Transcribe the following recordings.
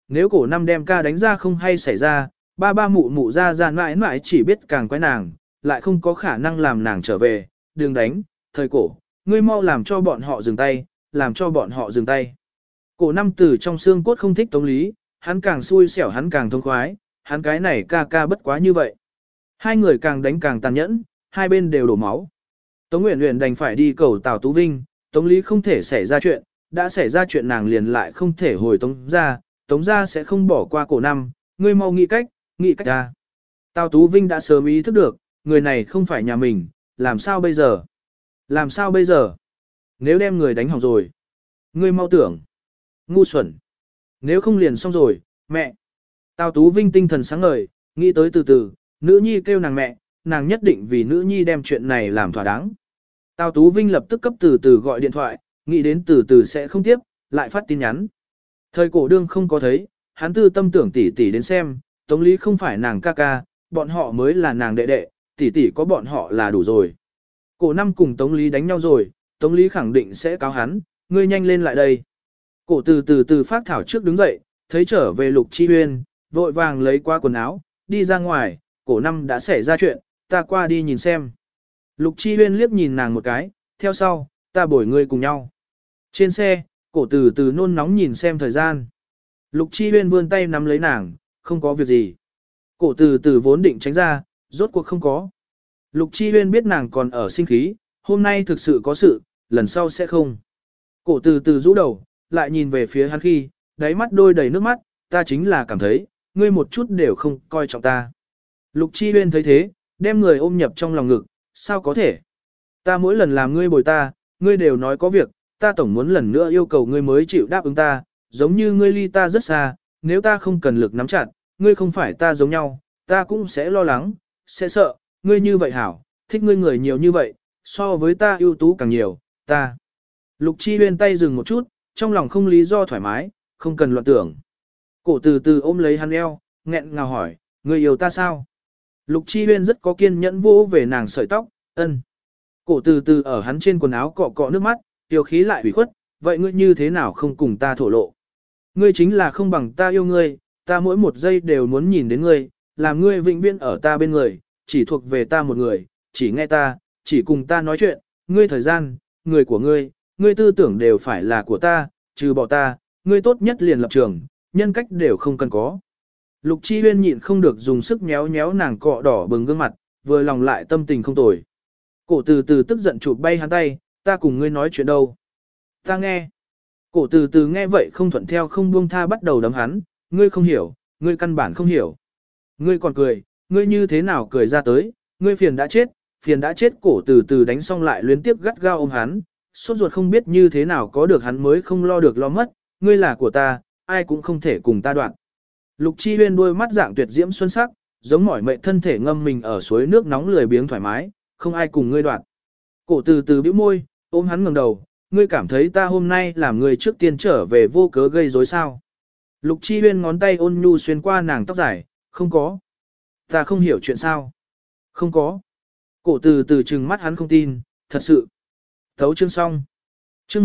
nếu cổ năm đem ca đánh ra không hay xảy ra, ba ba mụ mụ ra ra mãi mãi chỉ biết càng quái nàng, lại không có khả năng làm nàng trở về, đừng đánh, thời cổ, ngươi mau làm cho bọn họ dừng tay, làm cho bọn họ dừng tay. Cổ năm từ trong xương cốt không thích Tống Lý, hắn càng xui xẻo hắn càng thông khoái, hắn cái này ca ca bất quá như vậy. Hai người càng đánh càng tàn nhẫn, hai bên đều đổ máu. Tống Uyển Uyển đành phải đi cầu Tào Tú Vinh, Tống Lý không thể xảy ra chuyện, đã xảy ra chuyện nàng liền lại không thể hồi Tống gia sẽ không bỏ qua cổ năm, ngươi mau nghĩ cách ra. Tào Tú Vinh đã sớm ý thức được, người này không phải nhà mình, làm sao bây giờ? Làm sao bây giờ? Nếu đem người đánh hỏng rồi, ngươi mau tưởng. Ngu xuẩn. Nếu không liền xong rồi, mẹ. Tào Tú Vinh tinh thần sáng ngời, nghĩ tới từ từ, nữ nhi kêu nàng mẹ, nàng nhất định vì nữ nhi đem chuyện này làm thỏa đáng. Tào Tú Vinh lập tức cấp từ từ gọi điện thoại, nghĩ đến từ từ sẽ không tiếp, lại phát tin nhắn. Thời cổ đương không có thấy, hắn tư tâm tưởng tỷ tỷ đến xem, Tống Lý không phải nàng ca ca, bọn họ mới là nàng đệ đệ, tỷ tỷ có bọn họ là đủ rồi. Cổ năm cùng Tống Lý đánh nhau rồi, Tống Lý khẳng định sẽ cáo hắn, ngươi nhanh lên lại đây. Cổ từ phát thảo trước đứng dậy, thấy trở về Lục Chi Huyên, vội vàng lấy qua quần áo, đi ra ngoài, cổ năm đã xảy ra chuyện, ta qua đi nhìn xem. Lục Chi Huyên liếc nhìn nàng một cái, theo sau, ta bổi ngươi cùng nhau. Trên xe, cổ từ nôn nóng nhìn xem thời gian. Lục Chi Huyên vươn tay nắm lấy nàng, không có việc gì. Cổ từ vốn định tránh ra, rốt cuộc không có. Lục Chi Huyên biết nàng còn ở sinh khí, hôm nay thực sự có sự, lần sau sẽ không. Cổ từ rũ đầu, lại nhìn về phía hắn khi, đáy mắt đôi đầy nước mắt, ta chính là cảm thấy, ngươi một chút đều không coi trọng ta. Lục Chi Huyên thấy thế, đem người ôm nhập trong lòng ngực, sao có thể? Ta mỗi lần làm ngươi bồi ta, ngươi đều nói có việc, ta tổng muốn lần nữa yêu cầu ngươi mới chịu đáp ứng ta, giống như ngươi ly ta rất xa, nếu ta không cần lực nắm chặt, ngươi không phải ta giống nhau, ta cũng sẽ lo lắng, sẽ sợ, ngươi như vậy hảo, thích ngươi người nhiều như vậy, so với ta ưu tú càng nhiều, ta. Lục Chi Huyên tay dừng một chút, trong lòng không lý do thoải mái, không cần loạn tưởng. Cổ từ ôm lấy hắn eo, nghẹn ngào hỏi, ngươi yêu ta sao? Lục Chi Huyên rất có kiên nhẫn vỗ về nàng sợi tóc, ân. Cổ từ ở hắn trên quần áo cọ cọ nước mắt, tiêu khí lại ủy khuất, vậy ngươi như thế nào không cùng ta thổ lộ? Ngươi chính là không bằng ta yêu ngươi, ta mỗi một giây đều muốn nhìn đến ngươi, làm ngươi vĩnh viễn ở ta bên người, chỉ thuộc về ta một người, chỉ nghe ta, chỉ cùng ta nói chuyện, ngươi thời gian, người của ngươi tư tưởng đều phải là của ta, trừ bỏ ta, ngươi tốt nhất liền lập trường, nhân cách đều không cần có. Lục Chi Huyên nhịn không được dùng sức nhéo nhéo nàng cọ đỏ bừng gương mặt, vừa lòng lại tâm tình không tồi. Cổ từ tức giận chụp bay hắn tay, ta cùng ngươi nói chuyện đâu. Ta nghe. Cổ từ nghe vậy không thuận theo không buông tha bắt đầu đấm hắn, ngươi không hiểu, ngươi căn bản không hiểu. Ngươi còn cười, ngươi như thế nào cười ra tới, ngươi phiền đã chết cổ từ đánh xong lại luyến tiếp gắt gao ôm hắn, sốt ruột không biết như thế nào có được hắn mới không lo được lo mất, ngươi là của ta, ai cũng không thể cùng ta đoạn. Lục Chi Huyên đôi mắt dạng tuyệt diễm xuân sắc, giống mỏi mệt thân thể ngâm mình ở suối nước nóng lười biếng thoải mái, không ai cùng ngươi đoạn. Cổ từ bĩu môi, ôm hắn ngẩng đầu, ngươi cảm thấy ta hôm nay làm ngươi trước tiên trở về vô cớ gây rối sao? Lục Chi Huyên ngón tay ôn nhu xuyên qua nàng tóc dài, không có. Ta không hiểu chuyện sao? Không có. Cổ từ trừng mắt hắn không tin, thật sự. Thấu chương xong. Chương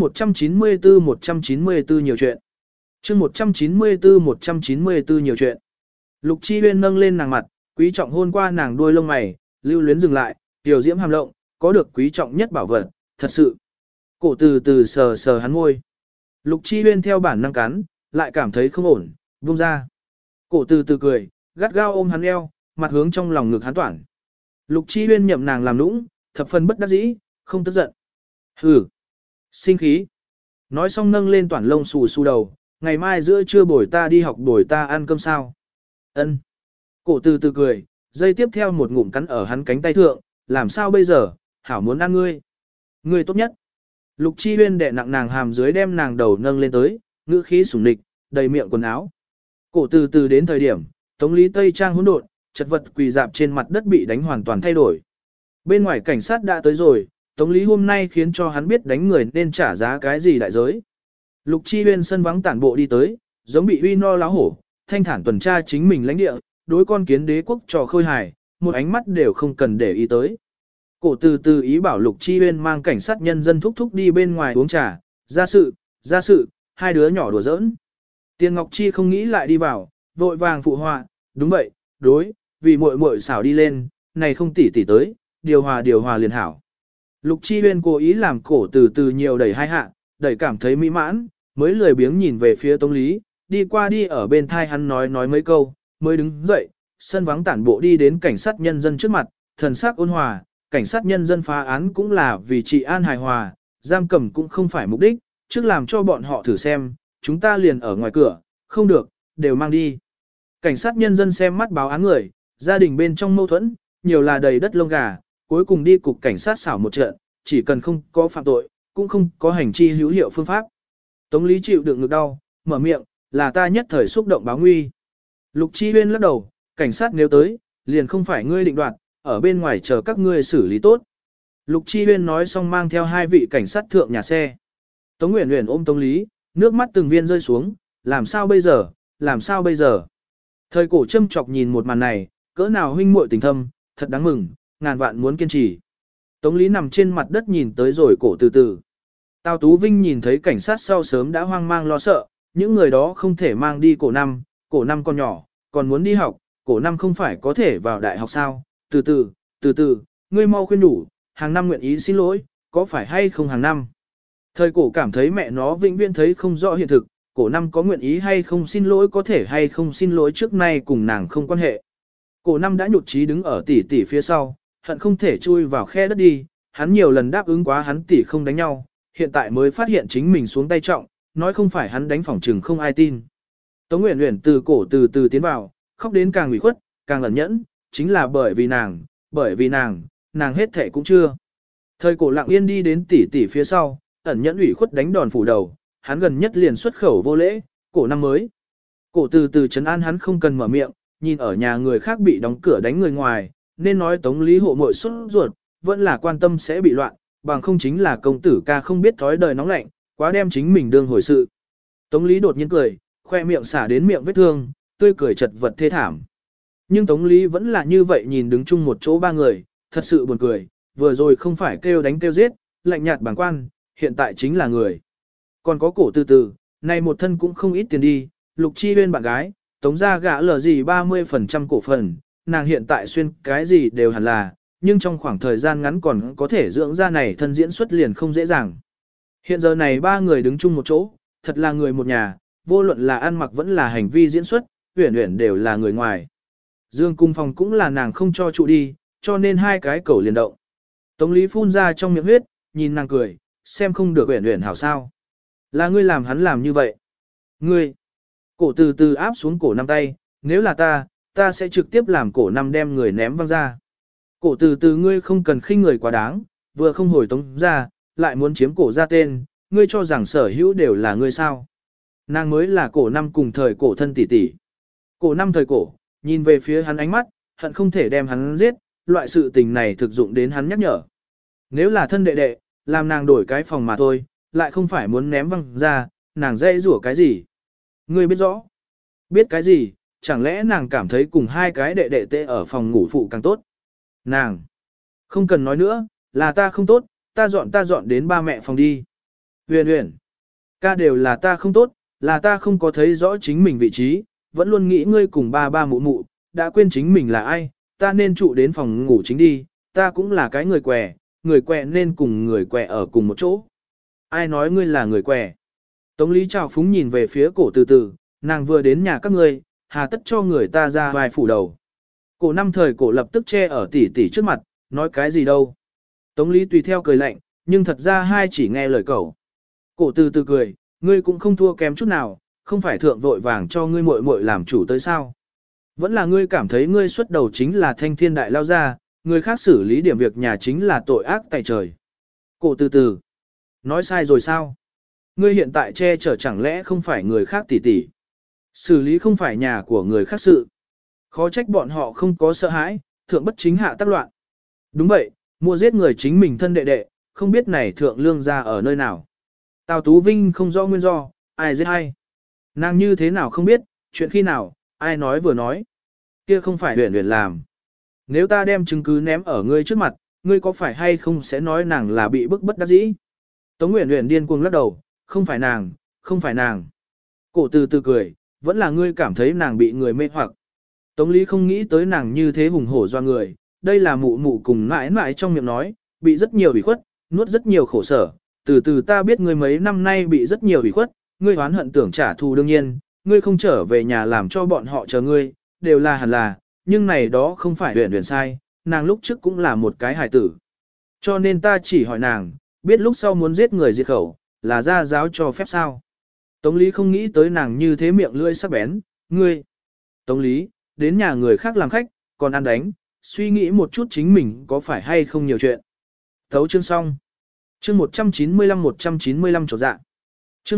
194 nhiều chuyện. Chương 194 nhiều chuyện. Lục Chi Huyên nâng lên nàng mặt, quý trọng hôn qua nàng đuôi lông mày, lưu luyến dừng lại, tiểu diễm hàm lộng, có được quý trọng nhất bảo vật, thật sự. Cổ từ sờ hắn môi. Lục Chi Huyên theo bản năng cắn, lại cảm thấy không ổn, buông ra. Cổ từ cười, gắt gao ôm hắn eo, mặt hướng trong lòng ngực hắn toản. Lục Chi Huyên nhậm nàng làm nũng, thập phần bất đắc dĩ, không tức giận. Hừ, sinh khí. Nói xong nâng lên toản lông xù đầu, ngày mai giữa trưa bồi ta đi học bồi ta ăn cơm sao. Ân. Cổ từ cười, dây tiếp theo một ngụm cắn ở hắn cánh tay thượng, làm sao bây giờ, hảo muốn ăn ngươi. Ngươi tốt nhất. Lục Chi Huyên đè nặng nàng hàm dưới đem nàng đầu nâng lên tới, ngữ khí sủng nịch, đầy miệng quần áo. Cổ từ đến thời điểm, Tống Lý Tây trang hỗn độn, chật vật quỳ dạp trên mặt đất bị đánh hoàn toàn thay đổi. Bên ngoài cảnh sát đã tới rồi, Tống Lý hôm nay khiến cho hắn biết đánh người nên trả giá cái gì đại giới. Lục Chi Huyên sân vắng tản bộ đi tới, giống bị uy no láo hổ, thanh thản tuần tra chính mình lãnh địa, đối con kiến đế quốc trò khôi hài, một ánh mắt đều không cần để ý tới. Cổ từ ý bảo Lục Chi Huyên mang cảnh sát nhân dân thúc đi bên ngoài uống trà, ra sự, hai đứa nhỏ đùa giỡn. Tiền Ngọc Chi không nghĩ lại đi vào, vội vàng phụ họa, đúng vậy, đối, vì muội muội xảo đi lên, này không tỉ tỉ tới, điều hòa liền hảo. Lục Chi Huyên cố ý làm cổ từ từ nhiều đẩy hai hạ, đẩy cảm thấy mỹ mãn, mới lười biếng nhìn về phía Tống Lý, đi qua đi ở bên thai hắn nói mấy câu, mới đứng dậy, sân vắng tản bộ đi đến cảnh sát nhân dân trước mặt, thần sắc ôn hòa, cảnh sát nhân dân phá án cũng là vì trị an hài hòa, giam cầm cũng không phải mục đích, trước làm cho bọn họ thử xem, chúng ta liền ở ngoài cửa, không được, đều mang đi. Cảnh sát nhân dân xem mắt báo án người, gia đình bên trong mâu thuẫn, nhiều là đầy đất lông gà, cuối cùng đi cục cảnh sát xảo một trận, chỉ cần không có phạm tội, cũng không có hành chi hữu hiệu phương pháp. Tống Lý chịu đựng ngực đau, mở miệng, là ta nhất thời xúc động báo nguy. Lục Chi Huyên lắc đầu, cảnh sát nếu tới, liền không phải ngươi định đoạt, ở bên ngoài chờ các ngươi xử lý tốt. Lục Chi Huyên nói xong mang theo hai vị cảnh sát thượng nhà xe. Tống Nguyễn Nguyễn ôm Tống Lý, nước mắt từng viên rơi xuống, làm sao bây giờ, làm sao bây giờ. Thời cổ châm chọc nhìn một màn này, cỡ nào huynh muội tình thâm, thật đáng mừng, ngàn vạn muốn kiên trì. Tống Lý nằm trên mặt đất nhìn tới rồi cổ từ từ. Tào Tú Vinh nhìn thấy cảnh sát sau sớm đã hoang mang lo sợ, những người đó không thể mang đi cổ năm còn nhỏ, còn muốn đi học, cổ năm không phải có thể vào đại học sao, từ từ, ngươi mau khuyên đủ, hàng năm nguyện ý xin lỗi, có phải hay không hàng năm. Thời cổ cảm thấy mẹ nó vĩnh viễn thấy không rõ hiện thực, cổ năm có nguyện ý hay không xin lỗi có thể hay không xin lỗi trước nay cùng nàng không quan hệ. Cổ năm đã nhụt chí đứng ở tỷ tỷ phía sau, hận không thể chui vào khe đất đi, hắn nhiều lần đáp ứng quá hắn tỷ không đánh nhau, hiện tại mới phát hiện chính mình xuống tay trọng, nói không phải hắn đánh phỏng trừng không ai tin. Tống Nguyễn Nguyễn từ cổ từ từ tiến vào, khóc đến càng ủy khuất, càng ẩn nhẫn, chính là bởi vì nàng hết thệ cũng chưa. Thời cổ lặng yên đi đến tỷ tỷ phía sau, ẩn nhẫn ủy khuất đánh đòn phủ đầu, hắn gần nhất liền xuất khẩu vô lễ, cổ năm mới. Cổ từ từ trấn an hắn không cần mở miệng, nhìn ở nhà người khác bị đóng cửa đánh người ngoài, nên nói Tống Lý hộ muội xuất ruột, vẫn là quan tâm sẽ bị loạn, bằng không chính là công tử ca không biết thói đời nóng lạnh, quá đem chính mình đương hồi sự. Tống Lý đột nhiên cười, khoe miệng xả đến miệng vết thương, tươi cười chật vật thê thảm. Nhưng Tống Lý vẫn là như vậy nhìn đứng chung một chỗ ba người, thật sự buồn cười, vừa rồi không phải kêu đánh kêu giết, lạnh nhạt bàng quan, hiện tại chính là người. Còn có cổ từ từ, này một thân cũng không ít tiền đi, Lục Chi Huyên bạn gái, Tống gia gã lờ gì 30% cổ phần, nàng hiện tại xuyên cái gì đều hẳn là, nhưng trong khoảng thời gian ngắn còn có thể dưỡng ra này thân diễn xuất liền không dễ dàng. Hiện giờ này ba người đứng chung một chỗ, thật là người một nhà, vô luận là ăn mặc vẫn là hành vi diễn xuất, Uyển Uyển đều là người ngoài. Dương cung phòng cũng là nàng không cho trụ đi, cho nên hai cái cầu liền động. Tống Lý phun ra trong miệng huyết, nhìn nàng cười, xem không được Uyển Uyển hảo sao. Là ngươi làm hắn làm như vậy. Ngươi. Cổ từ từ áp xuống cổ năm tay, nếu là ta sẽ trực tiếp làm cổ năm đem người ném văng ra. Cổ từ từ ngươi không cần khinh người quá đáng, vừa không hồi Tống ra, lại muốn chiếm cổ ra tên, ngươi cho rằng sở hữu đều là ngươi sao. Nàng mới là cổ năm cùng thời cổ thân tỷ tỷ. Cổ năm thời cổ, nhìn về phía hắn ánh mắt, hận không thể đem hắn giết, loại sự tình này thực dụng đến hắn nhắc nhở. Nếu là thân đệ đệ, làm nàng đổi cái phòng mà thôi, lại không phải muốn ném văng ra, nàng dễ rủa cái gì. Ngươi biết rõ. Biết cái gì, chẳng lẽ nàng cảm thấy cùng hai cái đệ đệ tệ ở phòng ngủ phụ càng tốt. Nàng. Không cần nói nữa, là ta không tốt, ta dọn đến ba mẹ phòng đi. Huyền Huyền. Ca đều là ta không tốt, là ta không có thấy rõ chính mình vị trí, vẫn luôn nghĩ ngươi cùng ba mụ mụ, đã quên chính mình là ai, ta nên trụ đến phòng ngủ chính đi, ta cũng là cái người què nên cùng người què ở cùng một chỗ. Ai nói ngươi là người què? Tống Lý Trào Phúng nhìn về phía cổ từ từ, nàng vừa đến nhà các ngươi, hà tất cho người ta ra vài phủ đầu. Cổ năm thời cổ lập tức che ở tỷ tỷ trước mặt, nói cái gì đâu. Tống Lý tùy theo cười lạnh, nhưng thật ra hai chỉ nghe lời cậu. Cổ từ từ cười, ngươi cũng không thua kém chút nào, không phải thượng vội vàng cho ngươi muội muội làm chủ tới sao. Vẫn là ngươi cảm thấy ngươi xuất đầu chính là thanh thiên đại lao ra, người khác xử lý điểm việc nhà chính là tội ác tại trời. Cổ từ từ, nói sai rồi sao? Ngươi hiện tại che chở chẳng lẽ không phải người khác tỷ tỷ. Xử lý không phải nhà của người khác sự. Khó trách bọn họ không có sợ hãi, thượng bất chính hạ tác loạn. Đúng vậy, mua giết người chính mình thân đệ đệ, không biết này thượng lương ra ở nơi nào. Tào Tú Vinh không rõ nguyên do, ai giết ai. Nàng như thế nào không biết, chuyện khi nào, ai nói vừa nói. Kia không phải Huyền Huyền làm. Nếu ta đem chứng cứ ném ở ngươi trước mặt, ngươi có phải hay không sẽ nói nàng là bị bức bất đắc dĩ. Tống Uyển Uyển điên cuồng lắc đầu, không phải nàng, không phải nàng. Cổ từ từ cười, vẫn là ngươi cảm thấy nàng bị người mê hoặc. Tống Lý không nghĩ tới nàng như thế hùng hổ doa người, đây là mụ mụ cùng mãi mãi trong miệng nói, bị rất nhiều ủy khuất, nuốt rất nhiều khổ sở, từ từ ta biết ngươi mấy năm nay bị rất nhiều ủy khuất, ngươi oán hận tưởng trả thù đương nhiên, ngươi không trở về nhà làm cho bọn họ chờ ngươi, đều là hẳn là, nhưng này đó không phải huyền huyền sai, nàng lúc trước cũng là một cái hài tử. Cho nên ta chỉ hỏi nàng, biết lúc sau muốn giết người diệt khẩu, là gia giáo cho phép sao? Tống Lý không nghĩ tới nàng như thế miệng lưỡi sắc bén, ngươi. Tống Lý, đến nhà người khác làm khách, còn ăn đánh, suy nghĩ một chút chính mình có phải hay không nhiều chuyện. Thấu chương xong. Chương 195 chỗ dạ. Chương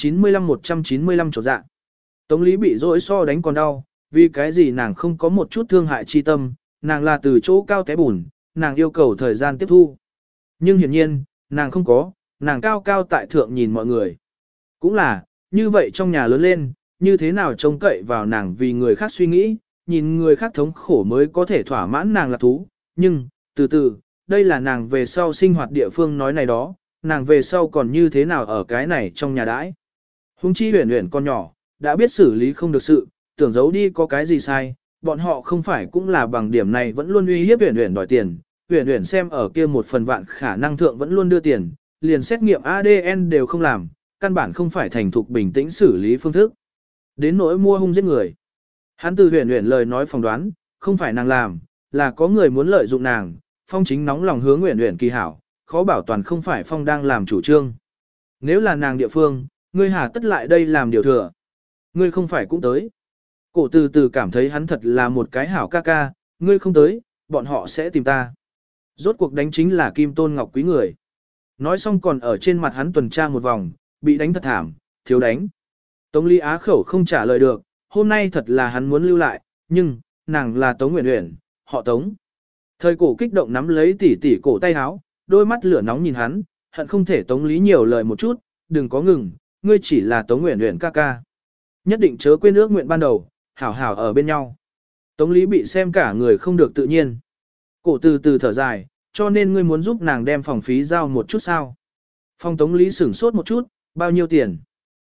195 chỗ dạ. Tống Lý bị dỗi so đánh còn đau, vì cái gì nàng không có một chút thương hại chi tâm, nàng là từ chỗ cao té bùn, nàng yêu cầu thời gian tiếp thu. Nhưng hiển nhiên, nàng không có, nàng cao cao tại thượng nhìn mọi người. Cũng là, như vậy trong nhà lớn lên, như thế nào trông cậy vào nàng vì người khác suy nghĩ, nhìn người khác thống khổ mới có thể thỏa mãn nàng là thú. Nhưng, từ từ, đây là nàng về sau sinh hoạt địa phương nói này đó, nàng về sau còn như thế nào ở cái này trong nhà đãi. Hùng chi huyền huyền con nhỏ, đã biết xử lý không được sự, tưởng giấu đi có cái gì sai, bọn họ không phải cũng là bằng điểm này vẫn luôn uy hiếp huyền huyền đòi tiền, huyền huyền xem ở kia một phần vạn khả năng thượng vẫn luôn đưa tiền, liền xét nghiệm ADN đều không làm, căn bản không phải thành thục bình tĩnh xử lý phương thức. Đến nỗi mua hung giết người. Hắn từ huyền huyền lời nói phỏng đoán, không phải nàng làm, là có người muốn lợi dụng nàng, Phong chính nóng lòng hướng huyền huyền kỳ hảo, khó bảo toàn không phải Phong đang làm chủ trương. Nếu là nàng địa phương, ngươi hà tất lại đây làm điều thừa. Ngươi không phải cũng tới. Cổ từ từ cảm thấy hắn thật là một cái hảo ca ca, ngươi không tới, bọn họ sẽ tìm ta. Rốt cuộc đánh chính là Kim Tôn Ngọc Quý người. Nói xong còn ở trên mặt hắn tuần tra một vòng, bị đánh thật thảm, thiếu đánh. Tống Lý á khẩu không trả lời được, hôm nay thật là hắn muốn lưu lại, nhưng, nàng là Tống Uyển Uyển, họ Tống. Thời cổ kích động nắm lấy tỉ tỉ cổ tay áo, đôi mắt lửa nóng nhìn hắn, hận không thể Tống Lý nhiều lời một chút, đừng có ngừng, ngươi chỉ là Tống Uyển Uyển ca ca. Nhất định chớ quên ước nguyện ban đầu, hảo hảo ở bên nhau. Tống Lý bị xem cả người không được tự nhiên. Cổ từ từ thở dài, cho nên ngươi muốn giúp nàng đem phòng phí giao một chút sao. Phòng Tống Lý sửng sốt một chút, bao nhiêu tiền?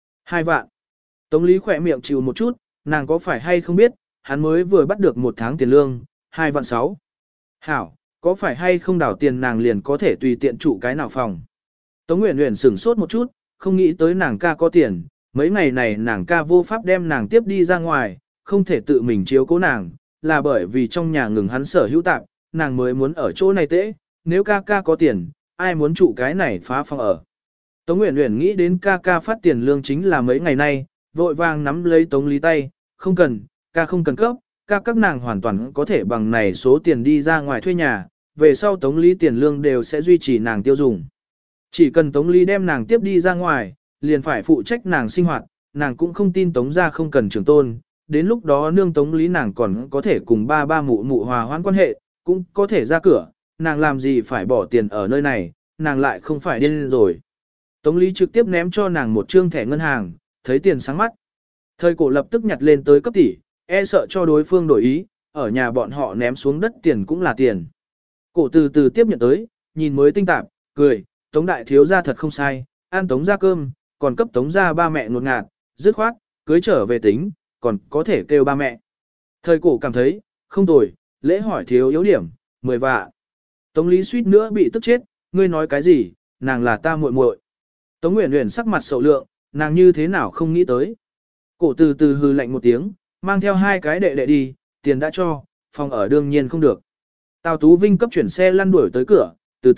2 vạn. Tống Lý khỏe miệng chịu một chút, nàng có phải hay không biết, hắn mới vừa bắt được 1 tháng tiền lương, 2 vạn 6. Hảo, có phải hay không đảo tiền nàng liền có thể tùy tiện trụ cái nào phòng. Tống Uyển Uyển sửng sốt một chút, không nghĩ tới nàng ca có tiền, mấy ngày này nàng ca vô pháp đem nàng tiếp đi ra ngoài, không thể tự mình chiếu cố nàng, là bởi vì trong nhà ngừng hắn sở hữu tạp, nàng mới muốn ở chỗ này tễ, nếu ca ca có tiền, ai muốn trụ cái này phá phòng ở. Tống Uyển Uyển nghĩ đến ca ca phát tiền lương chính là mấy ngày nay, vội vàng nắm lấy Tống Lý tay, không cần, ca không cần cấp, ca các nàng hoàn toàn có thể bằng này số tiền đi ra ngoài thuê nhà, về sau Tống Lý tiền lương đều sẽ duy trì nàng tiêu dùng. Chỉ cần Tống Lý đem nàng tiếp đi ra ngoài, liền phải phụ trách nàng sinh hoạt, nàng cũng không tin Tống gia không cần trưởng tôn, đến lúc đó nương Tống Lý nàng còn có thể cùng ba ba mụ mụ hòa hoãn quan hệ, cũng có thể ra cửa, nàng làm gì phải bỏ tiền ở nơi này, nàng lại không phải điên rồi. Tống Lý trực tiếp ném cho nàng một trương thẻ ngân hàng, thấy tiền sáng mắt. Thời cổ lập tức nhặt lên tới cấp tỷ, e sợ cho đối phương đổi ý, ở nhà bọn họ ném xuống đất tiền cũng là tiền. Cổ từ từ tiếp nhận tới, nhìn mới tinh tạp, cười, Tống đại thiếu gia thật không sai, ăn Tống gia cơm, còn cấp Tống gia ba mẹ ngột ngạt, dứt khoát, cưới trở về tính, còn có thể kêu ba mẹ. Thời cổ cảm thấy, không tồi, lễ hỏi thiếu yếu điểm, 10 vạn. Tống Lý suýt nữa bị tức chết, ngươi nói cái gì, nàng là ta muội muội. Tống Uyển Uyển sắc mặt sầu lượng, nàng như thế nào không nghĩ tới. Cổ từ từ hừ lạnh một tiếng, mang theo 2 cái đệ đệ đi, tiền đã cho, phòng ở đương nhiên không được. Tào Tú Vinh cấp chuyển xe lăn đuổi tới cửa,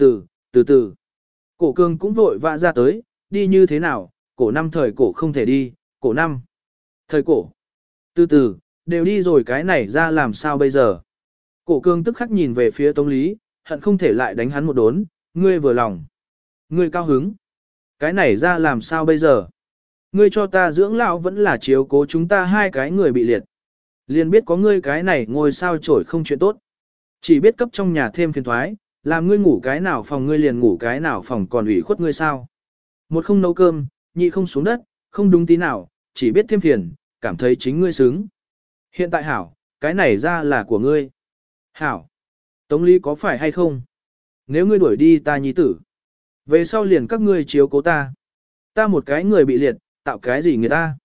từ từ. Cổ Cương cũng vội vã ra tới, đi như thế nào, cổ năm thời cổ không thể đi, cổ năm. Thời cổ, từ từ, đều đi rồi cái này ra làm sao bây giờ. Cổ Cương tức khắc nhìn về phía Tống Lý, hận không thể lại đánh hắn một đốn, ngươi vừa lòng. Ngươi cao hứng. Cái này ra làm sao bây giờ. Ngươi cho ta dưỡng lão vẫn là chiếu cố chúng ta 2 cái người bị liệt. Liền biết có ngươi cái này ngồi sao chổi không chuyện tốt. Chỉ biết cấp trong nhà thêm phiền thoái, làm ngươi ngủ cái nào phòng ngươi liền ngủ cái nào phòng còn ủy khuất ngươi sao. Một không nấu cơm, nhị không xuống đất, không đúng tí nào, chỉ biết thêm phiền, cảm thấy chính ngươi xứng. Hiện tại hảo, cái này ra là của ngươi. Hảo, Tống Lý có phải hay không? Nếu ngươi đuổi đi ta nhi tử, về sau liền các ngươi chiếu cố ta. Ta một cái người bị liệt, tạo cái gì người ta?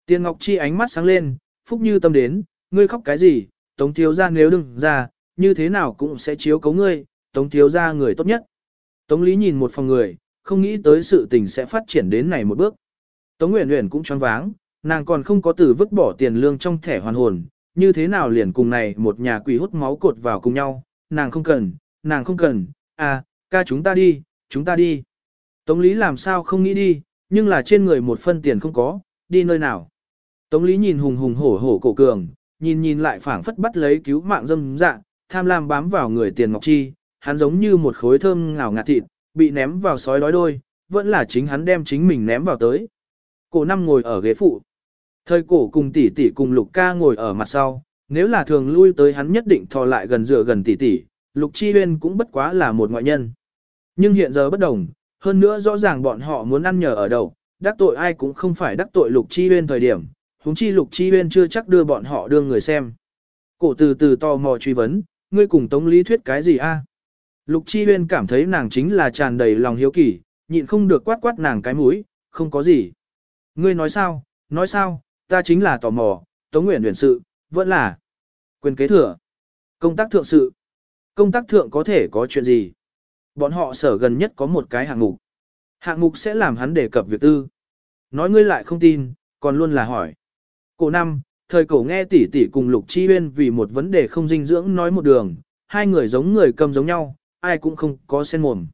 Tiền Ngọc Chi ánh mắt sáng lên, phúc như tâm đến, ngươi khóc cái gì, Tống thiếu gia nếu đừng ra, như thế nào cũng sẽ chiếu cấu ngươi, Tống thiếu gia người tốt nhất. Tống Lý nhìn một phòng người, không nghĩ tới sự tình sẽ phát triển đến này một bước. Tống Nguyễn Nguyễn cũng choáng váng, nàng còn không có từ vứt bỏ tiền lương trong thẻ hoàn hồn, như thế nào liền cùng này một nhà quỷ hút máu cột vào cùng nhau, nàng không cần, à, ca chúng ta đi. Tống Lý làm sao không nghĩ đi, nhưng là trên người một phân tiền không có, đi nơi nào. Tống Lý nhìn hùng hùng hổ hổ cổ cường, nhìn lại phảng phất bắt lấy cứu mạng dâm dạ, tham lam bám vào người Tiền Ngọc Chi, hắn giống như một khối thơm ngào ngạt thịt, bị ném vào sói đói đôi, vẫn là chính hắn đem chính mình ném vào tới. Cổ Năm ngồi ở ghế phụ. Thời Cổ cùng tỷ tỷ cùng Lục Ca ngồi ở mặt sau, nếu là thường lui tới hắn nhất định thò lại gần dựa gần tỷ tỷ, Lục Chi Huyên cũng bất quá là một ngoại nhân. Nhưng hiện giờ bất đồng, hơn nữa rõ ràng bọn họ muốn ăn nhờ ở đậu, đắc tội ai cũng không phải đắc tội Lục Chi Huyên thời điểm, huống chi Lục Chi Huyên chưa chắc đưa bọn họ đưa người xem. Cổ từ từ tò mò truy vấn, ngươi cùng Tống Lý thuyết cái gì a? Lục Chi Huyên cảm thấy nàng chính là tràn đầy lòng hiếu kỳ, nhịn không được quát quát nàng cái mũi, không có gì. Ngươi nói sao, ta chính là tò mò, Tống Nguyễn Nguyễn sự, vẫn là quyền kế thừa, công tác thượng sự. Công tác thượng có thể có chuyện gì? Bọn họ sở gần nhất có một cái hạng mục. Hạng mục sẽ làm hắn đề cập việc tư. Nói ngươi lại không tin, còn luôn là hỏi. Cổ Năm, thời Cổ nghe tỷ tỷ cùng Lục Chi Huyên vì một vấn đề không dinh dưỡng nói một đường, hai người giống người cầm giống nhau, ai cũng không có sen mồm.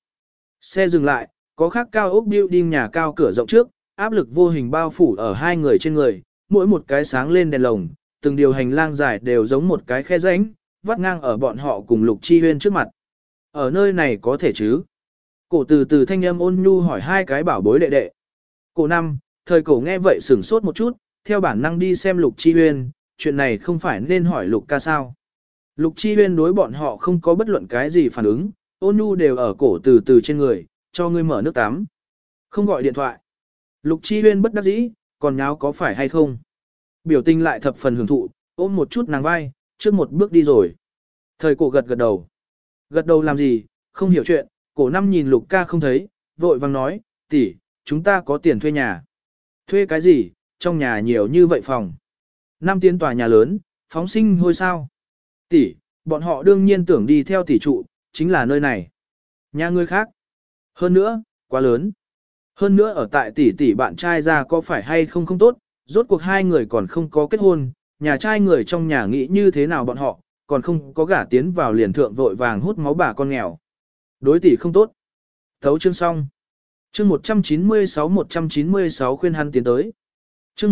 Xe dừng lại, có khác cao ốc building nhà cao cửa rộng trước, áp lực vô hình bao phủ ở hai người trên người, mỗi một cái sáng lên đèn lồng, từng điều hành lang dài đều giống một cái khe rãnh, vắt ngang ở bọn họ cùng Lục Chi Huyên trước mặt. Ở nơi này có thể chứ? Cổ từ từ thanh âm ôn nhu hỏi hai cái bảo bối đệ đệ. Cổ Năm, thời Cổ nghe vậy sửng sốt một chút, theo bản năng đi xem Lục Chi Huyên, chuyện này không phải nên hỏi Lục ca sao? Lục Chi Huyên đối bọn họ không có bất luận cái gì phản ứng, ôn nhu đều ở cổ từ từ trên người, cho ngươi mở nước tắm. Không gọi điện thoại. Lục Chi Huyên bất đắc dĩ, còn nháo có phải hay không? Biểu tình lại thập phần hưởng thụ, ôm một chút nàng vai, trước một bước đi rồi. Thời Cổ gật gật đầu. Gật đầu làm gì, không hiểu chuyện, Cổ Năm nhìn Lục ca không thấy, vội vàng nói, tỷ, chúng ta có tiền thuê nhà. Thuê cái gì, trong nhà nhiều như vậy phòng. Năm tiến tòa nhà lớn, phóng sinh hôi sao. Tỷ, bọn họ đương nhiên tưởng đi theo tỷ trụ, chính là nơi này. Nhà người khác. Hơn nữa, quá lớn. Hơn nữa ở tại tỷ bạn trai ra có phải hay không không tốt, rốt cuộc hai người còn không có kết hôn, nhà trai người trong nhà nghĩ như thế nào bọn họ, còn không có gả tiến vào liền thượng vội vàng hút máu bà con nghèo. Đối tỷ không tốt. Thấu chương xong. Chương 196 khuyên hắn tiến tới. Chương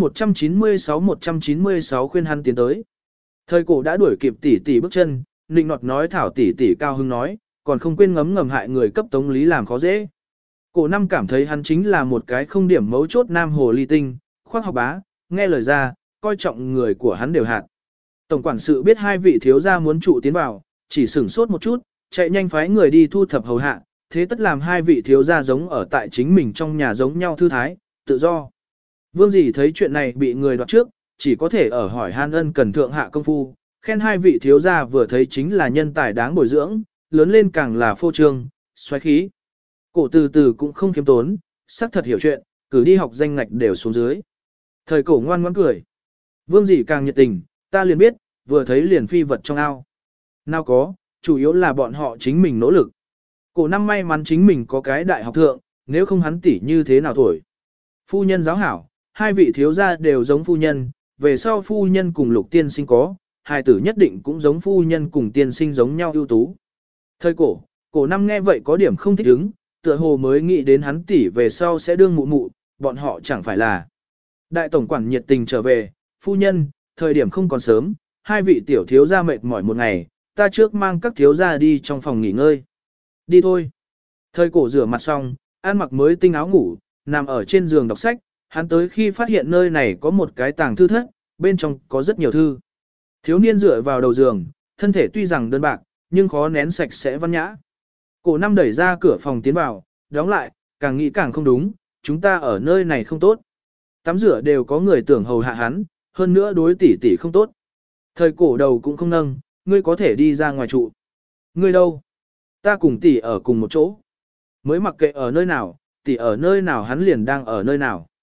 196 khuyên hắn tiến tới. Thời Cổ đã đuổi kịp tỷ bước chân, nịnh nọt nói thảo tỷ cao hưng nói, còn không quên ngấm ngầm hại người cấp Tống Lý làm khó dễ. Cổ Năm cảm thấy hắn chính là một cái không điểm mấu chốt nam hồ ly tinh, khoác học bá, nghe lời ra, coi trọng người của hắn đều hạt. Tổng quản sự biết hai vị thiếu gia muốn trụ tiến vào, chỉ sửng sốt một chút, chạy nhanh phái người đi thu thập hầu hạ, thế tất làm hai vị thiếu gia giống ở tại chính mình trong nhà giống nhau thư thái, tự do. Vương dì thấy chuyện này bị người đoạt trước, chỉ có thể ở hỏi han ân cần thượng hạ công phu, khen hai vị thiếu gia vừa thấy chính là nhân tài đáng bồi dưỡng, lớn lên càng là phô trương, xoáy khí. Cổ từ từ cũng không kiếm tốn, xác thật hiểu chuyện, cử đi học danh ngạch đều xuống dưới. Thời Cổ ngoan ngoãn cười. Vương dì càng nhiệt tình, ta liền biết, vừa thấy liền phi vật trong ao. Nào có, chủ yếu là bọn họ chính mình nỗ lực. Cổ Năm may mắn chính mình có cái đại học thượng, nếu không hắn tỷ như thế nào tuổi. Phu nhân giáo hảo, hai vị thiếu gia đều giống phu nhân, về sau phu nhân cùng Lục tiên sinh có, hai tử nhất định cũng giống phu nhân cùng tiên sinh giống nhau ưu tú. Thời Cổ Năm nghe vậy có điểm không thích ứng, tựa hồ mới nghĩ đến hắn tỷ về sau sẽ đương mụ mụ, bọn họ chẳng phải là. Đại tổng quản nhiệt tình trở về, phu nhân, thời điểm không còn sớm, hai vị tiểu thiếu gia mệt mỏi một ngày, ta trước mang các thiếu gia đi trong phòng nghỉ ngơi. Đi thôi. Thời Cổ rửa mặt xong, ăn mặc mới tinh áo ngủ, nằm ở trên giường đọc sách, hắn tới khi phát hiện nơi này có một cái tàng thư thất, bên trong có rất nhiều thư. Thiếu niên dựa vào đầu giường, thân thể tuy rằng đơn bạc, nhưng khó nén sạch sẽ văn nhã. Cổ Năm đẩy ra cửa phòng tiến vào, đóng lại, càng nghĩ càng không đúng, chúng ta ở nơi này không tốt. Tắm rửa đều có người tưởng hầu hạ hắn, hơn nữa đối tỷ không tốt. Thời Cổ đầu cũng không nâng, ngươi có thể đi ra ngoài trụ. Ngươi đâu? Ta cùng tỷ ở cùng một chỗ. Mới mặc kệ ở nơi nào, tỷ ở nơi nào hắn liền đang ở nơi nào.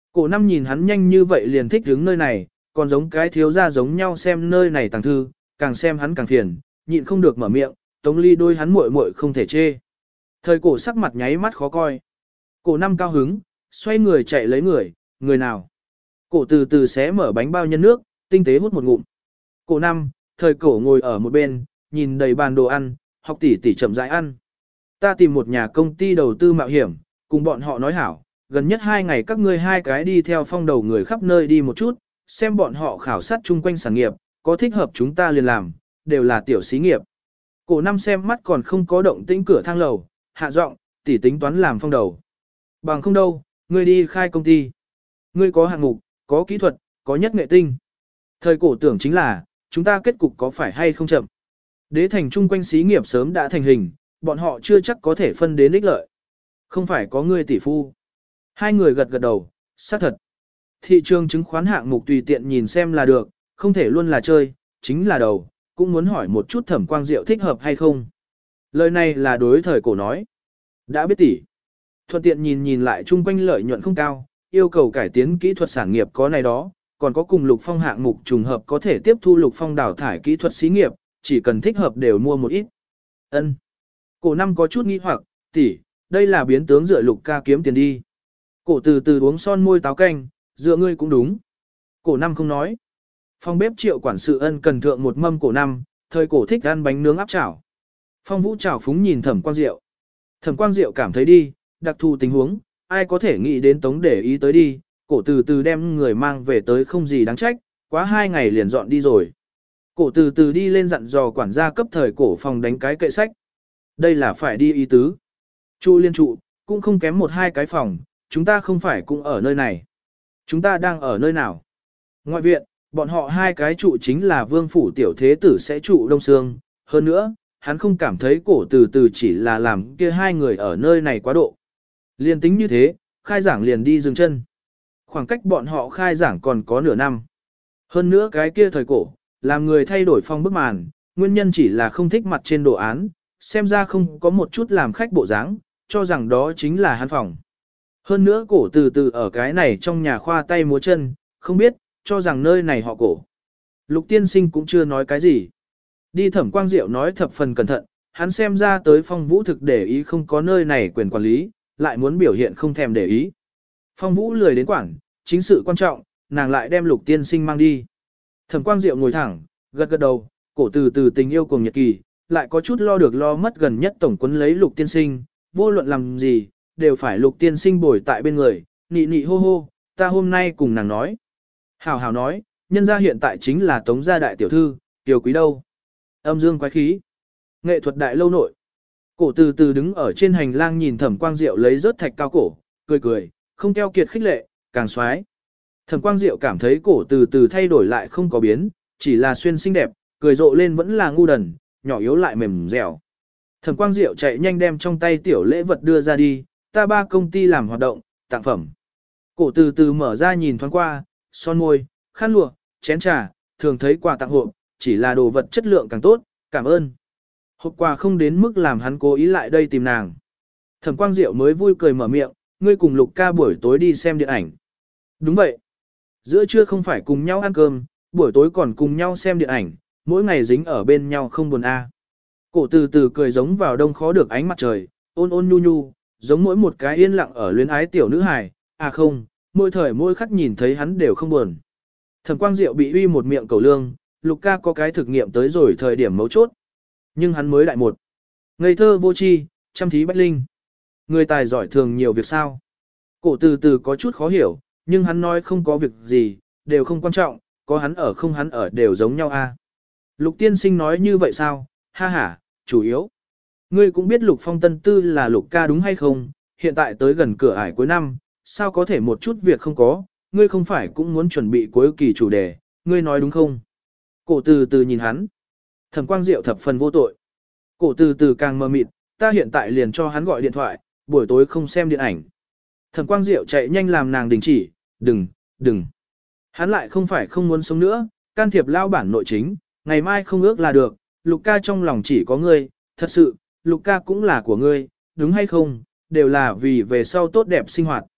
Cổ năm nhìn hắn nhanh như vậy liền thích đứng nơi này, còn giống cái thiếu gia giống nhau xem nơi này tàng thư, càng xem hắn càng phiền, nhịn không được mở miệng, Tống Ly đôi hắn muội muội không thể chê. Thời cổ sắc mặt nháy mắt khó coi. Cổ năm cao hứng, xoay người chạy lấy người nào. Cổ từ từ xé mở bánh bao nhân nước, tinh tế hút một ngụm. Cổ năm, thời cổ ngồi ở một bên, nhìn đầy bàn đồ ăn, học tỷ tỷ chậm rãi ăn. Ta tìm một nhà công ty đầu tư mạo hiểm, cùng bọn họ nói hảo, gần nhất 2 ngày các ngươi 2 cái đi theo phong đầu người khắp nơi đi một chút, xem bọn họ khảo sát chung quanh sản nghiệp, có thích hợp chúng ta liền làm, đều là tiểu xí nghiệp. Cổ năm xem mắt còn không có động tĩnh cửa thang lầu, hạ giọng, tỷ tính toán làm phong đầu. Bằng không đâu, ngươi đi khai công ty. Ngươi có hạng mục, có kỹ thuật, có nhất nghệ tinh. Thời cổ tưởng chính là, chúng ta kết cục có phải hay không chậm. Đế thành chung quanh xí nghiệp sớm đã thành hình, bọn họ chưa chắc có thể phân đến ích lợi. Không phải có ngươi tỷ phu. Hai người gật gật đầu, xác thật. Thị trường chứng khoán hạng mục tùy tiện nhìn xem là được, không thể luôn là chơi, chính là đầu, cũng muốn hỏi một chút Thẩm Quang Diệu thích hợp hay không. Lời này là đối thời cổ nói. Đã biết tỷ. Thuận tiện nhìn lại chung quanh lợi nhuận không cao, yêu cầu cải tiến kỹ thuật sản nghiệp có này đó, còn có cùng Lục Phong hạng mục trùng hợp có thể tiếp thu Lục Phong đào thải kỹ thuật xí nghiệp, chỉ cần thích hợp đều mua một ít. Ân. Cổ năm có chút nghi hoặc, tỷ, đây là biến tướng dựa Lục ca kiếm tiền đi. Cổ từ từ uống son môi táo canh, dựa ngươi cũng đúng. Cổ năm không nói. Phong bếp Triệu quản sự ân cần thượng một mâm cổ năm, thời cổ thích ăn bánh nướng áp chảo. Phong Vũ chảo phúng nhìn Thẩm Quang Diệu. Thẩm Quang Diệu cảm thấy đi, đặc thù tình huống, ai có thể nghĩ đến Tống để ý tới đi, cổ từ từ đem người mang về tới không gì đáng trách, quá 2 ngày liền dọn đi rồi. Cổ từ từ đi lên dặn dò quản gia cấp thời cổ phòng đánh cái kệ sách. Đây là phải đi ý tứ. Chu liên trụ, cũng không kém 1-2 cái phòng, chúng ta không phải cũng ở nơi này. Chúng ta đang ở nơi nào? Ngoại viện, bọn họ 2 cái trụ chính là vương phủ tiểu thế tử sẽ trụ đông sương. Hơn nữa, hắn không cảm thấy cổ từ từ chỉ là làm kia 2 người ở nơi này quá độ. Liên tính như thế, khai giảng liền đi dừng chân. Khoảng cách bọn họ khai giảng còn có nửa năm. Hơn nữa cái kia thời cổ, làm người thay đổi phong bức màn, nguyên nhân chỉ là không thích mặt trên đồ án, xem ra không có một chút làm khách bộ dáng, cho rằng đó chính là hắn phòng. Hơn nữa cổ từ từ ở cái này trong nhà khoa tay múa chân, không biết, cho rằng nơi này họ cổ. Lục tiên sinh cũng chưa nói cái gì. Đi Thẩm Quang Diệu nói thập phần cẩn thận, hắn xem ra tới Phong Vũ thực để ý không có nơi này quyền quản lý, lại muốn biểu hiện không thèm để ý. Phong Vũ lười đến quảng, chính sự quan trọng, nàng lại đem Lục tiên sinh mang đi. Thẩm Quang Diệu ngồi thẳng, gật gật đầu, cổ từ từ tình yêu cùng nhật kỳ, lại có chút lo được lo mất gần nhất tổng quấn lấy Lục tiên sinh, vô luận làm gì, đều phải Lục tiên sinh bồi tại bên người, nị nị hô hô, ta hôm nay cùng nàng nói. Hảo hảo nói, nhân gia hiện tại chính là Tống gia đại tiểu thư, tiểu quý đâu. Âm dương quái khí. Nghệ thuật đại lâu nội. Cổ từ từ đứng ở trên hành lang nhìn Thẩm Quang Diệu lấy rớt thạch cao cổ, cười cười, không keo kiệt khích lệ, càng xoái. Thẩm Quang Diệu cảm thấy cổ từ từ thay đổi lại không có biến, chỉ là xuyên xinh đẹp, cười rộ lên vẫn là ngu đần, nhỏ yếu lại mềm dẻo. Thẩm Quang Diệu chạy nhanh đem trong tay tiểu lễ vật đưa ra đi, ta 3 công ty làm hoạt động, tặng phẩm. Cổ từ từ mở ra nhìn thoáng qua, son môi, khăn lụa, chén trà, thường thấy quà tặng hộ, chỉ là đồ vật chất lượng càng tốt, cảm ơn. Hộp quà không đến mức làm hắn cố ý lại đây tìm nàng. Thẩm Quang Diệu mới vui cười mở miệng, ngươi cùng Lục ca buổi tối đi xem điện ảnh. Đúng vậy. Giữa trưa không phải cùng nhau ăn cơm, buổi tối còn cùng nhau xem điện ảnh, mỗi ngày dính ở bên nhau không buồn a. Cổ từ từ cười giống vào đông khó được ánh mặt trời, ôn ôn nhu nhu, giống mỗi một cái yên lặng ở luyến ái tiểu nữ hài, à không, mỗi thời mỗi khắc nhìn thấy hắn đều không buồn. Thẩm Quang Diệu bị uy một miệng cầu lương, Lục ca có cái thực nghiệm tới rồi thời điểm mấu chốt. Nhưng hắn mới đại một. Ngây thơ vô tri, chăm thí bách linh. Người tài giỏi thường nhiều việc sao. Cổ từ từ có chút khó hiểu, nhưng hắn nói không có việc gì, đều không quan trọng, có hắn ở không hắn ở đều giống nhau a. Lục tiên sinh nói như vậy sao, ha ha, chủ yếu. Ngươi cũng biết Lục Phong tân tư là Lục ca đúng hay không, hiện tại tới gần cửa ải cuối năm, sao có thể một chút việc không có, ngươi không phải cũng muốn chuẩn bị cuối kỳ chủ đề, ngươi nói đúng không? Cổ từ từ nhìn hắn. Thẩm Quang Diệu thập phần vô tội. Cổ từ từ càng mờ mịt, ta hiện tại liền cho hắn gọi điện thoại, buổi tối không xem điện ảnh. Thẩm Quang Diệu chạy nhanh làm nàng đình chỉ, đừng. Hắn lại không phải không muốn sống nữa, can thiệp lao bản nội chính, ngày mai không ước là được, Lục ca trong lòng chỉ có ngươi, thật sự, Lục ca cũng là của ngươi, đúng hay không, đều là vì về sau tốt đẹp sinh hoạt.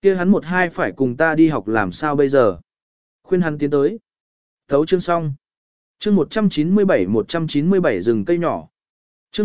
kia hắn một hai phải cùng ta đi học làm sao bây giờ? Khuyên hắn tiến tới. Thấu chương xong. Chương 197 rừng cây nhỏ. Chương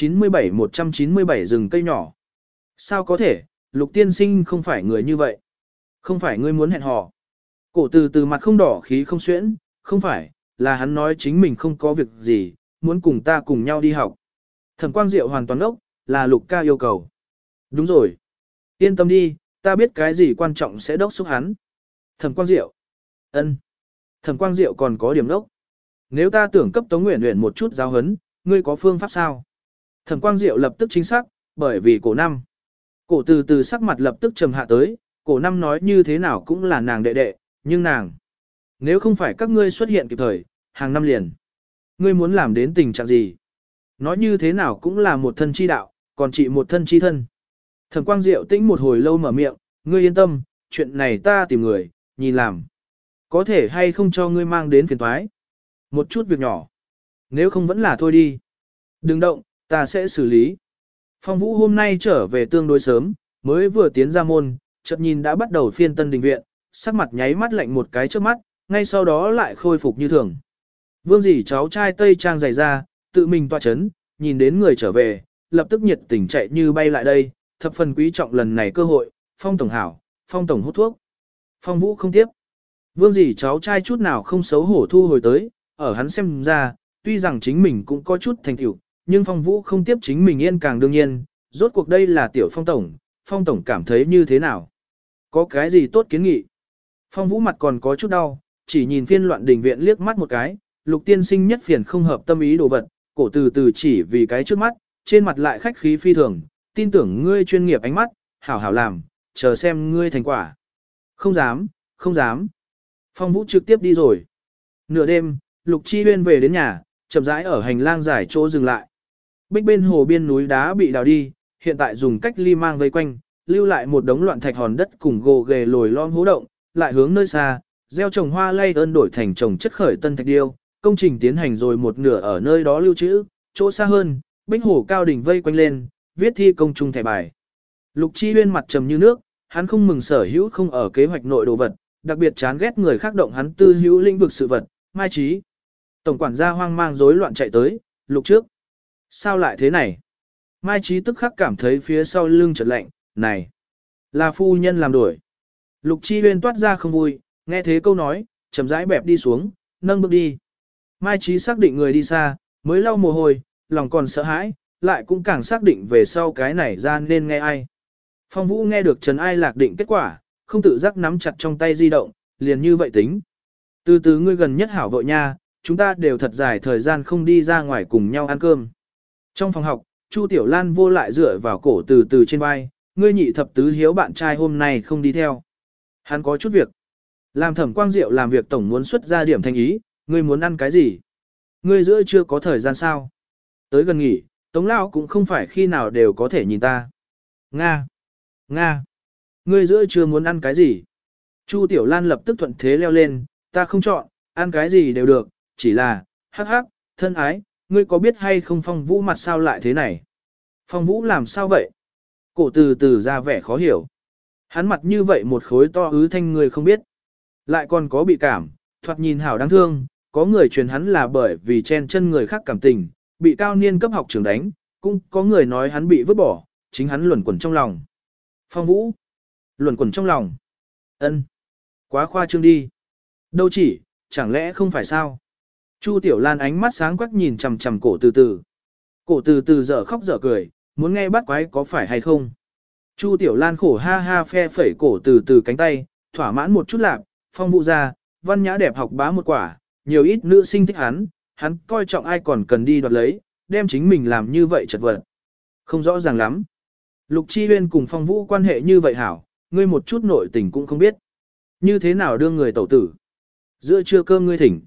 197 rừng cây nhỏ. Sao có thể, Lục tiên sinh không phải người như vậy. Không phải ngươi muốn hẹn hò. Cổ từ từ mặt không đỏ khí không xuyễn, không phải, là hắn nói chính mình không có việc gì, muốn cùng ta cùng nhau đi học. Thẩm Quang Diệu hoàn toàn ốc, là Lục ca yêu cầu. Đúng rồi. Yên tâm đi, ta biết cái gì quan trọng sẽ đốc xúc hắn. Thẩm Quang Diệu. Ân. Thẩm Quang Diệu còn có điểm đốc. Nếu ta tưởng cấp Tống Uyển Uyển một chút giáo huấn, ngươi có phương pháp sao? Thẩm Quang Diệu lập tức chính xác, bởi vì cổ năm. Cổ từ từ sắc mặt lập tức trầm hạ tới, cổ năm nói như thế nào cũng là nàng đệ đệ, nhưng nàng. Nếu không phải các ngươi xuất hiện kịp thời, hàng năm liền. Ngươi muốn làm đến tình trạng gì? Nói như thế nào cũng là một thân chi đạo, còn chị một thân chi thân. Thẩm Quang Diệu tĩnh một hồi lâu mở miệng, ngươi yên tâm, chuyện này ta tìm người, nhìn làm. Có thể hay không cho ngươi mang đến phiền toái. Một chút việc nhỏ. Nếu không vẫn là thôi đi. Đừng động, ta sẽ xử lý. Phong Vũ hôm nay trở về tương đối sớm, mới vừa tiến ra môn, chợt nhìn đã bắt đầu phiên Tân Đình Viện, sắc mặt nháy mắt lạnh một cái trước mắt, ngay sau đó lại khôi phục như thường. Vương dì cháu trai Tây Trang giày ra, tự mình tọa chấn, nhìn đến người trở về, lập tức nhiệt tình chạy như bay lại đây, thập phần quý trọng lần này cơ hội, Phong Tổng hảo, Phong Tổng hút thuốc. Phong Vũ không tiếp. Vương dì cháu trai chút nào không xấu hổ thu hồi tới, ở hắn xem ra, tuy rằng chính mình cũng có chút thành tựu, nhưng Phong Vũ không tiếp chính mình yên càng đương nhiên, rốt cuộc đây là tiểu Phong Tổng cảm thấy như thế nào? Có cái gì tốt kiến nghị? Phong Vũ mặt còn có chút đau, chỉ nhìn phiên loạn đình viện liếc mắt một cái, Lục tiên sinh nhất phiền không hợp tâm ý đồ vật, cổ từ từ chỉ vì cái trước mắt, trên mặt lại khách khí phi thường, tin tưởng ngươi chuyên nghiệp ánh mắt, hảo hảo làm, chờ xem ngươi thành quả. Không dám, không dám. Phong Vũ trực tiếp đi rồi. Nửa đêm, Lục Chi Huyên về đến nhà, chậm rãi ở hành lang dài chỗ dừng lại. Bích bên hồ biên núi đá bị đào đi, hiện tại dùng cách ly mang vây quanh, lưu lại một đống loạn thạch hòn đất cùng gồ ghề lồi lõm hố động, lại hướng nơi xa, gieo trồng hoa lay ơn đổi thành trồng chất khởi tân thạch điêu, công trình tiến hành rồi một nửa ở nơi đó lưu trữ, chỗ xa hơn, Bích hồ cao đỉnh vây quanh lên, viết thi công chung thẻ bài. Lục Chi Huyên mặt trầm như nước, hắn không mừng sở hữu không ở kế hoạch nội đồ vật, đặc biệt chán ghét người khác động hắn tư hữu lĩnh vực sự vật, Mai Trí. Tổng quản gia hoang mang rối loạn chạy tới, Lục trước. Sao lại thế này? Mai Trí tức khắc cảm thấy phía sau lưng chợt lạnh, này, là phu nhân làm đuổi. Lục Chi Huyên toát ra không vui, nghe thế câu nói, chậm rãi bẹp đi xuống, nâng bước đi. Mai Trí xác định người đi xa, mới lau mồ hôi, lòng còn sợ hãi, lại cũng càng xác định về sau cái này ra nên nghe ai. Phong Vũ nghe được Trần Ai Lạc định kết quả, không tự giác nắm chặt trong tay di động, liền như vậy tính. Từ từ ngươi gần nhất hảo vội nha, chúng ta đều thật dài thời gian không đi ra ngoài cùng nhau ăn cơm. Trong phòng học, Chu Tiểu Lan vô lại dựa vào cổ từ từ trên vai, ngươi nhị thập tứ hiếu bạn trai hôm nay không đi theo. Hắn có chút việc. Làm Thẩm Quang Diệu làm việc tổng muốn xuất ra điểm thành ý, ngươi muốn ăn cái gì? Ngươi giữa chưa có thời gian sao? Tới gần nghỉ, Tống Lão cũng không phải khi nào đều có thể nhìn ta. Nga! Nga! Ngươi giữa chưa muốn ăn cái gì? Chu Tiểu Lan lập tức thuận thế leo lên, ta không chọn, ăn cái gì đều được, chỉ là, hắc hắc, thân ái, ngươi có biết hay không Phong Vũ mặt sao lại thế này? Phong Vũ làm sao vậy? Cổ từ từ ra vẻ khó hiểu. Hắn mặt như vậy một khối to ứ thanh người không biết. Lại còn có bị cảm, thoạt nhìn hảo đáng thương, có người truyền hắn là bởi vì chen chân người khác cảm tình, bị cao niên cấp học trưởng đánh, cũng có người nói hắn bị vứt bỏ, chính hắn luẩn quẩn trong lòng. Phong Vũ, luẩn quẩn trong lòng. Ân, quá khoa trương đi. Đâu chỉ, chẳng lẽ không phải sao? Chu Tiểu Lan ánh mắt sáng quắc nhìn chằm chằm cổ từ từ. Cổ từ từ dở khóc dở cười, muốn nghe bắt quái có phải hay không? Chu Tiểu Lan khổ ha ha phe phẩy cổ từ từ cánh tay, thỏa mãn một chút lạc, Phong Vũ ra, văn nhã đẹp học bá một quả, nhiều ít nữ sinh thích hắn coi trọng ai còn cần đi đoạt lấy, đem chính mình làm như vậy chật vật. Không rõ ràng lắm. Lục Chi Huyên cùng Phong Vũ quan hệ như vậy hảo, ngươi một chút nội tình cũng không biết. Như thế nào đưa người tẩu tử? Giữa trưa cơm ngươi thỉnh.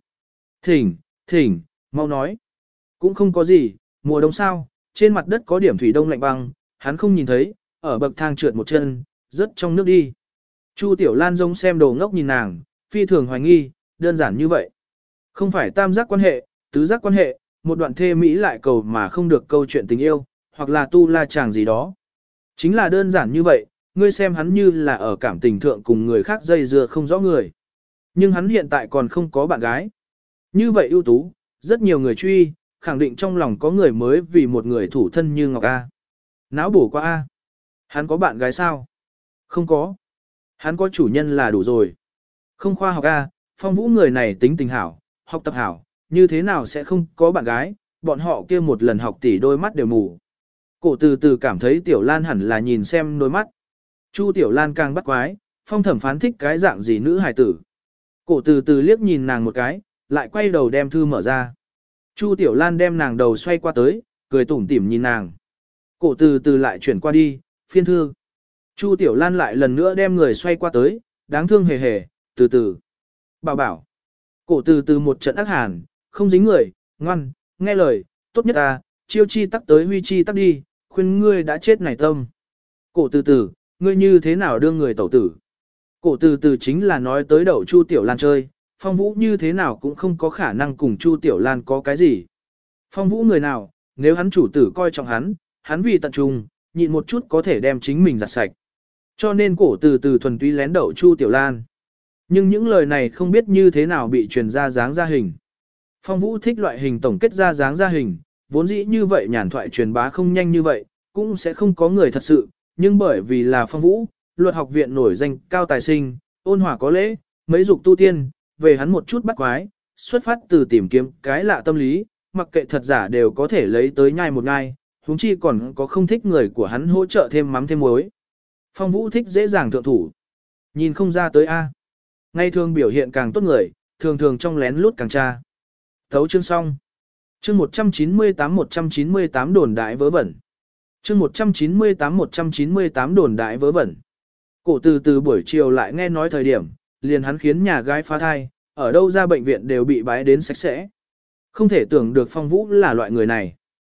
Thỉnh, mau nói. Cũng không có gì, mùa đông sao, trên mặt đất có điểm thủy đông lạnh băng, hắn không nhìn thấy, ở bậc thang trượt một chân, rớt trong nước đi. Chu Tiểu Lan giống xem đồ ngốc nhìn nàng, phi thường hoài nghi, đơn giản như vậy. Không phải tam giác quan hệ, tứ giác quan hệ, một đoạn thê mỹ lại cầu mà không được câu chuyện tình yêu, hoặc là tu la chàng gì đó. Chính là đơn giản như vậy, ngươi xem hắn như là ở cảm tình thượng cùng người khác dây dưa không rõ người. Nhưng hắn hiện tại còn không có bạn gái. Như vậy ưu tú, rất nhiều người truy, khẳng định trong lòng có người mới vì một người thủ thân như Ngọc A. Náo bổ qua A. Hắn có bạn gái sao? Không có. Hắn có chủ nhân là đủ rồi. Không khoa học A, Phong Vũ người này tính tình hảo, học tập hảo, như thế nào sẽ không có bạn gái, bọn họ kia một lần học tỷ đôi mắt đều mù. Cổ từ từ cảm thấy Tiểu Lan hẳn là nhìn xem đôi mắt. Chu Tiểu Lan càng bắt quái, Phong thẩm phán thích cái dạng gì nữ hài tử. Cổ từ từ liếc nhìn nàng một cái, lại quay đầu đem thư mở ra. Chu Tiểu Lan đem nàng đầu xoay qua tới, cười tủm tỉm nhìn nàng. Cổ từ từ lại chuyển qua đi, phiên thư. Chu Tiểu Lan lại lần nữa đem người xoay qua tới, đáng thương hề hề, từ từ. Bảo bảo. Cổ từ từ một trận ác hàn, không dính người, ngoan, nghe lời, tốt nhất ta, chiêu chi tắc tới huy chi tắc đi, khuyên ngươi đã chết này tâm. Cổ từ từ, ngươi như thế nào đưa người tẩu tử? Cổ từ từ chính là nói tới đậu Chu Tiểu Lan chơi, Phong Vũ như thế nào cũng không có khả năng cùng Chu Tiểu Lan có cái gì. Phong Vũ người nào, nếu hắn chủ tử coi trọng hắn vì tận trung, nhịn một chút có thể đem chính mình giặt sạch. Cho nên cổ từ từ thuần túy lén đậu Chu Tiểu Lan. Nhưng những lời này không biết như thế nào bị truyền ra dáng ra hình. Phong Vũ thích loại hình tổng kết ra dáng ra hình, vốn dĩ như vậy nhàn thoại truyền bá không nhanh như vậy, cũng sẽ không có người thật sự, nhưng bởi vì là Phong Vũ, luật học viện nổi danh cao tài sinh, ôn hòa có lễ, mấy dục tu tiên, về hắn một chút bắt quái, xuất phát từ tìm kiếm cái lạ tâm lý, mặc kệ thật giả đều có thể lấy tới nhai một nhai, huống chi còn có không thích người của hắn hỗ trợ thêm mắm thêm muối. Phong Vũ thích dễ dàng thượng thủ. Nhìn không ra tới A. Ngay thường biểu hiện càng tốt người, thường thường trong lén lút càng tra. Thấu chương xong. Chương 198 đồn đại vớ vẩn. Chương 198 đồn đại vớ vẩn. Cổ từ từ buổi chiều lại nghe nói thời điểm, liền hắn khiến nhà gái phá thai, ở đâu ra bệnh viện đều bị bái đến sạch sẽ. Không thể tưởng được Phong Vũ là loại người này.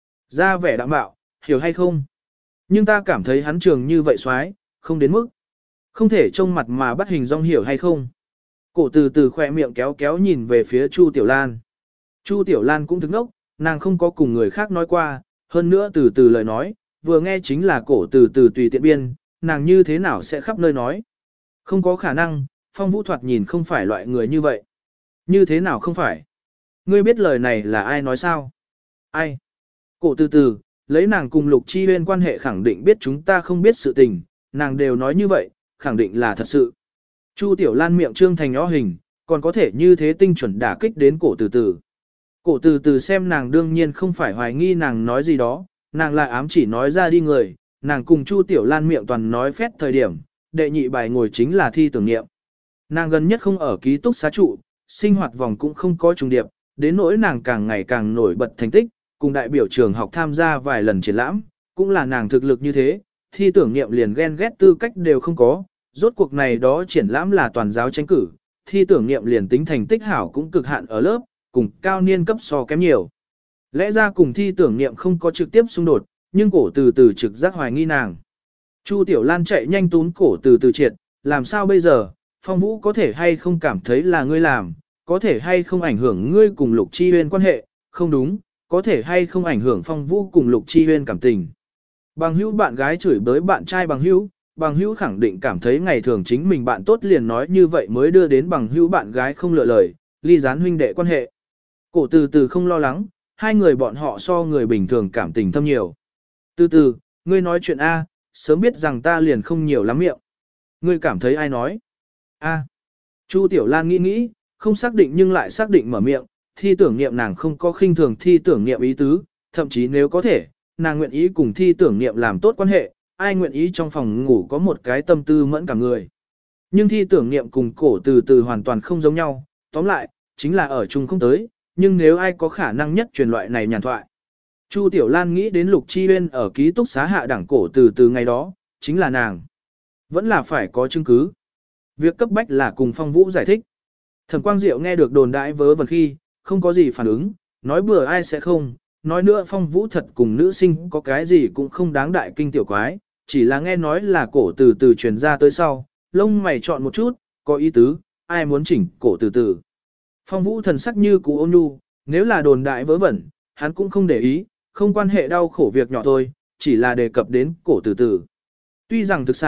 Ra vẻ đạm bạo, hiểu hay không? Nhưng ta cảm thấy hắn trường như vậy xoái, không đến mức. Không thể trông mặt mà bắt hình dong hiểu hay không? Cổ từ từ khỏe miệng kéo kéo nhìn về phía Chu Tiểu Lan. Chu Tiểu Lan cũng thức nốc, nàng không có cùng người khác nói qua, hơn nữa từ từ lời nói, vừa nghe chính là cổ từ từ tùy tiện biên, nàng như thế nào sẽ khắp nơi nói. Không có khả năng, Phong Vũ thoạt nhìn không phải loại người như vậy. Như thế nào không phải? Ngươi biết lời này là ai nói sao? Ai? Cổ từ từ, lấy nàng cùng Lục Chi Huyên quan hệ khẳng định biết chúng ta không biết sự tình, nàng đều nói như vậy, khẳng định là thật sự. Chu Tiểu Lan miệng trương thành nhỏ hình, còn có thể như thế tinh chuẩn đả kích đến cổ từ từ. Cổ từ từ xem nàng đương nhiên không phải hoài nghi nàng nói gì đó, nàng lại ám chỉ nói ra đi người, nàng cùng Chu Tiểu Lan miệng toàn nói phét thời điểm, đệ nhị bài ngồi chính là thi tưởng niệm. Nàng gần nhất không ở ký túc xá trụ, sinh hoạt vòng cũng không có trùng điệp, đến nỗi nàng càng ngày càng nổi bật thành tích, cùng đại biểu trường học tham gia vài lần triển lãm, cũng là nàng thực lực như thế, thi tưởng niệm liền ghen ghét tư cách đều không có, rốt cuộc này đó triển lãm là toàn giáo tranh cử, thi tưởng niệm liền tính thành tích hảo cũng cực hạn ở lớp, cùng cao niên cấp so kém nhiều. Lẽ ra cùng thi tưởng niệm không có trực tiếp xung đột, nhưng cổ từ từ trực giác hoài nghi nàng. Chu Tiểu Lan chạy nhanh tún cổ từ từ triệt, làm sao bây giờ, Phong Vũ có thể hay không cảm thấy là ngươi làm, có thể hay không ảnh hưởng ngươi cùng Lục Chi Huyên quan hệ, không đúng, có thể hay không ảnh hưởng Phong Vũ cùng Lục Chi Huyên cảm tình. Bằng hữu bạn gái chửi bới bạn trai bằng hữu khẳng định cảm thấy ngày thường chính mình bạn tốt liền nói như vậy mới đưa đến bằng hữu bạn gái không lựa lời, ly gián huynh đệ quan hệ. Cổ từ từ không lo lắng, hai người bọn họ so người bình thường cảm tình thâm nhiều. Từ từ, ngươi nói chuyện A, sớm biết rằng ta liền không nhiều lắm miệng. Ngươi cảm thấy ai nói? A. Chu Tiểu Lan nghĩ nghĩ, không xác định nhưng lại xác định mở miệng, thi tưởng niệm nàng không có khinh thường thi tưởng niệm ý tứ, thậm chí nếu có thể, nàng nguyện ý cùng thi tưởng niệm làm tốt quan hệ, ai nguyện ý trong phòng ngủ có một cái tâm tư mẫn cả người. Nhưng thi tưởng niệm cùng cổ từ từ hoàn toàn không giống nhau, tóm lại, chính là ở chung không tới, nhưng nếu ai có khả năng nhất truyền loại này nhàn thoại. Chu Tiểu Lan nghĩ đến Lục Chi Huyên ở ký túc xá hạ đẳng cổ từ từ ngày đó, chính là nàng. Vẫn là phải có chứng cứ. Việc cấp bách là cùng Phong Vũ giải thích. Thẩm Quang Diệu nghe được đồn đại vớ vẩn khi, không có gì phản ứng, nói bừa ai sẽ không, nói nữa Phong Vũ thật cùng nữ sinh có cái gì cũng không đáng đại kinh tiểu quái, chỉ là nghe nói là cổ từ từ truyền ra tới sau, lông mày chọn một chút, có ý tứ, ai muốn chỉnh cổ từ từ. Phong Vũ thần sắc như cũ ôn nhu, nếu là đồn đại vớ vẩn, hắn cũng không để ý, không quan hệ đau khổ việc nhỏ thôi, chỉ là đề cập đến cổ từ từ. Tuy rằng thực xả,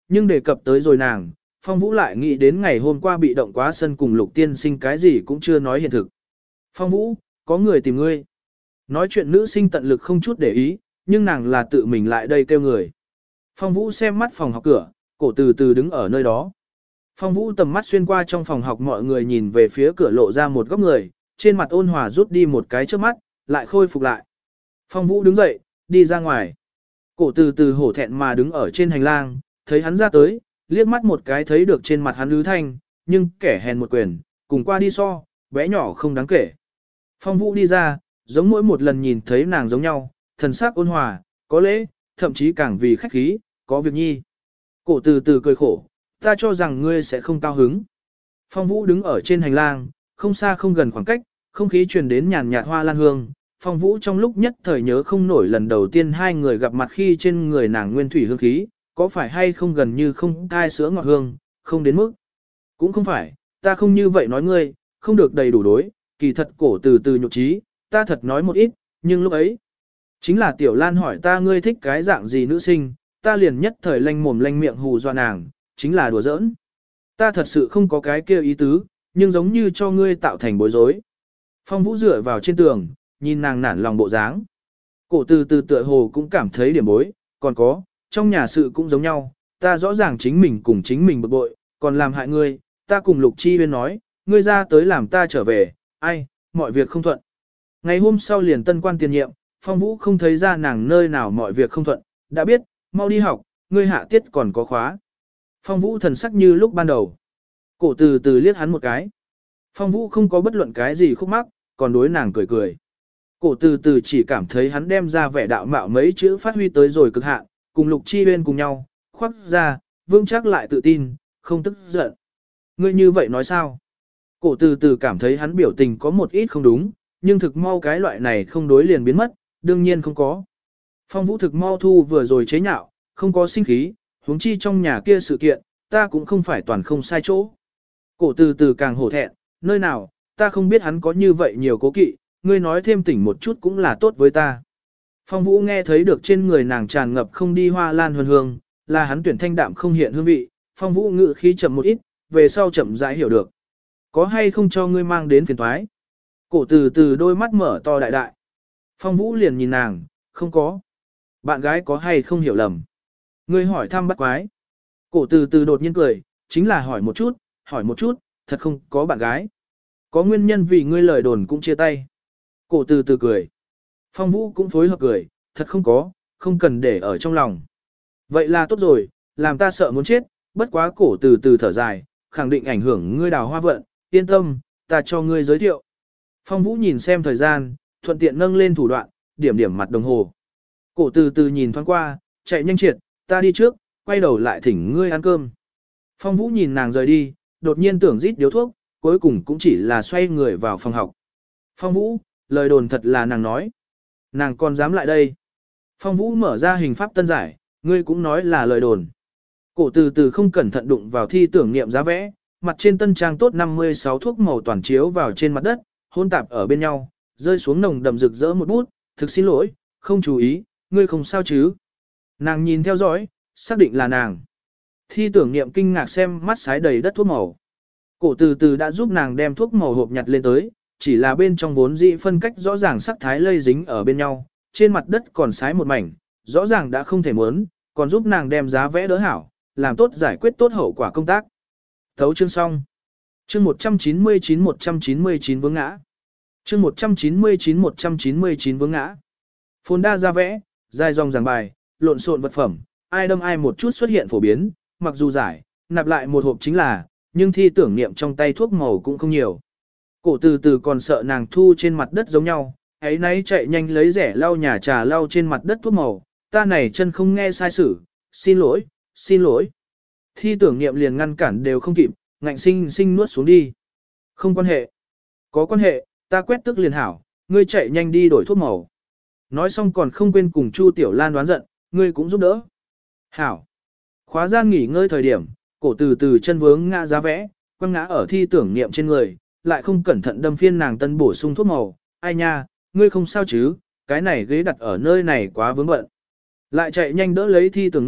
Nhưng đề cập tới rồi nàng, Phong Vũ lại nghĩ đến ngày hôm qua bị động quá sân cùng Lục Tiên Sinh cái gì cũng chưa nói hiện thực. Phong Vũ, có người tìm ngươi. Nói chuyện nữ sinh tận lực không chút để ý, nhưng nàng là tự mình lại đây kêu người. Phong Vũ xem mắt phòng học cửa, cổ từ từ đứng ở nơi đó. Phong Vũ tầm mắt xuyên qua trong phòng học, mọi người nhìn về phía cửa lộ ra một góc người, trên mặt ôn hòa rút đi một cái trước mắt, lại khôi phục lại. Phong Vũ đứng dậy, đi ra ngoài. Cổ từ từ hổ thẹn mà đứng ở trên hành lang, thấy hắn ra tới, liếc mắt một cái thấy được trên mặt hắn Lư Thanh, nhưng kẻ hèn một quyền, cùng qua đi so, bé nhỏ không đáng kể. Phong Vũ đi ra, giống mỗi một lần nhìn thấy nàng giống nhau, thần sắc ôn hòa, có lễ, thậm chí càng vì khách khí, có việc nhi. Cổ từ từ cười khổ, ta cho rằng ngươi sẽ không cao hứng. Phong Vũ đứng ở trên hành lang, không xa không gần khoảng cách, không khí truyền đến nhàn nhạt hoa lan hương. Phong Vũ trong lúc nhất thời nhớ không nổi lần đầu tiên hai người gặp mặt khi trên người nàng nguyên thủy hương khí, có phải hay không gần như không cai sữa ngọt hương, không đến mức. Cũng không phải, ta không như vậy nói ngươi, không được đầy đủ đối, kỳ thật cổ từ từ nhục trí, ta thật nói một ít, nhưng lúc ấy, chính là Tiểu Lan hỏi ta ngươi thích cái dạng gì nữ sinh, ta liền nhất thời lanh mồm lanh miệng hù dọa nàng, chính là đùa giỡn. Ta thật sự không có cái kia ý tứ, nhưng giống như cho ngươi tạo thành bối rối. Phong Vũ dựa vào trên tường, nhìn nàng nản lòng bộ dáng. Cổ từ từ tựa hồ cũng cảm thấy điểm bối, còn có, trong nhà sự cũng giống nhau, ta rõ ràng chính mình cùng chính mình bực bội, còn làm hại ngươi, ta cùng Lục Chi Huyên nói, ngươi ra tới làm ta trở về, ai, mọi việc không thuận. Ngày hôm sau liền tân quan tiền nhiệm, Phong Vũ không thấy ra nàng nơi nào mọi việc không thuận, đã biết, mau đi học, ngươi hạ tiết còn có khóa. Phong Vũ thần sắc như lúc ban đầu. Cổ từ từ liếc hắn một cái. Phong Vũ không có bất luận cái gì khúc mắc, còn đối nàng cười cười. Cổ từ từ chỉ cảm thấy hắn đem ra vẻ đạo mạo mấy chữ phát huy tới rồi cực hạn, cùng Lục Chi Huyên cùng nhau, khoác ra, vương chắc lại tự tin, không tức giận. Ngươi như vậy nói sao? Cổ từ từ cảm thấy hắn biểu tình có một ít không đúng, nhưng thực mau cái loại này không đối liền biến mất, đương nhiên không có. Phong Vũ thực mau thu vừa rồi chế nhạo, không có sinh khí, huống chi trong nhà kia sự kiện, ta cũng không phải toàn không sai chỗ. Cổ từ từ càng hổ thẹn, nơi nào, ta không biết hắn có như vậy nhiều cố kỵ, ngươi nói thêm tỉnh một chút cũng là tốt với ta. Phong Vũ nghe thấy được trên người nàng tràn ngập không đi hoa lan hương hương, là hắn tuyển thanh đạm không hiện hương vị, Phong Vũ ngự khí chậm một ít, về sau chậm rãi hiểu được. Có hay không cho ngươi mang đến phiền toái? Cổ từ từ đôi mắt mở to đại đại. Phong Vũ liền nhìn nàng, không có. Bạn gái có hay không hiểu lầm? Ngươi hỏi thăm bắt quái. Cổ từ từ đột nhiên cười, chính là hỏi một chút, thật không có bạn gái. Có nguyên nhân vì ngươi lời đồn cũng chia tay. Cổ từ từ cười. Phong Vũ cũng phối hợp cười, thật không có, không cần để ở trong lòng. Vậy là tốt rồi, làm ta sợ muốn chết, bất quá cổ từ từ thở dài, khẳng định ảnh hưởng ngươi đào hoa vận, yên tâm, ta cho ngươi giới thiệu. Phong Vũ nhìn xem thời gian, thuận tiện nâng lên thủ đoạn, điểm điểm mặt đồng hồ. Cổ từ từ nhìn thoáng qua, chạy nhanh triệt, ta đi trước, quay đầu lại thỉnh ngươi ăn cơm. Phong Vũ nhìn nàng rời đi, đột nhiên tưởng rít điếu thuốc, cuối cùng cũng chỉ là xoay người vào phòng học. Phong Vũ, lời đồn thật là nàng nói. Nàng còn dám lại đây. Phong Vũ mở ra hình pháp tân giải, ngươi cũng nói là lời đồn. Cổ từ từ không cẩn thận đụng vào thi tưởng niệm giá vẽ, mặt trên tân trang tốt 56 thuốc màu toàn chiếu vào trên mặt đất, hôn tạp ở bên nhau, rơi xuống nồng đậm rực rỡ một bút, thực xin lỗi, không chú ý, ngươi không sao chứ. Nàng nhìn theo dõi, xác định là nàng. Thi tưởng niệm kinh ngạc xem mắt sái đầy đất thuốc màu. Cổ từ từ đã giúp nàng đem thuốc màu hộp nhặt lên tới, chỉ là bên trong vốn dĩ phân cách rõ ràng sắc thái lây dính ở bên nhau, trên mặt đất còn sái một mảnh, rõ ràng đã không thể muốn, còn giúp nàng đem giá vẽ đỡ hảo, làm tốt giải quyết tốt hậu quả công tác. Thấu chương xong. Chương 199 vướng ngã. Chương 199 vướng ngã. Phồn đa ra vẽ, dài dòng giảng bài, lộn xộn vật phẩm, ai đâm ai một chút xuất hiện phổ biến, mặc dù giải, nạp lại một hộp chính là, nhưng thi tưởng niệm trong tay thuốc màu cũng không nhiều. Cổ từ từ còn sợ nàng thu trên mặt đất giống nhau, ấy nấy chạy nhanh lấy rẻ lau nhà trà lau trên mặt đất thuốc màu, ta này chân không nghe sai sử, xin lỗi, xin lỗi. Thi tưởng niệm liền ngăn cản đều không kịp, ngạnh sinh sinh nuốt xuống đi. Không quan hệ. Có quan hệ, ta quét tức liền hảo, ngươi chạy nhanh đi đổi thuốc màu. Nói xong còn không quên cùng Chu Tiểu Lan đoán giận, ngươi cũng giúp đỡ. Hảo. Khóa gian nghỉ ngơi thời điểm, cổ từ từ chân vướng ngã giá vẽ, quăng ngã ở thi tưởng niệm trên người, lại không cẩn thận đâm phiên nàng tân bổ sung thuốc màu. Ai nha, ngươi không sao chứ, cái này ghế đặt ở nơi này quá vướng bận. Lại chạy nhanh đỡ lấy thi tưởng niệm,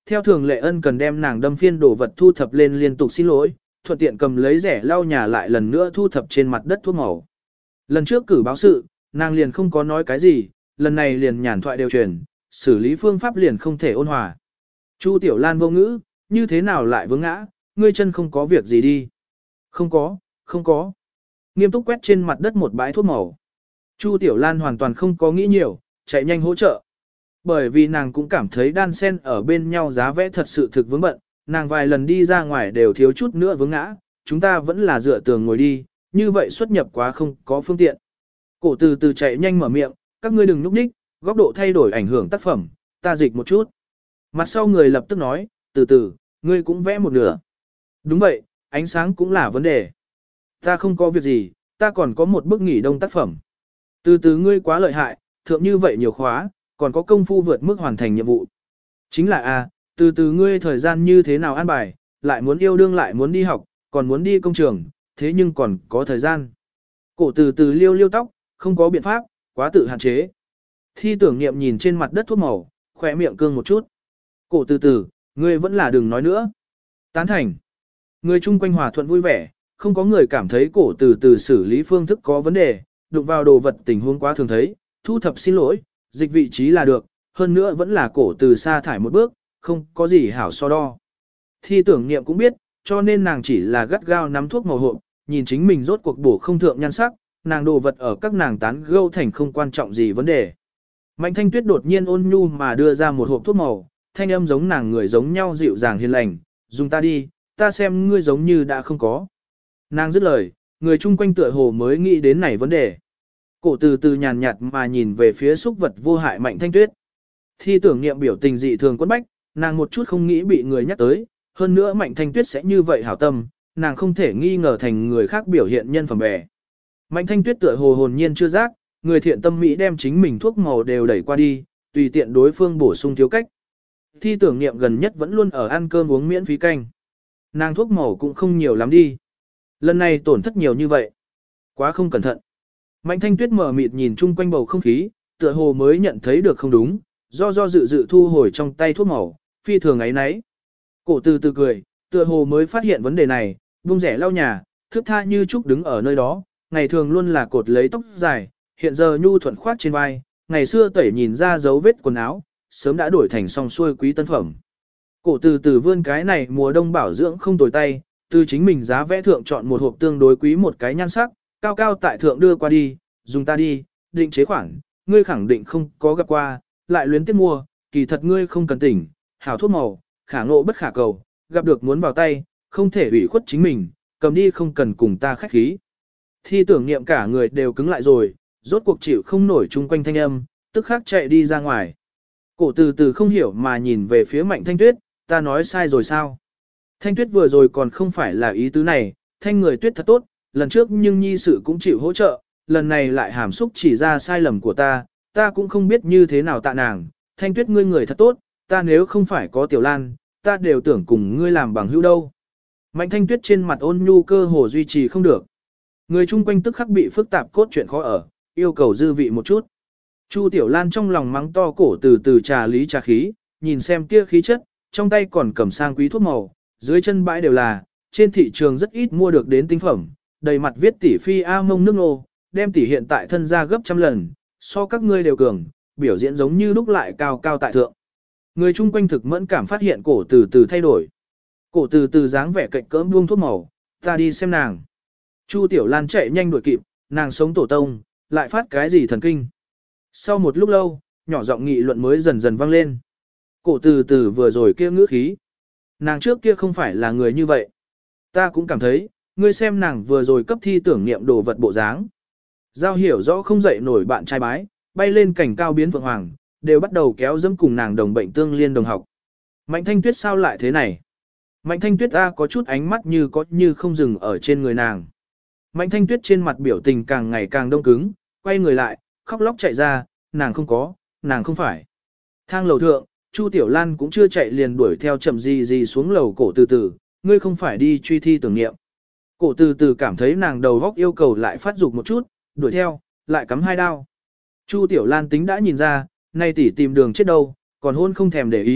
Theo thường lệ ân cần đem nàng đâm phiên đồ vật thu thập lên liên tục xin lỗi, thuận tiện cầm lấy rẻ lau nhà lại lần nữa thu thập trên mặt đất thuốc màu. Lần trước cử báo sự, nàng liền không có nói cái gì, lần này liền nhàn thoại đều truyền, xử lý phương pháp liền không thể ôn hòa. Chu Tiểu Lan vô ngữ, như thế nào lại vướng ngã, ngươi chân không có việc gì đi. Không có, không có. Nghiêm túc quét trên mặt đất một bãi thuốc màu. Chu Tiểu Lan hoàn toàn không có nghĩ nhiều, chạy nhanh hỗ trợ. Bởi vì nàng cũng cảm thấy đan sen ở bên nhau giá vẽ thật sự thực vướng bận, nàng vài lần đi ra ngoài đều thiếu chút nữa vướng ngã, chúng ta vẫn là dựa tường ngồi đi, như vậy xuất nhập quá không có phương tiện. Cổ từ từ chạy nhanh mở miệng, các ngươi đừng núp ních, góc độ thay đổi ảnh hưởng tác phẩm, ta dịch một chút. Mặt sau người lập tức nói, từ từ, ngươi cũng vẽ một nửa. Đúng vậy, ánh sáng cũng là vấn đề. Ta không có việc gì, ta còn có một bức nghỉ đông tác phẩm. Từ từ ngươi quá lợi hại, thượng như vậy nhiều khóa, còn có công phu vượt mức hoàn thành nhiệm vụ. Chính là từ từ ngươi thời gian như thế nào an bài, lại muốn yêu đương lại muốn đi học, còn muốn đi công trường, thế nhưng còn có thời gian. Cổ từ từ liêu liêu tóc, không có biện pháp, quá tự hạn chế. Thi tưởng niệm nhìn trên mặt đất thuốc màu, khỏe miệng cương một chút. Cổ từ từ, ngươi vẫn là đừng nói nữa. Tán thành. Người chung quanh hòa thuận vui vẻ, không có người cảm thấy cổ từ từ xử lý phương thức có vấn đề, đụng vào đồ vật tình huống quá thường thấy, thu thập xin lỗi, dịch vị trí là được, hơn nữa vẫn là cổ từ xa thải một bước, không có gì hảo so đo. Thi tưởng niệm cũng biết, cho nên nàng chỉ là gắt gao nắm thuốc màu hộp, nhìn chính mình rốt cuộc bổ không thượng nhan sắc, nàng đồ vật ở các nàng tán gâu thành không quan trọng gì vấn đề. Mạnh Thanh Tuyết đột nhiên ôn nhu mà đưa ra một hộp thuốc màu, thanh âm giống nàng người giống nhau dịu dàng hiền lành, dùng ta đi, ta xem ngươi giống như đã không có. Nàng dứt lời, người chung quanh tựa hồ mới nghĩ đến này vấn đề. Cổ từ từ nhàn nhạt mà nhìn về phía xúc vật vô hại Mạnh Thanh Tuyết. Thi tưởng niệm biểu tình dị thường quấn bách, nàng một chút không nghĩ bị người nhắc tới, hơn nữa Mạnh Thanh Tuyết sẽ như vậy hảo tâm, nàng không thể nghi ngờ thành người khác biểu hiện nhân phẩm bè. Mạnh Thanh Tuyết tựa hồ hồn nhiên chưa giác, người thiện tâm mỹ đem chính mình thuốc màu đều đẩy qua đi, tùy tiện đối phương bổ sung thiếu cách. Thi tưởng niệm gần nhất vẫn luôn ở ăn cơm uống miễn phí canh. Nàng thuốc màu cũng không nhiều lắm đi. Lần này tổn thất nhiều như vậy. Quá không cẩn thận. Mạnh Thanh Tuyết mở mịt nhìn chung quanh bầu không khí, tựa hồ mới nhận thấy được không đúng, do dự thu hồi trong tay thuốc màu, phi thường ấy nấy. Cổ từ từ cười, tựa hồ mới phát hiện vấn đề này, buông rẻ lau nhà, thước tha như trúc đứng ở nơi đó, ngày thường luôn là cột lấy tóc dài, hiện giờ nhu thuận khoát trên vai, ngày xưa tẩy nhìn ra dấu vết quần áo, sớm đã đổi thành song xuôi quý tân phẩm. Cổ từ từ vươn cái này mùa đông bảo dưỡng không tồi tay, từ chính mình giá vẽ thượng chọn một hộp tương đối quý một cái nhan sắc, cao cao tại thượng đưa qua đi, dùng ta đi, định chế khoản, ngươi khẳng định không có gặp qua, lại luyến tiếc mua, kỳ thật ngươi không cần tỉnh, hảo thuốc màu, khả ngộ bất khả cầu, gặp được muốn vào tay, không thể ủy khuất chính mình, cầm đi không cần cùng ta khách khí. Thi tưởng niệm cả người đều cứng lại rồi, rốt cuộc chịu không nổi chung quanh thanh âm, tức khắc chạy đi ra ngoài. Cổ từ từ không hiểu mà nhìn về phía Mạnh Thanh Tuyết, ta nói sai rồi sao? Thanh Tuyết vừa rồi còn không phải là ý tứ này, thanh người Tuyết thật tốt, lần trước nhưng nhi sự cũng chịu hỗ trợ, lần này lại hàm xúc chỉ ra sai lầm của ta cũng không biết như thế nào tạ nàng, Thanh Tuyết ngươi người thật tốt, ta nếu không phải có Tiểu Lan, ta đều tưởng cùng ngươi làm bằng hữu đâu. Mạnh Thanh Tuyết trên mặt ôn nhu cơ hồ duy trì không được. Người chung quanh tức khắc bị phức tạp cốt chuyện khó ở, yêu cầu dư vị một chút. Chu Tiểu Lan trong lòng mắng to cổ từ từ trà lý trà khí, nhìn xem kia khí chất, trong tay còn cầm sang quý thuốc màu, dưới chân bãi đều là, trên thị trường rất ít mua được đến tinh phẩm, đầy mặt viết tỷ phi a mông nước nô, đem tỷ hiện tại thân ra gấp trăm lần, so các ngươi đều cường, biểu diễn giống như lúc lại cao cao tại thượng. Người chung quanh thực mẫn cảm phát hiện cổ từ từ thay đổi. Cổ từ từ dáng vẻ cạnh cỡm buông thuốc màu, ta đi xem nàng. Chu Tiểu Lan chạy nhanh đuổi kịp, nàng sống tổ tông, lại phát cái gì thần kinh. Sau một lúc lâu, nhỏ giọng nghị luận mới dần dần vang lên. Cổ từ từ vừa rồi kia ngữ khí. Nàng trước kia không phải là người như vậy. Ta cũng cảm thấy, ngươi xem nàng vừa rồi cấp thi tưởng niệm đồ vật bộ dáng. Giao hiểu rõ không dậy nổi bạn trai bái, bay lên cảnh cao biến vượng hoàng, đều bắt đầu kéo dẫm cùng nàng đồng bệnh tương liên đồng học. Mạnh Thanh Tuyết sao lại thế này? Mạnh Thanh Tuyết có chút ánh mắt như có như không dừng ở trên người nàng. Mạnh Thanh Tuyết trên mặt biểu tình càng ngày càng đông cứng, quay người lại, khóc lóc chạy ra, nàng không có, nàng không phải. Thang lầu thượng, Chu Tiểu Lan cũng chưa chạy liền đuổi theo chậm gì xuống lầu cổ từ từ, ngươi không phải đi truy thi tưởng niệm. Cổ từ từ cảm thấy nàng đầu góc yêu cầu lại phát dục một chút, đuổi theo, lại cắm hai đao. Chu Tiểu Lan tính đã nhìn ra, nay tỷ tìm đường chết đâu, còn hôn không thèm để ý,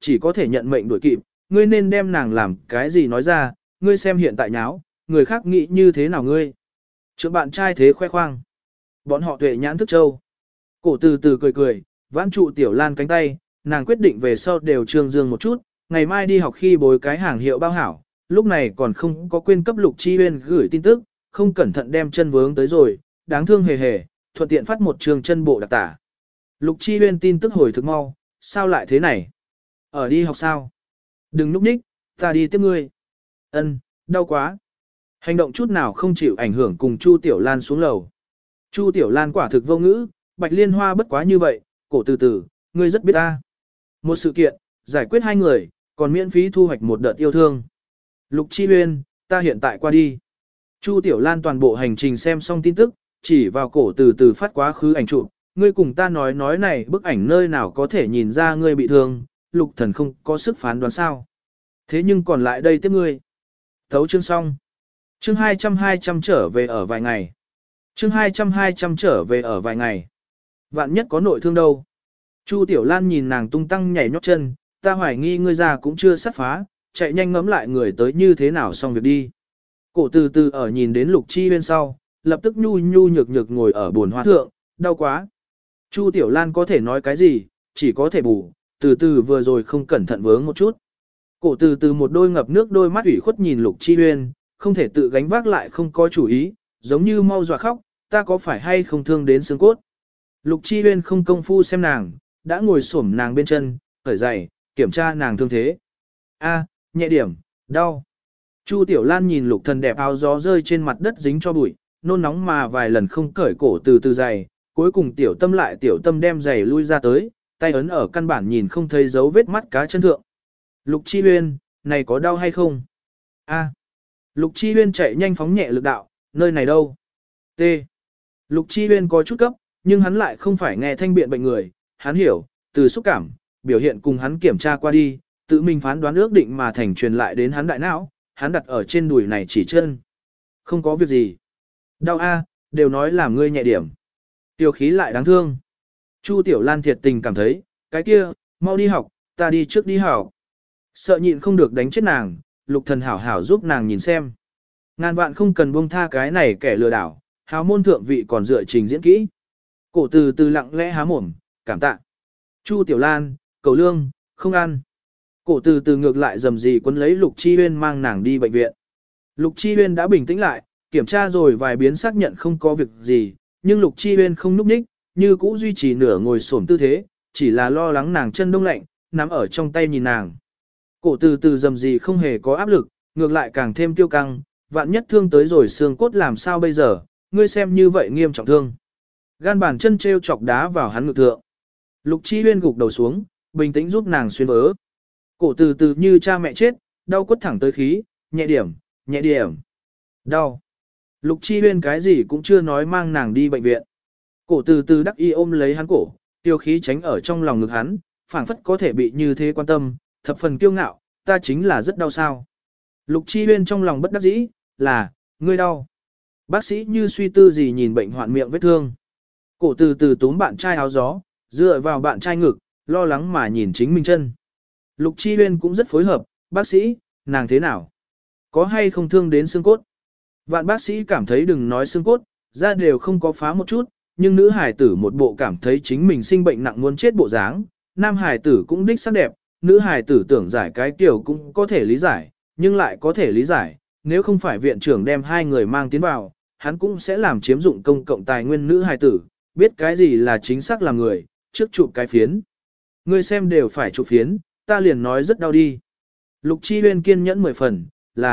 chỉ có thể nhận mệnh đuổi kịp, ngươi nên đem nàng làm cái gì nói ra, ngươi xem hiện tại nháo, người khác nghĩ như thế nào ngươi. Trượng bạn trai thế khoe khoang. Bọn họ tuệ nhãn thức châu. Cổ từ từ cười cười, vãn trụ Tiểu Lan cánh tay, nàng quyết định về sau đều trương dương một chút, ngày mai đi học khi bối cái hàng hiệu bao hảo, lúc này còn không có quên cấp Lục Chi Huyên gửi tin tức, không cẩn thận đem chân vướng tới rồi, đáng thương hề hề, thuận tiện phát một trường chân bộ đặc tả. Lục Chi Huyên tin tức hồi thực mau, sao lại thế này? Ở đi học sao? Đừng núp ních, ta đi tiếp ngươi. Ân, đau quá. Hành động chút nào không chịu ảnh hưởng cùng Chu Tiểu Lan xuống lầu. Chu Tiểu Lan quả thực vô ngữ, Bạch Liên Hoa bất quá như vậy, cổ từ từ, ngươi rất biết ta. Một sự kiện, giải quyết hai người, còn miễn phí thu hoạch một đợt yêu thương. Lục Chi Huyên, ta hiện tại qua đi. Chu Tiểu Lan toàn bộ hành trình xem xong tin tức, chỉ vào cổ từ từ phát quá khứ ảnh chụp, ngươi cùng ta nói này bức ảnh nơi nào có thể nhìn ra ngươi bị thương, Lục Thần không có sức phán đoán sao. Thế nhưng còn lại đây tiếp ngươi. Thấu chương xong. Chương 200 trở về ở vài ngày. Chương 200 trở về ở vài ngày. Vạn nhất có nội thương đâu. Chu Tiểu Lan nhìn nàng tung tăng nhảy nhót chân, ta hoài nghi ngươi già cũng chưa sát phá, chạy nhanh ngắm lại người tới như thế nào xong việc đi. Cổ từ từ ở nhìn đến Lục Chi Huyên sau, lập tức nhu nhu nhược nhược ngồi ở buồn hoa thượng, đau quá. Chu Tiểu Lan có thể nói cái gì, chỉ có thể bù, từ từ vừa rồi không cẩn thận vướng một chút. Cổ từ từ một đôi ngập nước đôi mắt ủy khuất nhìn Lục Chi Huyên, không thể tự gánh vác lại không có chủ ý, giống như mau dọa khóc, ta có phải hay không thương đến xương cốt. Lục Chi Huyên không công phu xem nàng, đã ngồi xổm nàng bên chân, khởi giày, kiểm tra nàng thương thế. A, nhẹ điểm, đau. Chu Tiểu Lan nhìn Lục Thần đẹp áo gió rơi trên mặt đất dính cho bụi, nôn nóng mà vài lần không cởi cổ từ từ giày, cuối cùng tiểu tâm đem giày lui ra tới, tay ấn ở căn bản nhìn không thấy dấu vết mắt cá chân thượng. Lục Chi Huyên, này có đau hay không? A. Lục Chi Huyên chạy nhanh phóng nhẹ lực đạo, nơi này đâu? T. Lục Chi Huyên có chút cấp, nhưng hắn lại không phải nghe thanh biện bệnh người, hắn hiểu, từ xúc cảm, biểu hiện cùng hắn kiểm tra qua đi, tự mình phán đoán ước định mà thành truyền lại đến hắn đại não, hắn đặt ở trên đùi này chỉ chân. Không có việc gì. Đau a, đều nói làm ngươi nhẹ điểm. Tiêu khí lại đáng thương. Chu Tiểu Lan thiệt tình cảm thấy, cái kia, mau đi học, ta đi trước đi học. Sợ nhịn không được đánh chết nàng, Lục Thần hảo hảo giúp nàng nhìn xem. Ngàn vạn không cần buông tha cái này kẻ lừa đảo, hào môn thượng vị còn dựa trình diễn kỹ. Cổ từ từ lặng lẽ há mồm, cảm tạ. Chu Tiểu Lan, cầu lương, không ăn. Cổ từ từ ngược lại dầm gì quấn lấy Lục Chi Huyên mang nàng đi bệnh viện. Lục Chi Huyên đã bình tĩnh lại, kiểm tra rồi vài biến xác nhận không có việc gì, nhưng Lục Chi Huyên không núp ních, như cũ duy trì nửa ngồi xổm tư thế, chỉ là lo lắng nàng chân đông lạnh, nắm ở trong tay nhìn nàng. Cổ từ từ dầm gì không hề có áp lực, ngược lại càng thêm tiêu căng, vạn nhất thương tới rồi xương cốt làm sao bây giờ, ngươi xem như vậy nghiêm trọng thương. Gan bàn chân treo chọc đá vào hắn ngực thượng. Lục Chi Huyên gục đầu xuống, bình tĩnh giúp nàng xuyên vớ. Cổ từ từ như cha mẹ chết, đau quất thẳng tới khí, nhẹ điểm, nhẹ điểm. Đau. Lục Chi Huyên cái gì cũng chưa nói mang nàng đi bệnh viện. Cổ từ từ đắc y ôm lấy hắn cổ, tiêu khí tránh ở trong lòng ngực hắn, phảng phất có thể bị như thế quan tâm, thập phần kiêu ngạo, ta chính là rất đau sao. Lục Chi Huyên trong lòng bất đắc dĩ, là, ngươi đau. Bác sĩ như suy tư gì nhìn bệnh hoạn miệng vết thương. Cổ từ từ túm bạn trai áo gió, dựa vào bạn trai ngực, lo lắng mà nhìn chính mình chân. Lục Chi Huyên cũng rất phối hợp, bác sĩ, nàng thế nào? Có hay không thương đến xương cốt? Vạn bác sĩ cảm thấy đừng nói xương cốt, da đều không có phá một chút, nhưng nữ hài tử một bộ cảm thấy chính mình sinh bệnh nặng muốn chết bộ dáng, nam hài tử cũng đích sắc đẹp, nữ hài tử tưởng giải cái kiểu cũng có thể lý giải, nhưng lại có thể lý giải, nếu không phải viện trưởng đem hai người mang tiến vào, hắn cũng sẽ làm chiếm dụng công cộng tài nguyên nữ hài tử, biết cái gì là chính xác làm người, trước chụp cái phiến. Ngươi xem đều phải chụp phiến, ta liền nói rất đau đi. Lục Chi Huyên kiên nhẫn 10 phần,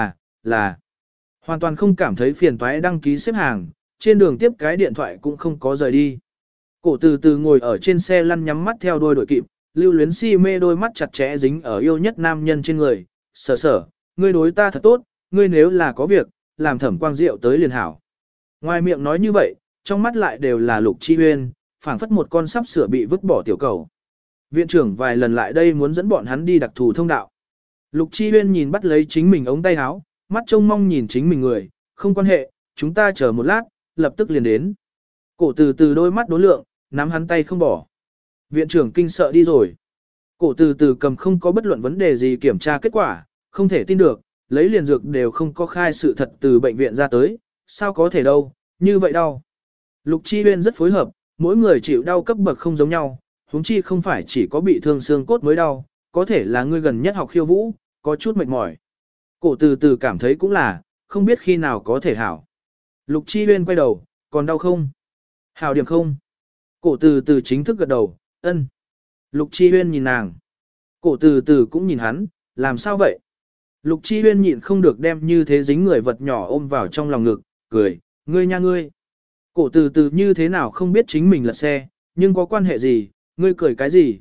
là. Hoàn toàn không cảm thấy phiền toái đăng ký xếp hàng, trên đường tiếp cái điện thoại cũng không có rời đi. Cổ từ từ ngồi ở trên xe lăn nhắm mắt theo đôi đội kịp, lưu luyến si mê đôi mắt chặt chẽ dính ở yêu nhất nam nhân trên người. Sở, ngươi đối ta thật tốt, ngươi nếu là có việc, làm Thẩm Quang Diệu tới liền hảo. Ngoài miệng nói như vậy, trong mắt lại đều là Lục Chi Huyên, phảng phất một con sắp sửa bị vứt bỏ tiểu cầu. Viện trưởng vài lần lại đây muốn dẫn bọn hắn đi đặc thù thông đạo. Lục Chi Huyên nhìn bắt lấy chính mình ống tay áo, mắt trông mong nhìn chính mình người, không quan hệ, chúng ta chờ một lát, lập tức liền đến. Cổ từ từ đôi mắt đối lượng, nắm hắn tay không bỏ. Viện trưởng kinh sợ đi rồi. Cổ từ từ cầm không có bất luận vấn đề gì kiểm tra kết quả, không thể tin được, lấy liền dược đều không có khai sự thật từ bệnh viện ra tới, sao có thể đâu, như vậy đau. Lục Chi Huyên rất phối hợp, mỗi người chịu đau cấp bậc không giống nhau, huống chi không phải chỉ có bị thương xương cốt mới đau, có thể là ngươi gần nhất học khiêu vũ, có chút mệt mỏi. Cổ từ từ cảm thấy cũng là, không biết khi nào có thể hảo. Lục Chi Huyên quay đầu, còn đau không? Hảo điểm không? Cổ từ từ chính thức gật đầu, ân. Lục Chi Huyên nhìn nàng. Cổ từ từ cũng nhìn hắn, làm sao vậy? Lục Chi Huyên nhịn không được đem như thế dính người vật nhỏ ôm vào trong lòng ngực, cười, ngươi nha ngươi. Cổ từ từ như thế nào không biết chính mình lật xe, nhưng có quan hệ gì, ngươi cười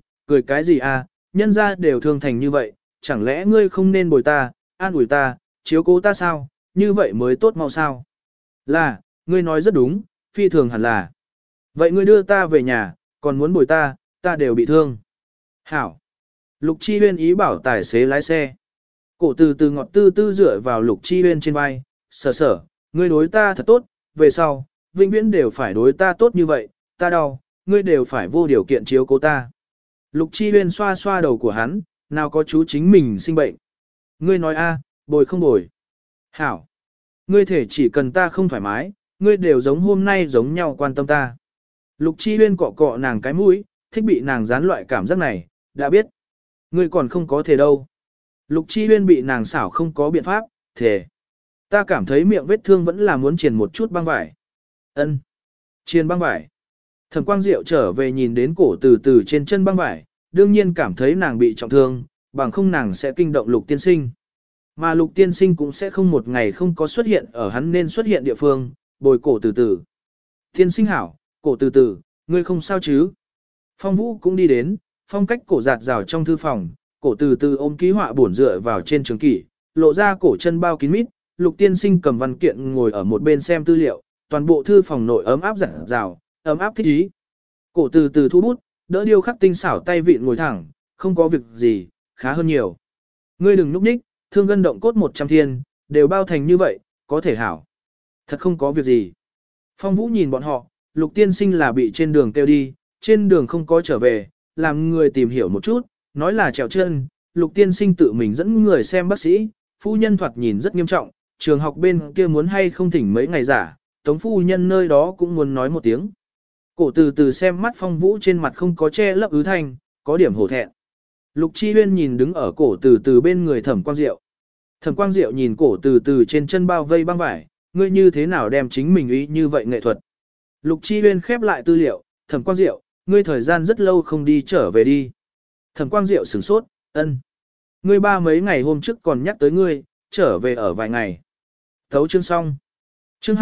cái gì à, nhân ra đều thương thành như vậy, chẳng lẽ ngươi không nên bồi ta, an ủi ta, chiếu cố ta sao, như vậy mới tốt mau sao. Là, ngươi nói rất đúng, phi thường hẳn là. Vậy ngươi đưa ta về nhà, còn muốn bồi ta, ta đều bị thương. Hảo. Lục Chi Huyên ý bảo tài xế lái xe. Cổ từ từ ngọt tư tư dựa vào Lục Chi Huyên trên vai, sở, ngươi đối ta thật tốt, về sau, vĩnh viễn đều phải đối ta tốt như vậy, ta đau, ngươi đều phải vô điều kiện chiếu cố ta. Lục Chi Huyên xoa xoa đầu của hắn, nào có chú chính mình sinh bệnh. Ngươi nói a, bồi không bồi. Hảo. Ngươi thể chỉ cần ta không thoải mái, ngươi đều giống hôm nay giống nhau quan tâm ta. Lục Chi Huyên cọ cọ nàng cái mũi, thích bị nàng dán loại cảm giác này, đã biết. Ngươi còn không có thể đâu. Lục Chi Huyên bị nàng xảo không có biện pháp, thể. Ta cảm thấy miệng vết thương vẫn là muốn triền một chút băng vải. Ân, triền băng vải. Thẩm Quang Diệu trở về nhìn đến cổ từ từ trên chân băng vải, đương nhiên cảm thấy nàng bị trọng thương, bằng không nàng sẽ kinh động Lục tiên sinh. Mà Lục tiên sinh cũng sẽ không một ngày không có xuất hiện ở hắn nên xuất hiện địa phương, bồi cổ từ từ. Tiên sinh hảo, cổ từ từ, ngươi không sao chứ? Phong Vũ cũng đi đến, phong cách cổ giạt rào trong thư phòng, cổ từ từ ôm ký họa bổn dựa vào trên trường kỷ, lộ ra cổ chân bao kín mít, Lục tiên sinh cầm văn kiện ngồi ở một bên xem tư liệu, toàn bộ thư phòng nội ấm áp giặt rào, ấm áp thích ý. Cổ từ từ thu bút, đỡ điêu khắc tinh xảo tay vịn ngồi thẳng, không có việc gì, khá hơn nhiều. Ngươi đừng núp nhích, thương gân động cốt 100 thiên, đều bao thành như vậy, có thể hảo. Thật không có việc gì. Phong Vũ nhìn bọn họ, Lục tiên sinh là bị trên đường kêu đi, trên đường không có trở về, làm người tìm hiểu một chút, nói là trèo chân, Lục tiên sinh tự mình dẫn người xem bác sĩ, phu nhân thoạt nhìn rất nghiêm trọng, trường học bên kia muốn hay không thỉnh mấy ngày giả, Tống phu nhân nơi đó cũng muốn nói một tiếng. Cổ từ từ xem mắt Phong Vũ trên mặt không có che lấp ứ thanh, có điểm hổ thẹn. Lục Chi Huyên nhìn đứng ở cổ từ từ bên người Thẩm Quang Diệu. Thẩm Quang Diệu nhìn cổ từ từ trên chân bao vây băng vải, ngươi như thế nào đem chính mình ý như vậy nghệ thuật. Lục Chi Huyên khép lại tư liệu, Thẩm Quang Diệu, ngươi thời gian rất lâu không đi trở về đi. Thẩm Quang Diệu sửng sốt, ân. Ngươi ba mấy ngày hôm trước còn nhắc tới ngươi, trở về ở vài ngày. Thấu chương xong. Chương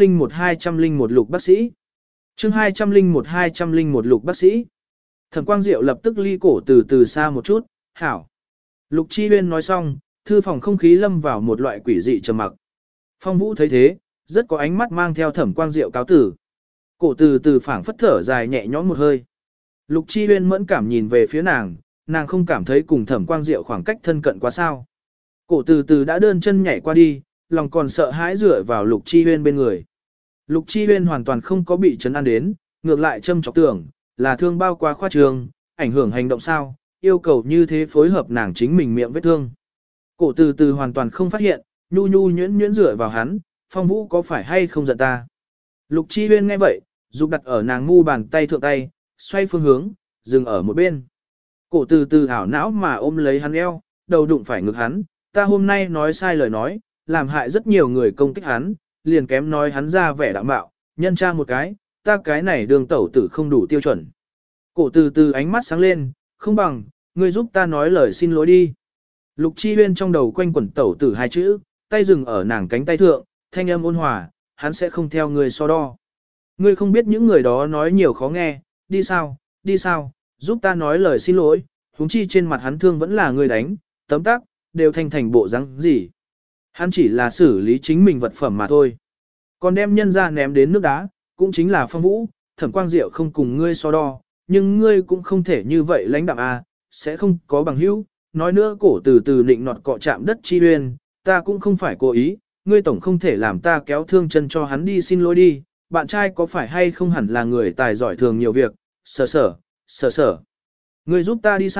201 Lục bác sĩ. Chương 201 Lục bác sĩ. Thẩm Quang Diệu lập tức ly cổ từ từ xa một chút, hảo. Lục Chi Huyên nói xong, thư phòng không khí lâm vào một loại quỷ dị trầm mặc. Phong Vũ thấy thế, rất có ánh mắt mang theo Thẩm Quang Diệu cáo tử. Cổ từ từ phảng phất thở dài nhẹ nhõm một hơi. Lục Chi Huyên mẫn cảm nhìn về phía nàng, nàng không cảm thấy cùng Thẩm Quang Diệu khoảng cách thân cận quá sao. Cổ từ từ đã đơn chân nhảy qua đi, lòng còn sợ hãi dựa vào Lục Chi Huyên bên người. Lục Chi Huyên hoàn toàn không có bị chấn an đến, ngược lại châm chọc tưởng, là thương bao quá khoa trương, ảnh hưởng hành động sao, yêu cầu như thế phối hợp nàng chính mình miệng vết thương. Cổ từ từ hoàn toàn không phát hiện, nhu nhu nhuyễn nhuyễn dựa vào hắn, Phong Vũ có phải hay không giận ta. Lục Chi Huyên nghe vậy, dục đặt ở nàng ngu bàn tay thượng tay, xoay phương hướng, dừng ở một bên. Cổ từ từ hảo não mà ôm lấy hắn eo, đầu đụng phải ngực hắn, ta hôm nay nói sai lời nói, làm hại rất nhiều người công kích hắn, liền kém nói hắn ra vẻ đạm bạo, nhân tra một cái, ta cái này đường tẩu tử không đủ tiêu chuẩn. Cổ từ từ ánh mắt sáng lên, không bằng, ngươi giúp ta nói lời xin lỗi đi. Lục Chi Huyên trong đầu quanh quẩn tẩu tử hai chữ, tay dừng ở nàng cánh tay thượng, thanh âm ôn hòa, hắn sẽ không theo ngươi so đo. Ngươi không biết những người đó nói nhiều khó nghe, đi sao, giúp ta nói lời xin lỗi, huống chi trên mặt hắn thương vẫn là ngươi đánh, tấm tắc, đều thành bộ răng gì. Hắn chỉ là xử lý chính mình vật phẩm mà thôi. Còn đem nhân ra ném đến nước đá, cũng chính là Phong Vũ, Thẩm Quang Diệu không cùng ngươi so đo, nhưng ngươi cũng không thể như vậy lãnh đạm a, sẽ không có bằng hữu. Nói nữa cổ từ từ nịnh nọt cọ chạm đất Chi Huyên, ta cũng không phải cố ý, ngươi tổng không thể làm ta kéo thương chân cho hắn đi xin lỗi đi, bạn trai có phải hay không hẳn là người tài giỏi thường nhiều việc, sở. Ngươi giúp ta đi sao,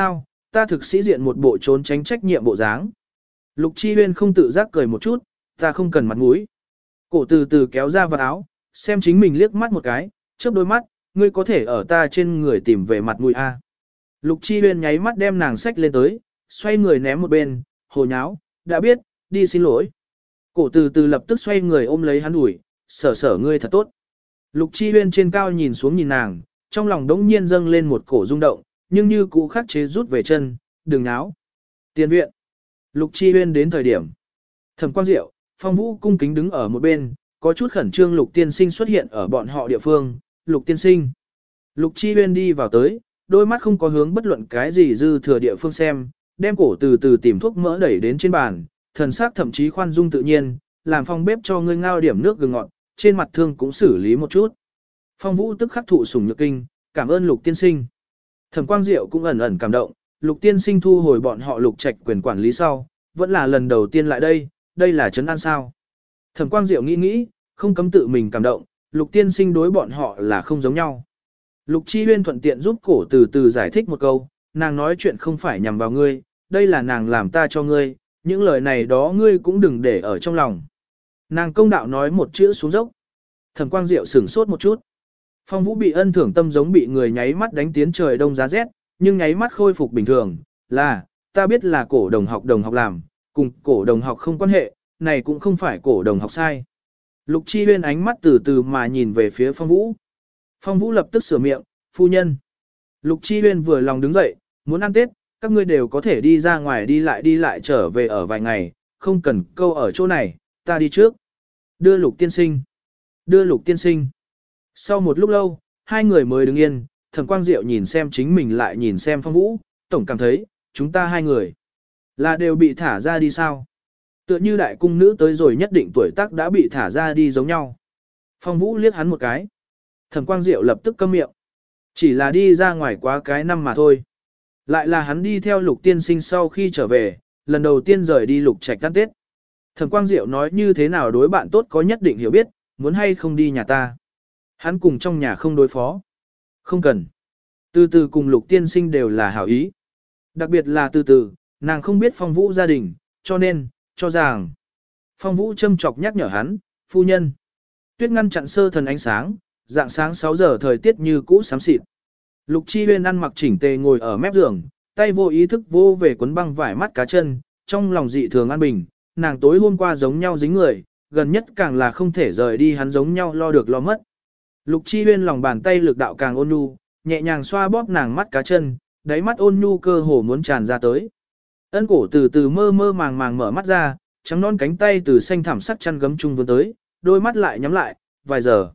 ta thực sĩ diện một bộ trốn tránh trách nhiệm bộ dáng. Lục Chi Huyên không tự giác cười một chút, ta không cần mặt mũi. Cổ từ từ kéo ra vào áo, xem chính mình liếc mắt một cái, chớp đôi mắt, ngươi có thể ở ta trên người tìm về mặt mũi a. Lục Chi Huyên nháy mắt đem nàng xách lên tới, xoay người ném một bên, hồ nháo, đã biết, đi xin lỗi. Cổ từ từ lập tức xoay người ôm lấy hắn ủi, sở ngươi thật tốt. Lục Chi Huyên trên cao nhìn xuống nhìn nàng, trong lòng đống nhiên dâng lên một cổ rung động, nhưng như cũ khắc chế rút về chân, đừng náo. Tiền viện. Lục Chi Huyên đến thời điểm. Thẩm Quang Diệu, Phong Vũ cung kính đứng ở một bên, có chút khẩn trương Lục Tiên Sinh xuất hiện ở bọn họ địa phương. Lục Tiên Sinh. Lục Chi Huyên đi vào tới, đôi mắt không có hướng bất luận cái gì dư thừa địa phương xem, đem cổ từ từ tìm thuốc mỡ đẩy đến trên bàn, thần sắc thậm chí khoan dung tự nhiên, làm phong bếp cho ngươi ngao điểm nước gừng ngọt, trên mặt thương cũng xử lý một chút. Phong Vũ tức khắc thụ sủng nhược kinh, cảm ơn Lục Tiên Sinh. Thẩm Quang Diệu cũng ẩn ẩn cảm động, Lục Tiên Sinh thu hồi bọn họ Lục Trạch quyền quản lý sau, vẫn là lần đầu tiên lại đây là trấn an sao. Thẩm Quang Diệu nghĩ, không cấm tự mình cảm động, Lục Tiên Sinh đối bọn họ là không giống nhau. Lục Chi Huyên thuận tiện giúp cổ từ từ giải thích một câu, nàng nói chuyện không phải nhằm vào ngươi, đây là nàng làm ta cho ngươi, những lời này đó ngươi cũng đừng để ở trong lòng. Nàng công đạo nói một chữ xuống dốc. Thẩm Quang Diệu sửng sốt một chút. Phong Vũ bị ân thưởng tâm giống bị người nháy mắt đánh tiến trời đông giá rét, nhưng nháy mắt khôi phục bình thường, là, ta biết là cổ đồng học làm, cùng cổ đồng học không quan hệ, này cũng không phải cổ đồng học sai. Lục Chi Huyên ánh mắt từ từ mà nhìn về phía Phong Vũ. Phong Vũ lập tức sửa miệng, phu nhân. Lục Chi Huyên vừa lòng đứng dậy, muốn ăn Tết, các ngươi đều có thể đi ra ngoài đi lại trở về ở vài ngày, không cần câu ở chỗ này, ta đi trước. Đưa Lục Tiên Sinh. Đưa Lục Tiên Sinh. Sau một lúc lâu, hai người mới đứng yên, Thẩm Quang Diệu nhìn xem chính mình lại nhìn xem Phong Vũ, tổng cảm thấy, chúng ta hai người là đều bị thả ra đi sao? Tựa như đại cung nữ tới rồi nhất định tuổi tác đã bị thả ra đi giống nhau. Phong Vũ liếc hắn một cái. Thẩm Quang Diệu lập tức câm miệng. Chỉ là đi ra ngoài quá cái năm mà thôi. Lại là hắn đi theo Lục Tiên Sinh sau khi trở về, lần đầu tiên rời đi Lục Trạch ăn Tết. Thẩm Quang Diệu nói như thế nào đối bạn tốt có nhất định hiểu biết, muốn hay không đi nhà ta. Hắn cùng trong nhà không đối phó. Không cần. Từ từ cùng Lục Tiên Sinh đều là hảo ý. Đặc biệt là từ từ, nàng không biết Phong Vũ gia đình, cho nên, cho rằng. Phong Vũ châm chọc nhắc nhở hắn, phu nhân. Tuyết ngăn chặn sơ thần ánh sáng, dạng sáng 6 giờ thời tiết như cũ xám xịt. Lục Chi Huyên ăn mặc chỉnh tề ngồi ở mép giường, tay vô ý thức vô về cuốn băng vải mắt cá chân, trong lòng dị thường an bình, nàng tối hôm qua giống nhau dính người, gần nhất càng là không thể rời đi hắn giống nhau lo được lo mất. Lục Chi Huyên lòng bàn tay lực đạo càng ôn nhu, nhẹ nhàng xoa bóp nàng mắt cá chân, đáy mắt ôn nhu cơ hồ muốn tràn ra tới. Ân cổ từ từ mơ mơ màng màng mở mắt ra, trắng non cánh tay từ xanh thẳm sắc chăn gấm chung vươn tới, đôi mắt lại nhắm lại, vài giờ.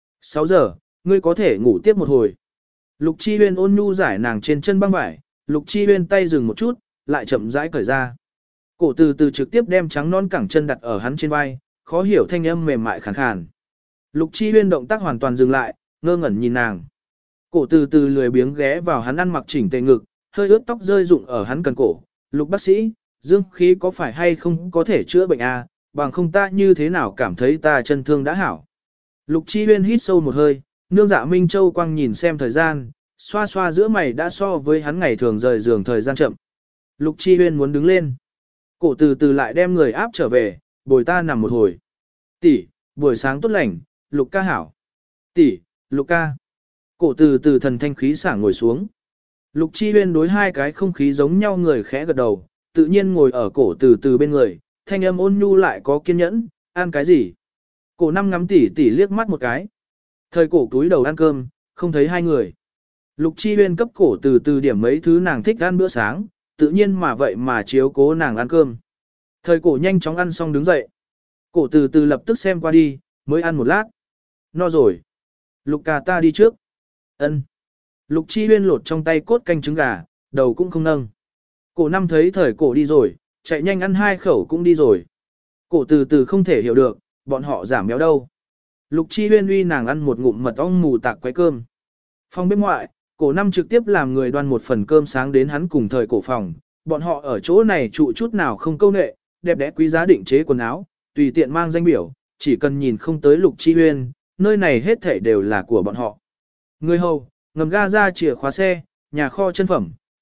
6 giờ, ngươi có thể ngủ tiếp một hồi. Lục Chi Huyên ôn nhu giải nàng trên chân băng vải, Lục Chi Huyên tay dừng một chút, lại chậm rãi cởi ra. Cổ từ từ trực tiếp đem trắng non cẳng chân đặt ở hắn trên vai, khó hiểu thanh âm mềm mại khàn khàn. Lục Chi Huyên động tác hoàn toàn dừng lại, ngơ ngẩn nhìn nàng. Cổ từ từ lười biếng ghé vào hắn ăn mặc chỉnh tề ngực, hơi ướt tóc rơi rụng ở hắn cần cổ. Lục bác sĩ, dương khí có phải hay không có thể chữa bệnh à, bằng không ta như thế nào cảm thấy ta chân thương đã hảo. Lục Chi Huyên hít sâu một hơi, nương dạ Minh Châu quang nhìn xem thời gian, xoa xoa giữa mày đã so với hắn ngày thường rời giường thời gian chậm. Lục Chi Huyên muốn đứng lên. Cổ từ từ lại đem người áp trở về, bồi ta nằm một hồi. Tỷ, buổi sáng tốt lành, Lục ca hảo. Tỷ, Lục ca. Cổ từ từ thần thanh khí sảng ngồi xuống. Lục Chi Huyên đối hai cái không khí giống nhau người khẽ gật đầu, tự nhiên ngồi ở cổ từ từ bên người, thanh âm ôn nhu lại có kiên nhẫn, ăn cái gì? Cổ năm ngắm tỷ tỷ liếc mắt một cái. Thời cổ túi đầu ăn cơm, không thấy hai người. Lục Chi Huyên cấp cổ từ từ điểm mấy thứ nàng thích ăn bữa sáng, tự nhiên mà vậy mà chiếu cố nàng ăn cơm. Thời cổ nhanh chóng ăn xong đứng dậy. Cổ từ từ lập tức xem qua đi, mới ăn một lát. No rồi. Lục ca ta đi trước. Ân. Lục Chi Huyên lột trong tay cốt canh trứng gà, đầu cũng không nâng. Cổ năm thấy thời cổ đi rồi, chạy nhanh ăn 2 khẩu cũng đi rồi. Cổ từ từ không thể hiểu được, bọn họ giảm béo đâu. Lục Chi Huyên uy nàng ăn một ngụm mật ong mù tạc quấy cơm. Phòng bếp ngoại, cổ năm trực tiếp làm người đoan một phần cơm sáng đến hắn cùng thời cổ phòng. Bọn họ ở chỗ này trụ chút nào không câu nệ, đẹp đẽ quý giá định chế quần áo, tùy tiện mang danh biểu, chỉ cần nhìn không tới Lục Chi Huyên, nơi này hết thảy đều là của bọn họ. Người hầu, ngầm ga ra chìa khóa xe, nhà kho chân phẩm,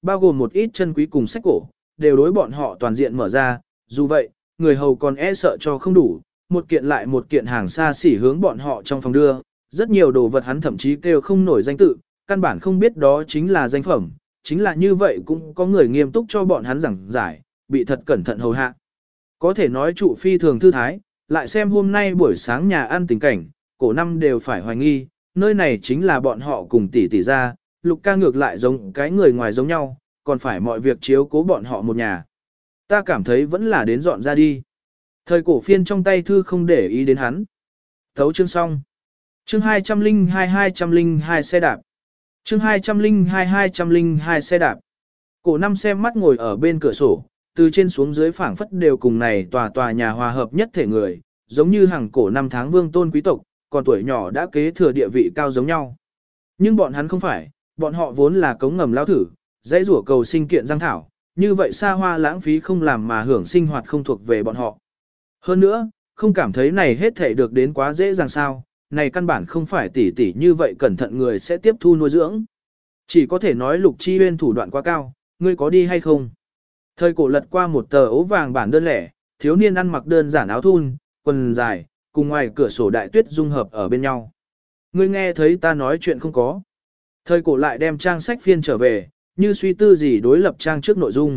bao gồm một ít chân quý cùng sách cổ, đều đối bọn họ toàn diện mở ra, dù vậy, người hầu còn e sợ cho không đủ, một kiện lại một kiện hàng xa xỉ hướng bọn họ trong phòng đưa, rất nhiều đồ vật hắn thậm chí kêu không nổi danh tự, căn bản không biết đó chính là danh phẩm, chính là như vậy cũng có người nghiêm túc cho bọn hắn giảng giải, bị thật cẩn thận hầu hạ. Có thể nói trụ phi thường thư thái, lại xem hôm nay buổi sáng nhà ăn tình cảnh, cổ năm đều phải hoài nghi, nơi này chính là bọn họ cùng tỷ tỷ ra, Lục ca ngược lại giống cái người ngoài giống nhau, còn phải mọi việc chiếu cố bọn họ một nhà. Ta cảm thấy vẫn là đến dọn ra đi. Thời cổ phiên trong tay thư không để ý đến hắn. Thấu chương xong. Chương 202 xe đạp. Chương 202 xe đạp. Cổ năm xem mắt ngồi ở bên cửa sổ, từ trên xuống dưới phảng phất đều cùng này tòa nhà hòa hợp nhất thể người, giống như hàng cổ năm tháng vương tôn quý tộc, còn tuổi nhỏ đã kế thừa địa vị cao giống nhau. Nhưng bọn hắn không phải, bọn họ vốn là cống ngầm lao thử, dãy rủa cầu sinh kiện giang thảo, như vậy xa hoa lãng phí không làm mà hưởng sinh hoạt không thuộc về bọn họ. Hơn nữa, không cảm thấy này hết thể được đến quá dễ dàng sao, này căn bản không phải tỉ tỉ như vậy cẩn thận người sẽ tiếp thu nuôi dưỡng. Chỉ có thể nói Lục Chi Huyên thủ đoạn quá cao, ngươi có đi hay không? Thời cổ lật qua một tờ ố vàng bản đơn lẻ, thiếu niên ăn mặc đơn giản áo thun, quần dài, cùng ngoài cửa sổ đại tuyết dung hợp ở bên nhau. Ngươi nghe thấy ta nói chuyện không có? Thời cổ lại đem trang sách phiên trở về, như suy tư gì đối lập trang trước nội dung.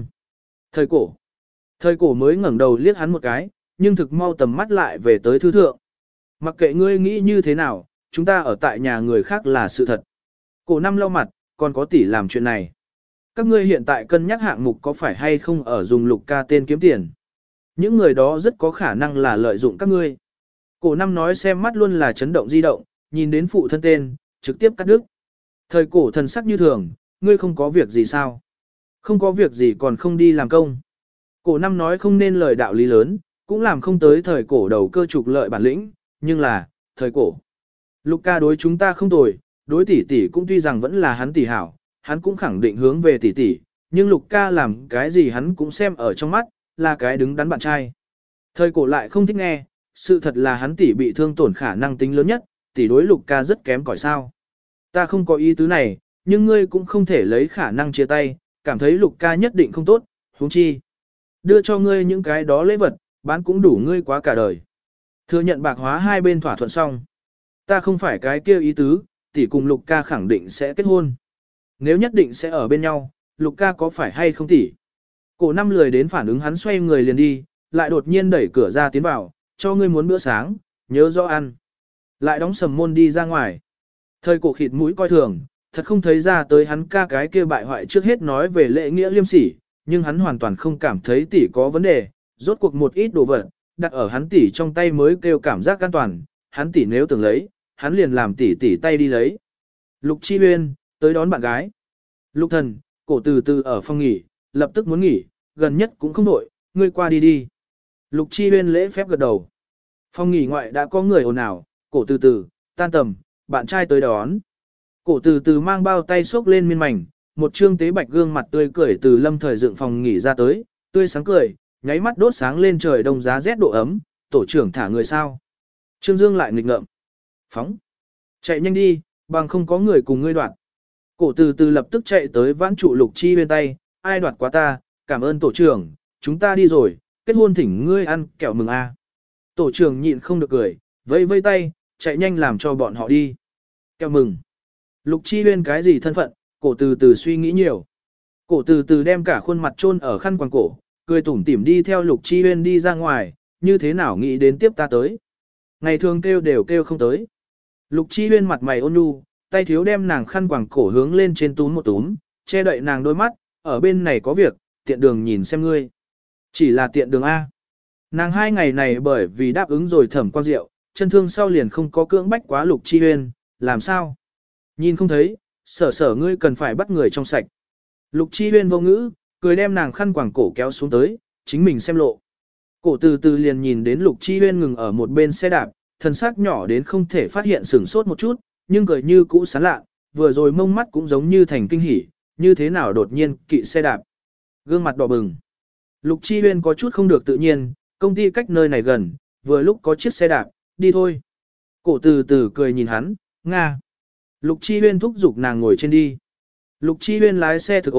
Thời cổ mới ngẩng đầu liếc hắn một cái, nhưng thực mau tầm mắt lại về tới thư thượng. Mặc kệ ngươi nghĩ như thế nào, chúng ta ở tại nhà người khác là sự thật. Cổ năm lau mặt, còn có tỷ làm chuyện này. Các ngươi hiện tại cân nhắc hạng mục có phải hay không ở dùng Lục ca tên kiếm tiền. Những người đó rất có khả năng là lợi dụng các ngươi. Cổ năm nói xem mắt luôn là chấn động di động, nhìn đến phụ thân tên, trực tiếp cắt đứt. Thời cổ thần sắc như thường, ngươi không có việc gì sao? Không có việc gì còn không đi làm công. Cổ năm nói không nên lời đạo lý lớn, cũng làm không tới thời cổ đầu cơ trục lợi bản lĩnh, nhưng là, thời cổ. Lục ca đối chúng ta không tồi, đối tỷ tỷ cũng tuy rằng vẫn là hắn tỷ hảo, hắn cũng khẳng định hướng về tỷ tỷ, nhưng Lục ca làm cái gì hắn cũng xem ở trong mắt, là cái đứng đắn bạn trai. Thời cổ lại không thích nghe, sự thật là hắn tỷ bị thương tổn khả năng tính lớn nhất, tỷ đối Lục ca rất kém cỏi sao. Ta không có ý tứ này, nhưng ngươi cũng không thể lấy khả năng chia tay, cảm thấy Lục ca nhất định không tốt, huống chi. Đưa cho ngươi những cái đó lễ vật, bán cũng đủ ngươi quá cả đời. Thừa nhận bạc hóa hai bên thỏa thuận xong. Ta không phải cái kia ý tứ, tỷ cùng Lục ca khẳng định sẽ kết hôn. Nếu nhất định sẽ ở bên nhau, Lục ca có phải hay không tỷ? Cổ năm lười đến phản ứng hắn xoay người liền đi, lại đột nhiên đẩy cửa ra tiến vào, cho ngươi muốn bữa sáng, nhớ rõ ăn. Lại đóng sầm môn đi ra ngoài. Thời cổ khịt mũi coi thường, thật không thấy ra tới hắn ca cái kia bại hoại trước hết nói về lễ nghĩa liêm sỉ, nhưng hắn hoàn toàn không cảm thấy tỷ có vấn đề, rốt cuộc một ít đồ vật, đặt ở hắn tỷ trong tay mới kêu cảm giác an toàn, hắn tỷ nếu tưởng lấy, hắn liền làm tỷ tỷ tay đi lấy. Lục Chi Huyên, tới đón bạn gái. Lục thần, cổ từ từ ở phòng nghỉ, lập tức muốn nghỉ, gần nhất cũng không nổi, ngươi qua đi đi. Lục Chi Huyên lễ phép gật đầu. Phòng nghỉ ngoại đã có người ồn ào, cổ từ từ, tan tầm, bạn trai tới đón. Cổ từ từ mang bao tay xốc lên miên mảnh, một trương tế bạch gương mặt tươi cười từ lâm thời dựng phòng nghỉ ra tới, tươi sáng cười, nháy mắt đốt sáng lên trời đông giá rét độ ấm, tổ trưởng thả người sao. Trương Dương lại nghịch ngợm. Phóng. Chạy nhanh đi, bằng không có người cùng ngươi đoạt. Cổ từ từ lập tức chạy tới vãn trụ Lục Chi bên tay, ai đoạt quá ta, cảm ơn tổ trưởng, chúng ta đi rồi, kết hôn thỉnh ngươi ăn kẹo mừng a. Tổ trưởng nhịn không được cười, vây vây tay, chạy nhanh làm cho bọn họ đi. Kẹo mừng. Lục Chi Huyên cái gì thân phận, cổ từ từ suy nghĩ nhiều. Cổ từ từ đem cả khuôn mặt chôn ở khăn quàng cổ, cười tủm tỉm đi theo Lục Chi Huyên đi ra ngoài, như thế nào nghĩ đến tiếp ta tới. Ngày thường kêu đều kêu không tới. Lục Chi Huyên mặt mày ôn nhu, tay thiếu đem nàng khăn quàng cổ hướng lên trên túm một túm, che đậy nàng đôi mắt, ở bên này có việc, tiện đường nhìn xem ngươi. Chỉ là tiện đường A. Nàng hai ngày này bởi vì đáp ứng rồi Thẩm Quang Diệu, chân thương sau liền không có cưỡng bách quá Lục Chi Huyên, làm sao? Nhìn không thấy, sở ngươi cần phải bắt người trong sạch. Lục Chi Huyên vô ngữ, cười đem nàng khăn quàng cổ kéo xuống tới, chính mình xem lộ. Cổ từ từ liền nhìn đến Lục Chi Huyên ngừng ở một bên xe đạp, thân xác nhỏ đến không thể phát hiện sửng sốt một chút, nhưng cười như cũ sán lạ, vừa rồi mông mắt cũng giống như thành kinh hỉ, như thế nào đột nhiên kỵ xe đạp. Gương mặt đỏ bừng. Lục Chi Huyên có chút không được tự nhiên, công ty cách nơi này gần, vừa lúc có chiếc xe đạp, đi thôi. Cổ từ từ cười nhìn hắn, Nga. Lục Chi Huyên thúc giục nàng ngồi trên đi. Lục Chi Huyên lái xe thực ổn,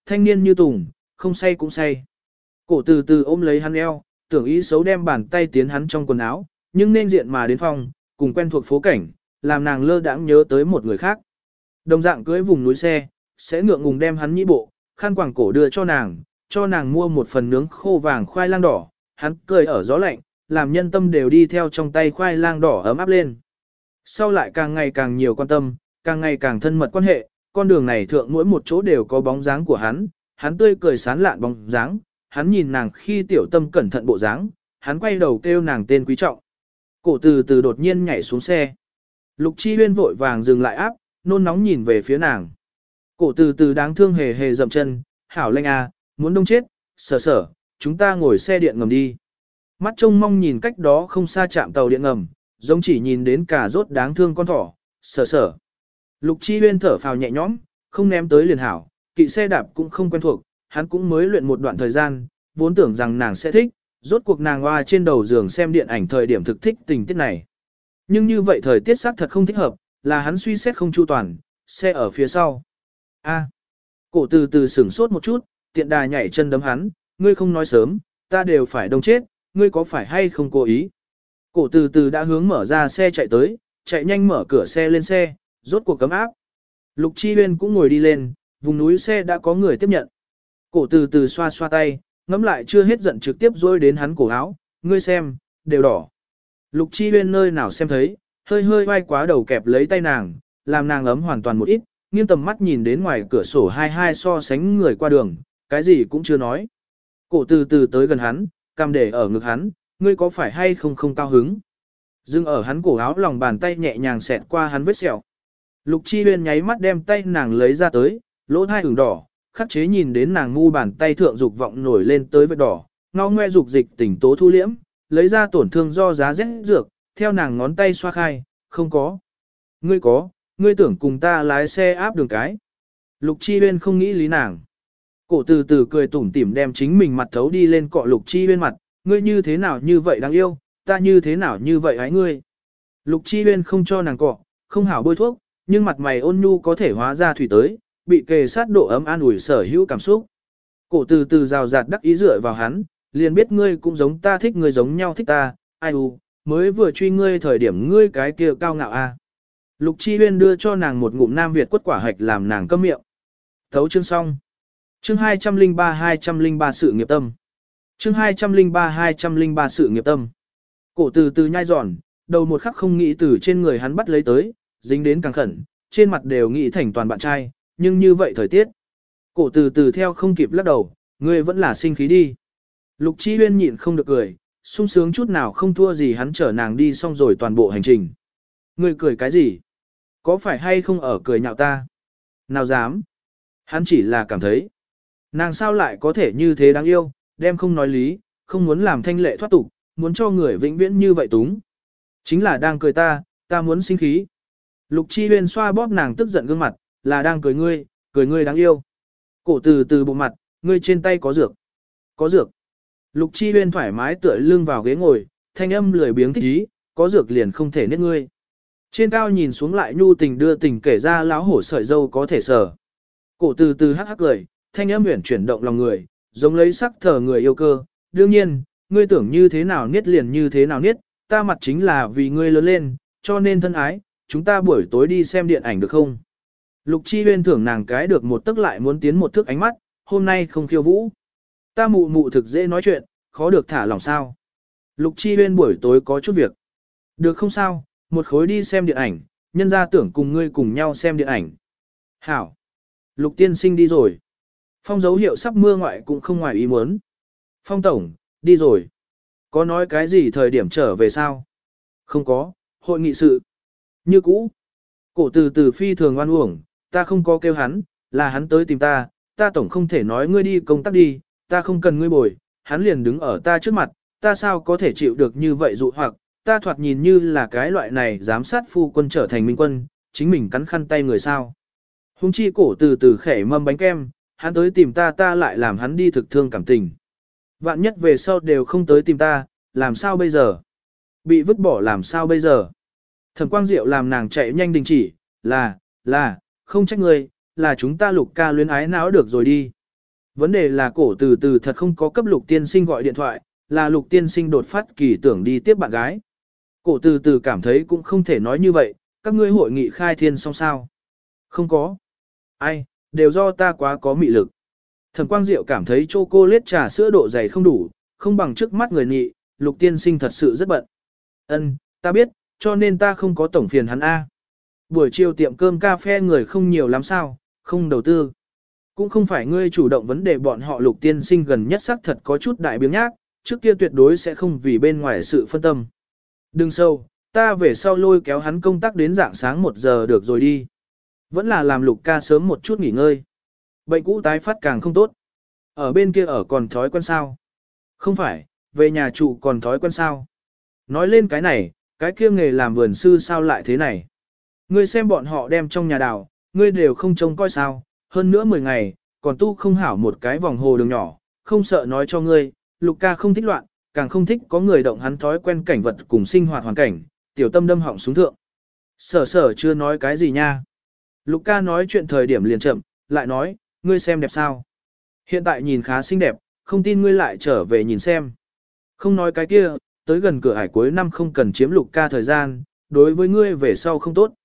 thanh niên như tùng, không say cũng say. Cổ từ từ ôm lấy hắn eo, tưởng ý xấu đem bàn tay tiến hắn trong quần áo, nhưng nên diện mà đến phòng, cùng quen thuộc phố cảnh, làm nàng lơ đãng nhớ tới một người khác. Đồng dạng cưới vùng núi xe, sẽ ngượng ngùng đem hắn nhĩ bộ, khăn quàng cổ đưa cho nàng mua một phần nướng khô vàng khoai lang đỏ, hắn cười ở gió lạnh, làm nhân tâm đều đi theo trong tay khoai lang đỏ ấm áp lên. Sau lại càng ngày càng nhiều quan tâm, càng ngày càng thân mật quan hệ, con đường này thượng mỗi một chỗ đều có bóng dáng của hắn tươi cười sán lạn bóng dáng, hắn nhìn nàng khi tiểu tâm cẩn thận bộ dáng, hắn quay đầu kêu nàng tên quý trọng. Cổ từ từ đột nhiên nhảy xuống xe. Lục Chi Huyên vội vàng dừng lại áp, nôn nóng nhìn về phía nàng. Cổ từ từ đáng thương hề hề dậm chân, hảo lanh à, muốn đông chết, sở, chúng ta ngồi xe điện ngầm đi. Mắt trông mong nhìn cách đó không xa chạm tàu điện ngầm, giống chỉ nhìn đến cả rốt đáng thương con thỏ, sở. Lục Chi Huyên thở phào nhẹ nhõm, không ném tới liền hảo, kỵ xe đạp cũng không quen thuộc, hắn cũng mới luyện một đoạn thời gian, vốn tưởng rằng nàng sẽ thích, rốt cuộc nàng hoa trên đầu giường xem điện ảnh thời điểm thực thích tình tiết này. Nhưng như vậy thời tiết xác thật không thích hợp, là hắn suy xét không chu toàn, xe ở phía sau. Cổ từ từ sửng sốt một chút, tiện đà nhảy chân đấm hắn, ngươi không nói sớm, ta đều phải đông chết, ngươi có phải hay không cố ý. Cổ từ từ đã hướng mở ra xe chạy tới, chạy nhanh mở cửa xe lên xe, rốt cuộc cấm áp. Lục Chi Huyên cũng ngồi đi lên, vùng núi xe đã có người tiếp nhận. Cổ từ từ xoa xoa tay, ngắm lại chưa hết giận trực tiếp dối đến hắn cổ áo, ngươi xem, đều đỏ. Lục Chi Huyên nơi nào xem thấy, hơi vai quá đầu kẹp lấy tay nàng, làm nàng ấm hoàn toàn một ít, nghiêng tầm mắt nhìn đến ngoài cửa sổ hai so sánh người qua đường, cái gì cũng chưa nói. Cổ từ từ tới gần hắn, cầm để ở ngực hắn, ngươi có phải hay không cao hứng. Dưng ở hắn cổ áo lòng bàn tay nhẹ nhàng xẹt qua hắn vết sẹo. Lục Chi Huyên nháy mắt đem tay nàng lấy ra tới, lỗ thai ửng đỏ, khắc chế nhìn đến nàng ngu bàn tay thượng dục vọng nổi lên tới vết đỏ, ngao ngoe dục dịch tỉnh tố thu liễm, lấy ra tổn thương do giá rét dược, theo nàng ngón tay xoa khai, không có. Ngươi có, ngươi tưởng cùng ta lái xe áp đường cái. Lục Chi Huyên không nghĩ lý nàng. Cổ từ từ cười tủm tỉm đem chính mình mặt thấu đi lên cọ Lục Chi Huyên mặt, ngươi như thế nào như vậy đáng yêu, ta như thế nào như vậy hái ngươi. Lục Chi Huyên không cho nàng cọ, không hảo bôi thuốc, nhưng mặt mày ôn nhu có thể hóa ra thủy tới, bị kề sát độ ấm an ủi sở hữu cảm xúc. Cổ từ từ rào rạt đắc ý dựa vào hắn, liền biết ngươi cũng giống ta thích ngươi giống nhau thích ta, ai mới vừa truy ngươi thời điểm ngươi cái kia cao ngạo a. Lục Chi Huyên đưa cho nàng một ngụm Nam Việt quất quả hạch làm nàng câm miệng. Thấu chương xong. Chương 203 sự nghiệp tâm. Chương 203 sự nghiệp tâm. Cổ từ từ nhai giòn, đầu một khắc không nghĩ từ trên người hắn bắt lấy tới, dính đến càng khẩn, trên mặt đều nghĩ thành toàn bạn trai, nhưng như vậy thời tiết. Cổ từ từ theo không kịp lắc đầu, ngươi vẫn là sinh khí đi. Lục Chi Huyên nhịn không được cười, sung sướng chút nào không thua gì hắn chở nàng đi xong rồi toàn bộ hành trình. Ngươi cười cái gì? Có phải hay không ở cười nhạo ta? Nào dám? Hắn chỉ là cảm thấy. Nàng sao lại có thể như thế đáng yêu, đem không nói lý, không muốn làm thanh lệ thoát tục, muốn cho người vĩnh viễn như vậy túng. Chính là đang cười ta muốn sinh khí. Lục Chi Huyên xoa bóp nàng tức giận gương mặt, là đang cười ngươi đáng yêu. Cổ từ từ bộ mặt, ngươi trên tay có dược. Có dược. Lục Chi Huyên thoải mái tựa lưng vào ghế ngồi, thanh âm lười biếng thích ý, có dược liền không thể niết ngươi. Trên cao nhìn xuống lại nhu tình đưa tình kể ra láo hổ sợi dâu có thể sở. Cổ từ từ hắc hắc cười, thanh âm huyền chuyển động lòng người, giống lấy sắc thờ người yêu cơ. Đương nhiên, ngươi tưởng như thế nào niết liền như thế nào niết, ta mặt chính là vì ngươi lớn lên, cho nên thân ái, chúng ta buổi tối đi xem điện ảnh được không? Lục Chi Huyên thưởng nàng cái được một tức lại muốn tiến một thước ánh mắt, hôm nay không khiêu vũ. Ta mụ mụ thực dễ nói chuyện, khó được thả lòng sao. Lục Chi Huyên buổi tối có chút việc. Được không sao, một khối đi xem điện ảnh, nhân ra tưởng cùng ngươi cùng nhau xem điện ảnh. Hảo. Lục tiên sinh đi rồi. Phong dấu hiệu sắp mưa ngoại cũng không ngoài ý muốn. Phong tổng, đi rồi. Có nói cái gì thời điểm trở về sao? Không có, hội nghị sự. Như cũ. Cổ từ từ phi thường oan uổng, ta không có kêu hắn, là hắn tới tìm ta, ta tổng không thể nói ngươi đi công tác đi, ta không cần ngươi bồi, hắn liền đứng ở ta trước mặt, ta sao có thể chịu được như vậy dụ hoặc, ta thoạt nhìn như là cái loại này giám sát phu quân trở thành minh quân, chính mình cắn khăn tay người sao. Hùng chi cổ từ từ khẻ mâm bánh kem, hắn tới tìm ta lại làm hắn đi thực thương cảm tình. Vạn nhất về sau đều không tới tìm ta, làm sao bây giờ? Bị vứt bỏ làm sao bây giờ? Thẩm Quang Diệu làm nàng chạy nhanh đình chỉ, là, không trách ngươi, là chúng ta Lục ca luyến ái não được rồi đi. Vấn đề là cổ từ từ thật không có cấp Lục tiên sinh gọi điện thoại, là Lục tiên sinh đột phát kỳ tưởng đi tiếp bạn gái. Cổ từ từ cảm thấy cũng không thể nói như vậy, các ngươi hội nghị khai thiên xong sao. Không có. Ai, đều do ta quá có mị lực. Thẩm Quang Diệu cảm thấy chocolate trà sữa độ dày không đủ, không bằng trước mắt người nhị, Lục tiên sinh thật sự rất bận. Ân, ta biết, cho nên ta không có tổng phiền hắn A. Buổi chiều tiệm cơm cà phê người không nhiều lắm sao, không đầu tư. Cũng không phải ngươi chủ động vấn đề bọn họ Lục tiên sinh gần nhất xác thật có chút đại biếng nhác, trước kia tuyệt đối sẽ không vì bên ngoài sự phân tâm. Đừng sâu, ta về sau lôi kéo hắn công tác đến dạng sáng 1 giờ được rồi đi. Vẫn là làm Lục ca sớm một chút nghỉ ngơi. Bệnh cũ tái phát càng không tốt. Ở bên kia ở còn thói quen sao? Không phải, về nhà trụ còn thói quen sao? Nói lên cái này, cái kia nghề làm vườn sư sao lại thế này? Ngươi xem bọn họ đem trong nhà đào, ngươi đều không trông coi sao, hơn nữa 10 ngày, còn tu không hảo một cái vòng hồ đường nhỏ, không sợ nói cho ngươi, Lục ca không thích loạn, càng không thích có người động hắn thói quen cảnh vật cùng sinh hoạt hoàn cảnh, tiểu tâm đâm họng xuống thượng. Sở sở chưa nói cái gì nha. Lục ca nói chuyện thời điểm liền chậm, lại nói, ngươi xem đẹp sao? Hiện tại nhìn khá xinh đẹp, không tin ngươi lại trở về nhìn xem. Không nói cái kia, tới gần cửa ải cuối năm không cần chiếm Lục ca thời gian, đối với ngươi về sau không tốt.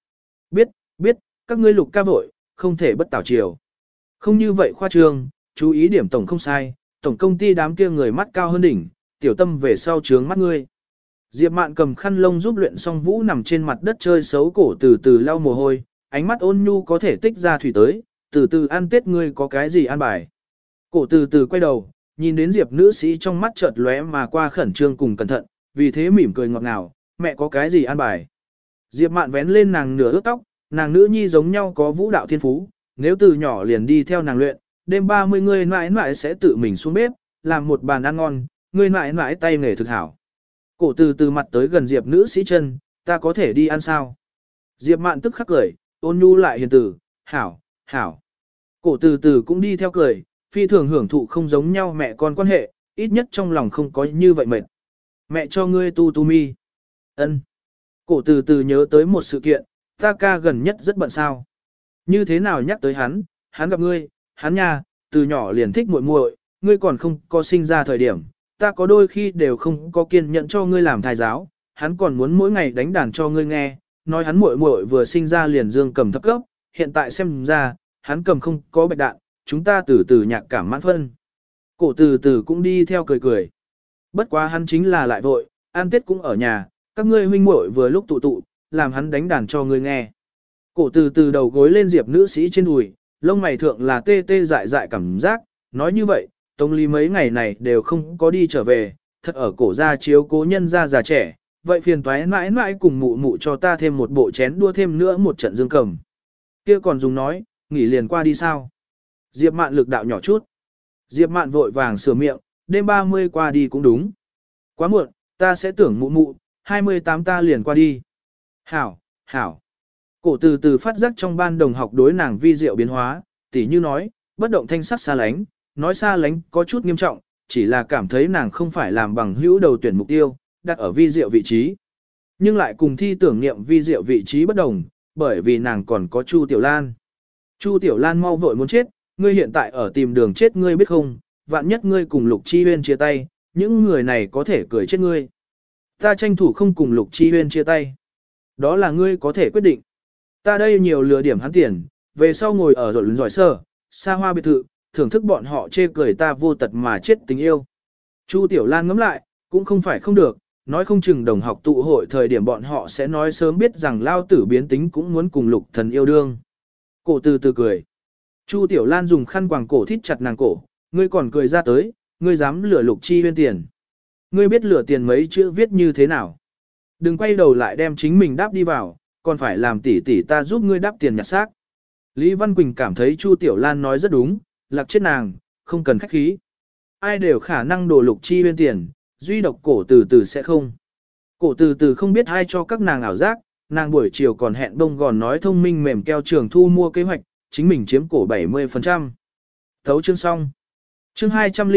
Biết, các ngươi Lục ca vội, không thể bất tảo chiều. Không như vậy khoa trương, chú ý điểm tổng không sai, tổng công ty đám kia người mắt cao hơn đỉnh, tiểu tâm về sau trướng mắt ngươi. Diệp Mạn cầm khăn lông giúp luyện xong vũ nằm trên mặt đất chơi xấu cổ từ từ lau mồ hôi, ánh mắt ôn nhu có thể tích ra thủy tới, từ từ ăn tết ngươi có cái gì ăn bài. Cổ từ từ quay đầu, nhìn đến Diệp nữ sĩ trong mắt chợt lóe mà qua khẩn trương cùng cẩn thận, vì thế mỉm cười ngọt ngào, mẹ có cái gì ăn bài. Diệp Mạn vén lên nàng nửa ướt tóc, nàng nữ nhi giống nhau có vũ đạo thiên phú, nếu từ nhỏ liền đi theo nàng luyện, đêm 30 ngươi mãi mãi sẽ tự mình xuống bếp, làm một bàn ăn ngon, ngươi mãi mãi tay nghề thực hảo. Cổ từ từ mặt tới gần Diệp nữ sĩ chân, ta có thể đi ăn sao? Diệp Mạn tức khắc cười, ôn nhu lại hiền từ, hảo, hảo. Cổ từ từ cũng đi theo cười, phi thường hưởng thụ không giống nhau mẹ con quan hệ, ít nhất trong lòng không có như vậy mệt. Mẹ cho ngươi tu mi. Ân. Cổ từ từ nhớ tới một sự kiện, ta ca gần nhất rất bận sao. Như thế nào nhắc tới hắn gặp ngươi, hắn nha, từ nhỏ liền thích muội muội, ngươi còn không có sinh ra thời điểm, ta có đôi khi đều không có kiên nhẫn cho ngươi làm thầy giáo, hắn còn muốn mỗi ngày đánh đàn cho ngươi nghe, nói hắn muội muội vừa sinh ra liền dương cầm thấp cấp, hiện tại xem ra, hắn cầm không có bạch đạn, chúng ta từ từ nhạc cảm mãn phân. Cổ từ từ cũng đi theo cười cười. Bất quá hắn chính là lại vội, ăn tết cũng ở nhà, các ngươi huynh muội vừa lúc tụ, làm hắn đánh đàn cho ngươi nghe. Cổ từ từ đầu gối lên Diệp nữ sĩ trên đùi, lông mày thượng là tê tê dại dại cảm giác, nói như vậy, Tống Lý mấy ngày này đều không có đi trở về, thật ở cổ gia chiếu cố nhân gia già trẻ, vậy phiền toái mãi mãi cùng mụ mụ cho ta thêm một bộ chén đua thêm nữa một trận dương cầm. Kia còn dùng nói, nghỉ liền qua đi sao? Diệp Mạn lực đạo nhỏ chút. Diệp Mạn vội vàng sửa miệng, đêm 30 qua đi cũng đúng. Quá muộn, ta sẽ tưởng mụ mụ, 28 ta liền qua đi. Hảo, hảo. Cổ từ từ phát giác trong ban đồng học đối nàng vi diệu biến hóa, tỉ như nói, bất động thanh sắc xa lánh, nói xa lánh có chút nghiêm trọng, chỉ là cảm thấy nàng không phải làm bằng hữu đầu tuyển mục tiêu, đặt ở vi diệu vị trí. Nhưng lại cùng thi tưởng niệm vi diệu vị trí bất đồng, bởi vì nàng còn có Chu Tiểu Lan. Chu Tiểu Lan mau vội muốn chết, ngươi hiện tại ở tìm đường chết ngươi biết không, vạn nhất ngươi cùng Lục Chi Huyên chia tay, những người này có thể cười chết ngươi. Ta tranh thủ không cùng Lục Chi Huyên chia tay. Đó là ngươi có thể quyết định. Ta đây nhiều lừa điểm hắn tiền, về sau ngồi ở rộn giỏi sơ, xa hoa biệt thự, thưởng thức bọn họ chê cười ta vô tật mà chết tình yêu. Chu Tiểu Lan ngẫm lại, cũng không phải không được, nói không chừng đồng học tụ hội thời điểm bọn họ sẽ nói sớm biết rằng lao tử biến tính cũng muốn cùng Lục thần yêu đương. Cổ từ từ cười. Chu Tiểu Lan dùng khăn quàng cổ thít chặt nàng cổ, ngươi còn cười ra tới, ngươi dám lừa Lục Chi Huyên tiền. Ngươi biết lừa tiền mấy chữ viết như thế nào. Đừng quay đầu lại đem chính mình đáp đi vào, còn phải làm tỷ tỷ ta giúp ngươi đáp tiền nhặt xác. Lý Văn Quỳnh cảm thấy Chu Tiểu Lan nói rất đúng, lạc chết nàng, không cần khách khí. Ai đều khả năng đổ Lục Chi Huyên tiền, duy độc cổ từ từ sẽ không. Cổ từ từ không biết ai cho các nàng ảo giác, nàng buổi chiều còn hẹn bông gòn nói thông minh mềm keo trường thu mua kế hoạch, chính mình chiếm cổ 70%. Thấu chương xong. Chương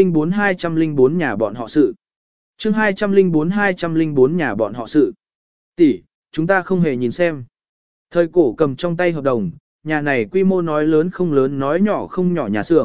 204 nhà bọn họ sự. Chương 204 nhà bọn họ sự. Tỷ, chúng ta không hề nhìn xem. Thời cổ cầm trong tay hợp đồng, nhà này quy mô nói lớn không lớn nói nhỏ không nhỏ nhà xưởng,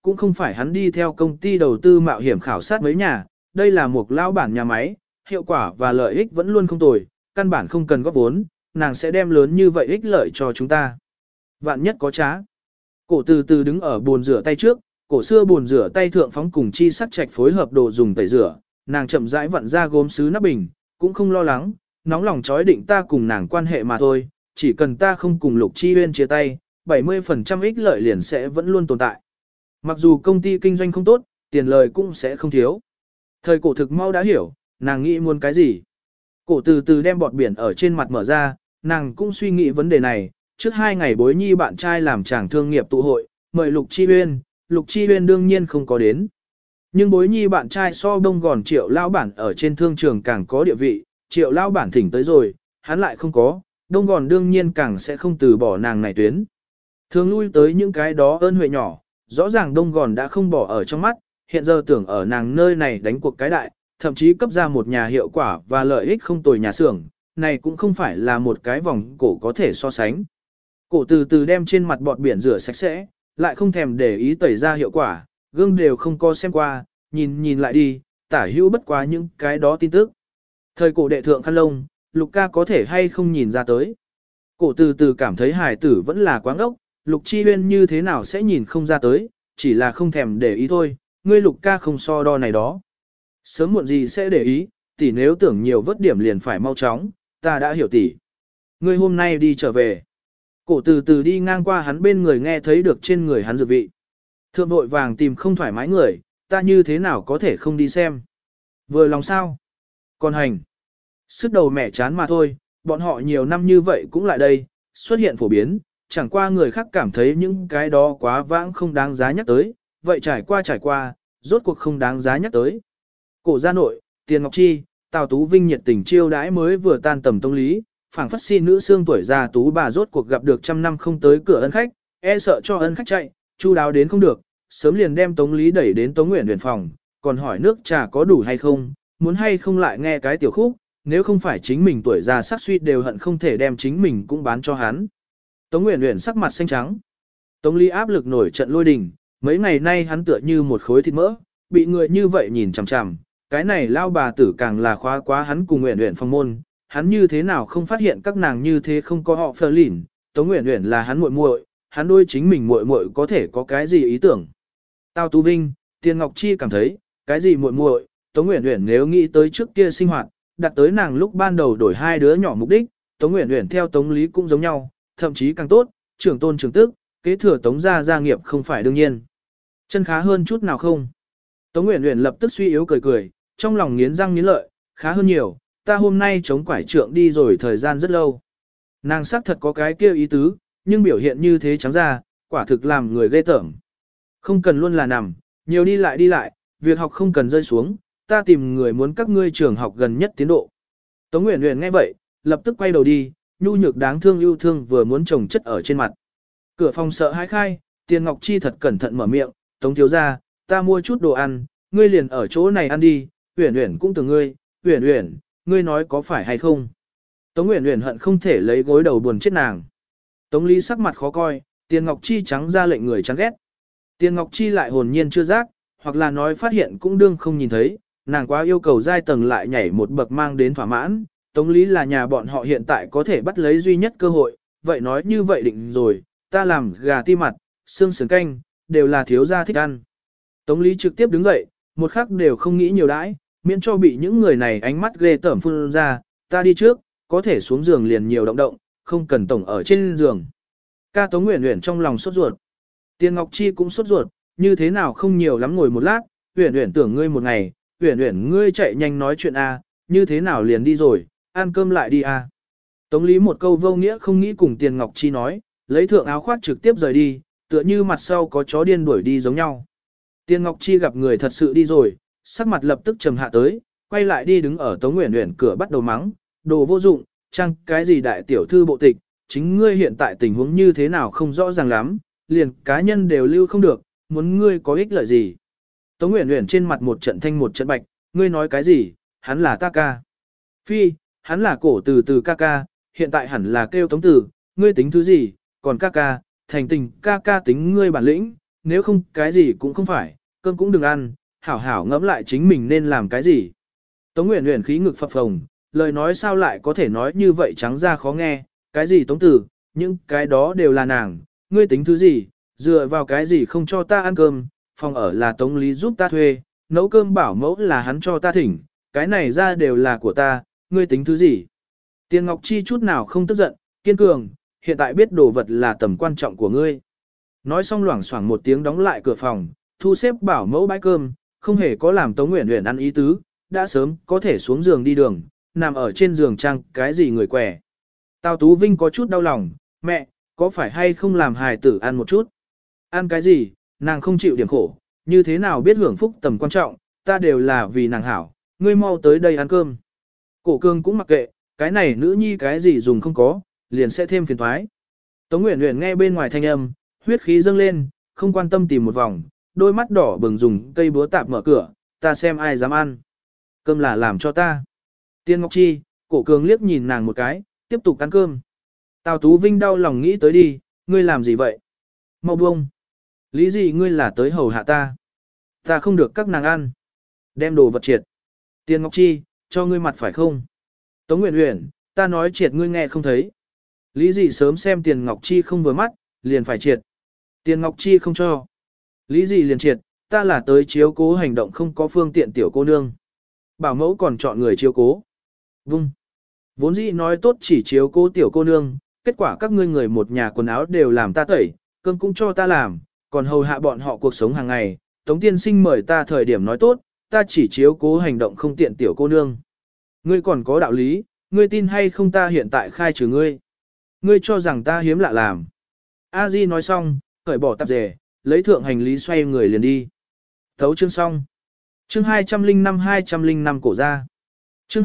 cũng không phải hắn đi theo công ty đầu tư mạo hiểm khảo sát mấy nhà, đây là một lao bản nhà máy, hiệu quả và lợi ích vẫn luôn không tồi, căn bản không cần góp vốn, nàng sẽ đem lớn như vậy ích lợi cho chúng ta. Vạn nhất có trá. Cổ từ từ đứng ở bồn rửa tay trước, cổ xưa bồn rửa tay thượng phóng cùng chi sắc trạch phối hợp đồ dùng tẩy rửa, nàng chậm rãi vặn ra gốm sứ nắp bình, cũng không lo lắng, nóng lòng chói định ta cùng nàng quan hệ mà thôi, chỉ cần ta không cùng Lục Chi Huyên chia tay, 70% ích lợi liền sẽ vẫn luôn tồn tại. Mặc dù công ty kinh doanh không tốt, tiền lời cũng sẽ không thiếu. Thời cổ thực mau đã hiểu, nàng nghĩ muốn cái gì. Cổ từ từ đem bọt biển ở trên mặt mở ra, nàng cũng suy nghĩ vấn đề này, trước 2 ngày bối nhi bạn trai làm chàng thương nghiệp tụ hội, mời Lục Chi Huyên, Lục Chi Huyên đương nhiên không có đến. Nhưng bối nhi bạn trai so đông gòn Triệu lao bản ở trên thương trường càng có địa vị, Triệu lao bản thỉnh tới rồi, hắn lại không có, đông gòn đương nhiên càng sẽ không từ bỏ nàng này tuyến. Thường lui tới những cái đó ơn huệ nhỏ, rõ ràng đông gòn đã không bỏ ở trong mắt, hiện giờ tưởng ở nàng nơi này đánh cuộc cái đại, thậm chí cấp ra một nhà hiệu quả và lợi ích không tồi nhà xưởng, này cũng không phải là một cái vòng cổ có thể so sánh. Cổ từ từ đem trên mặt bọt biển rửa sạch sẽ, lại không thèm để ý tẩy ra hiệu quả, gương đều không có xem qua, nhìn lại đi, tả hữu bất quá những cái đó tin tức. Thời cổ đệ thượng khăn lông, Lục ca có thể hay không nhìn ra tới. Cổ từ từ cảm thấy hài tử vẫn là quáng ốc, Lục Chi Huyên như thế nào sẽ nhìn không ra tới, chỉ là không thèm để ý thôi, ngươi Lục ca không so đo này đó. Sớm muộn gì sẽ để ý, tỷ nếu tưởng nhiều vớt điểm liền phải mau chóng, ta đã hiểu tỷ. Ngươi hôm nay đi trở về. Cổ từ từ đi ngang qua hắn bên người nghe thấy được trên người hắn dược vị. Thượng vội vàng tìm không thoải mái người, ta như thế nào có thể không đi xem. Vừa lòng sao? Còn hành. Sức đầu mẹ chán mà thôi, bọn họ nhiều năm như vậy cũng lại đây, xuất hiện phổ biến, chẳng qua người khác cảm thấy những cái đó quá vãng không đáng giá nhắc tới, vậy trải qua, rốt cuộc không đáng giá nhắc tới. Cổ gia nội, Tiền Ngọc Chi, Tào Tú Vinh nhiệt tình chiêu đãi mới vừa tan tầm tông lý, phảng phất si nữ xương tuổi già Tú bà rốt cuộc gặp được trăm năm không tới cửa ân khách, e sợ cho ân khách chạy, chu đáo đến không được, sớm liền đem Tống Lý đẩy đến Tống Nguyện Huyền phòng, còn hỏi nước trà có đủ hay không, muốn hay không lại nghe cái tiểu khúc, nếu không phải chính mình tuổi già sắc suy đều hận không thể đem chính mình cũng bán cho hắn. Tống Nguyện Huyền sắc mặt xanh trắng. Tống Lý áp lực nổi trận lôi đình, mấy ngày nay hắn tựa như một khối thịt mỡ, bị người như vậy nhìn chằm chằm, cái này lao bà tử càng là khóa quá hắn cùng Nguyện Huyền phong môn, hắn như thế nào không phát hiện các nàng như thế không có họ phờ lỉn, Tống Nguyện Huyền là hắn muội muội, hắn đôi chính mình muội muội có thể có cái gì ý tưởng. Tào Tú Vinh, Tiền Ngọc Chi cảm thấy, cái gì muội muội, Tống Uyển Uyển nếu nghĩ tới trước kia sinh hoạt, đặt tới nàng lúc ban đầu đổi 2 đứa nhỏ mục đích, Tống Uyển Uyển theo Tống Lý cũng giống nhau, thậm chí càng tốt, trưởng tôn trưởng tức, kế thừa Tống gia nghiệp không phải đương nhiên. Chân khá hơn chút nào không? Tống Uyển Uyển lập tức suy yếu cười cười, trong lòng nghiến răng nghiến lợi, khá hơn nhiều, ta hôm nay chống quải trượng đi rồi thời gian rất lâu. Nàng xác thật có cái kia ý tứ, nhưng biểu hiện như thế trắng ra, quả thực làm người ghê tởm. Không cần luôn là nằm, nhiều đi lại, việc học không cần rơi xuống, ta tìm người muốn các ngươi trường học gần nhất tiến độ. Tống Uyển Uyển nghe vậy, lập tức quay đầu đi, nhu nhược đáng thương yêu thương vừa muốn chồng chất ở trên mặt. Cửa phòng sợ hãi khai, Tiền Ngọc Chi thật cẩn thận mở miệng, Tống thiếu gia, ta mua chút đồ ăn, ngươi liền ở chỗ này ăn đi, Uyển Uyển cũng từ ngươi, Uyển Uyển, ngươi nói có phải hay không? Tống Uyển Uyển hận không thể lấy gối đầu buồn chết nàng. Tống Lý sắc mặt khó coi, Tiền Ngọc Chi trắng ra lệnh người chán ghét. Tiền Ngọc Chi lại hồn nhiên chưa giác, hoặc là nói phát hiện cũng đương không nhìn thấy, nàng quá yêu cầu giai tầng lại nhảy một bậc mang đến thỏa mãn, Tống Lý là nhà bọn họ hiện tại có thể bắt lấy duy nhất cơ hội, vậy nói như vậy định rồi, ta làm gà ti mặt, xương sườn canh, đều là thiếu gia thích ăn. Tống Lý trực tiếp đứng dậy, một khắc đều không nghĩ nhiều đãi, miễn cho bị những người này ánh mắt ghê tởm phun ra, ta đi trước, có thể xuống giường liền nhiều động động, không cần tổng ở trên giường. Ca Tống Uyển Uyển trong lòng sốt ruột. Tiền Ngọc Chi cũng sốt ruột, như thế nào không nhiều lắm ngồi một lát, Uyển Uyển tưởng ngươi một ngày, Uyển Uyển ngươi chạy nhanh nói chuyện a, như thế nào liền đi rồi, ăn cơm lại đi a. Tống Lý một câu vô nghĩa không nghĩ cùng Tiền Ngọc Chi nói, lấy thượng áo khoác trực tiếp rời đi, tựa như mặt sau có chó điên đuổi đi giống nhau. Tiền Ngọc Chi gặp người thật sự đi rồi, sắc mặt lập tức trầm hạ tới, quay lại đi đứng ở Tống Uyển Uyển cửa bắt đầu mắng, đồ vô dụng, chăng cái gì đại tiểu thư bộ tịch, chính ngươi hiện tại tình huống như thế nào không rõ ràng lắm, liền cá nhân đều lưu không được, muốn ngươi có ích lợi gì. Tống Uyển Uyển trên mặt một trận thanh một trận bạch, ngươi nói cái gì, hắn là ta ca. Phi, hắn là cổ từ từ ca ca, hiện tại hẳn là kêu Tống Tử, ngươi tính thứ gì, còn ca ca, thành tình ca ca tính ngươi bản lĩnh, nếu không cái gì cũng không phải, cơm cũng đừng ăn, hảo hảo ngẫm lại chính mình nên làm cái gì. Tống Uyển Uyển khí ngực phập phồng, lời nói sao lại có thể nói như vậy trắng ra khó nghe, cái gì Tống Tử, những cái đó đều là nàng, ngươi tính thứ gì, dựa vào cái gì không cho ta ăn cơm, phòng ở là Tống Lý giúp ta thuê, nấu cơm bảo mẫu là hắn cho ta thỉnh, cái này ra đều là của ta, ngươi tính thứ gì. Tiền Ngọc Chi chút nào không tức giận, kiên cường, hiện tại biết đồ vật là tầm quan trọng của ngươi. Nói xong loảng xoảng một tiếng đóng lại cửa phòng, thu xếp bảo mẫu bãi cơm, không hề có làm Tống Uyển Uyển ăn ý tứ, đã sớm có thể xuống giường đi đường, nằm ở trên giường trang cái gì người quẻ. Tào Tú Vinh có chút đau lòng, mẹ, có phải hay không làm hài tử ăn một chút? Ăn cái gì, nàng không chịu điểm khổ, như thế nào biết hưởng phúc tầm quan trọng, ta đều là vì nàng hảo, ngươi mau tới đây ăn cơm. Cổ Cương cũng mặc kệ, cái này nữ nhi cái gì dùng không có, liền sẽ thêm phiền toái. Tống Uyển Uyển nghe bên ngoài thanh âm, huyết khí dâng lên, không quan tâm tìm một vòng, đôi mắt đỏ bừng dùng cây búa tạp mở cửa, ta xem ai dám ăn. Cơm là làm cho ta. Tiên Ngọc Chi, Cổ Cường liếc nhìn nàng một cái, tiếp tục ăn cơm. Tào Tú Vinh đau lòng nghĩ tới đi, ngươi làm gì vậy? Mau buông. Lý gì ngươi là tới hầu hạ ta? Ta không được các nàng ăn. Đem đồ vật triệt. Tiên Ngọc Chi, cho ngươi mặt phải không? Tống Uyển Uyển, ta nói triệt ngươi nghe không thấy. Lý gì sớm xem Tiền Ngọc Chi không vừa mắt, liền phải triệt. Tiền Ngọc Chi không cho. Lý gì liền triệt, ta là tới chiếu cố hành động không có phương tiện tiểu cô nương. Bảo mẫu còn chọn người chiếu cố. Vung. Vốn dĩ nói tốt chỉ chiếu cố tiểu cô nương, kết quả các ngươi người một nhà quần áo đều làm ta tẩy, cơm cũng cho ta làm, còn hầu hạ bọn họ cuộc sống hàng ngày. Tống tiên sinh mời ta thời điểm nói tốt, ta chỉ chiếu cố hành động không tiện tiểu cô nương. Ngươi còn có đạo lý, ngươi tin hay không ta hiện tại khai trừ ngươi. Ngươi cho rằng ta hiếm lạ làm. A Di nói xong, cởi bỏ tạp dề, lấy thượng hành lý xoay người liền đi. Thấu chương xong. Chương 205 cổ ra. Chương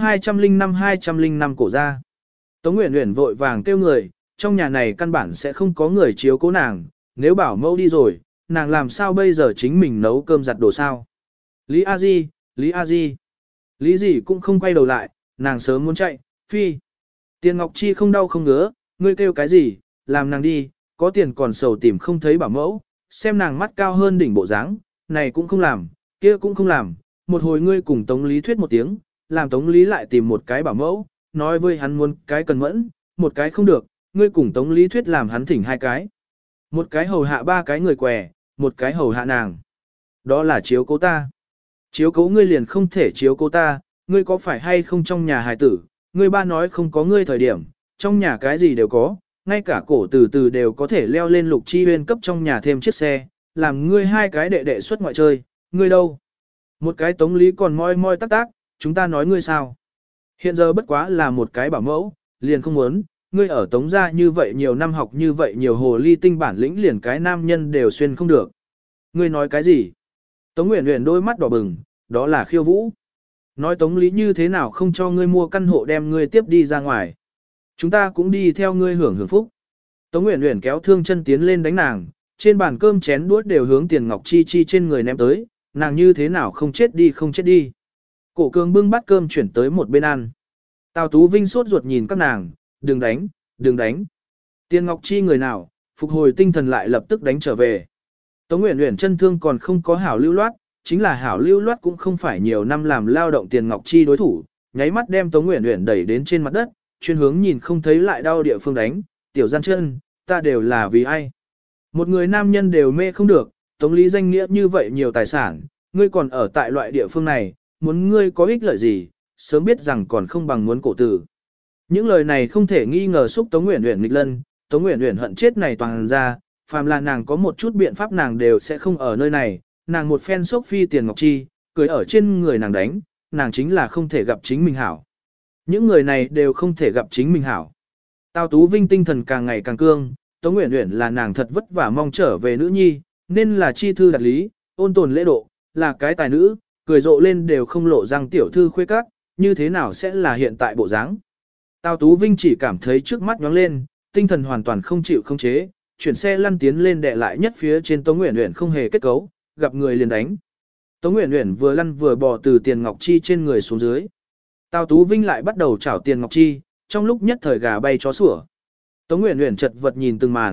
205 cổ ra. Tống Uyển Uyển vội vàng kêu người, trong nhà này căn bản sẽ không có người chiếu cố nàng, nếu bảo mẫu đi rồi, nàng làm sao bây giờ chính mình nấu cơm giặt đồ sao? Lý A Di, Lý A Di. Lý gì cũng không quay đầu lại, nàng sớm muốn chạy, phi. Tiền Ngọc Chi không đau không ngứa, ngươi kêu cái gì, làm nàng đi, có tiền còn sầu tìm không thấy bảo mẫu, xem nàng mắt cao hơn đỉnh bộ dáng, này cũng không làm, kia cũng không làm, một hồi ngươi cùng Tống Lý thuyết một tiếng, làm Tống Lý lại tìm một cái bảo mẫu, nói với hắn muốn cái cần mẫn, một cái không được, ngươi cùng Tống Lý thuyết làm hắn thỉnh hai cái. Một cái hầu hạ ba cái người què, một cái hầu hạ nàng. Đó là chiếu cố ta. Chiếu cố ngươi liền không thể chiếu cố ta, ngươi có phải hay không trong nhà hài tử, ngươi ba nói không có ngươi thời điểm, trong nhà cái gì đều có, ngay cả cổ từ từ đều có thể leo lên Lục Chi Huyên cấp trong nhà thêm chiếc xe, làm ngươi hai cái đệ đệ xuất ngoại chơi, ngươi đâu? Một cái Tống Lý còn moi moi tác tác, chúng ta nói ngươi sao? Hiện giờ bất quá là một cái bảo mẫu, liền không muốn, ngươi ở Tống gia như vậy nhiều năm học như vậy nhiều hồ ly tinh bản lĩnh liền cái nam nhân đều xuyên không được. Ngươi nói cái gì? Tống Uyển Uyển đôi mắt đỏ bừng, đó là khiêu vũ. Nói Tống Lý như thế nào không cho ngươi mua căn hộ đem ngươi tiếp đi ra ngoài. Chúng ta cũng đi theo ngươi hưởng hưởng phúc. Tống Uyển Uyển kéo thương chân tiến lên đánh nàng, trên bàn cơm chén đũa đều hướng Tiền Ngọc Chi Chi trên người ném tới, nàng như thế nào không chết đi không chết đi. Cổ Cường bưng bát cơm chuyển tới một bên ăn. Tào Tú Vinh sốt ruột nhìn các nàng, đừng đánh, đừng đánh. Tiền Ngọc Chi người nào, phục hồi tinh thần lại lập tức đánh trở về. Tống Uyển Uyển chân thương còn không có hảo lưu loát, chính là hảo lưu loát cũng không phải nhiều năm làm lao động Tiền Ngọc Chi đối thủ, nháy mắt đem Tống Uyển Uyển đẩy đến trên mặt đất, chuyên hướng nhìn không thấy lại đau địa phương đánh, tiểu gian chân, ta đều là vì ai. Một người nam nhân đều mê không được, Tống Lý danh nghĩa như vậy nhiều tài sản, ngươi còn ở tại loại địa phương này, muốn ngươi có ích lợi gì, sớm biết rằng còn không bằng muốn cổ tử. Những lời này không thể nghi ngờ xúc Tống Uyển Uyển nghịch lân, Tống Uyển Uyển hận chết này toàn ra, phàm là nàng có một chút biện pháp nàng đều sẽ không ở nơi này, nàng một phen sốc phi Tiền Ngọc Chi, cười ở trên người nàng đánh, nàng chính là không thể gặp chính mình hảo. Những người này đều không thể gặp chính mình hảo. Tào Tú Vinh tinh thần càng ngày càng cương, Tống Uyển Uyển là nàng thật vất vả mong trở về nữ nhi, nên là chi thư đạt lý, ôn tồn lễ độ, là cái tài nữ, cười rộ lên đều không lộ răng tiểu thư khuê các, như thế nào sẽ là hiện tại bộ dáng. Tào Tú Vinh chỉ cảm thấy trước mắt nhóng lên, tinh thần hoàn toàn không chịu không chế, chuyển xe lăn tiến lên đè lại nhất phía trên Tống Uyển Uyển không hề kết cấu, gặp người liền đánh. Tống Uyển Uyển vừa lăn vừa bò từ Tiền Ngọc Chi trên người xuống dưới. Tào Tú Vinh lại bắt đầu chảo Tiền Ngọc Chi, trong lúc nhất thời gà bay chó sủa. Tống Uyển Uyển chật vật nhìn từng màn,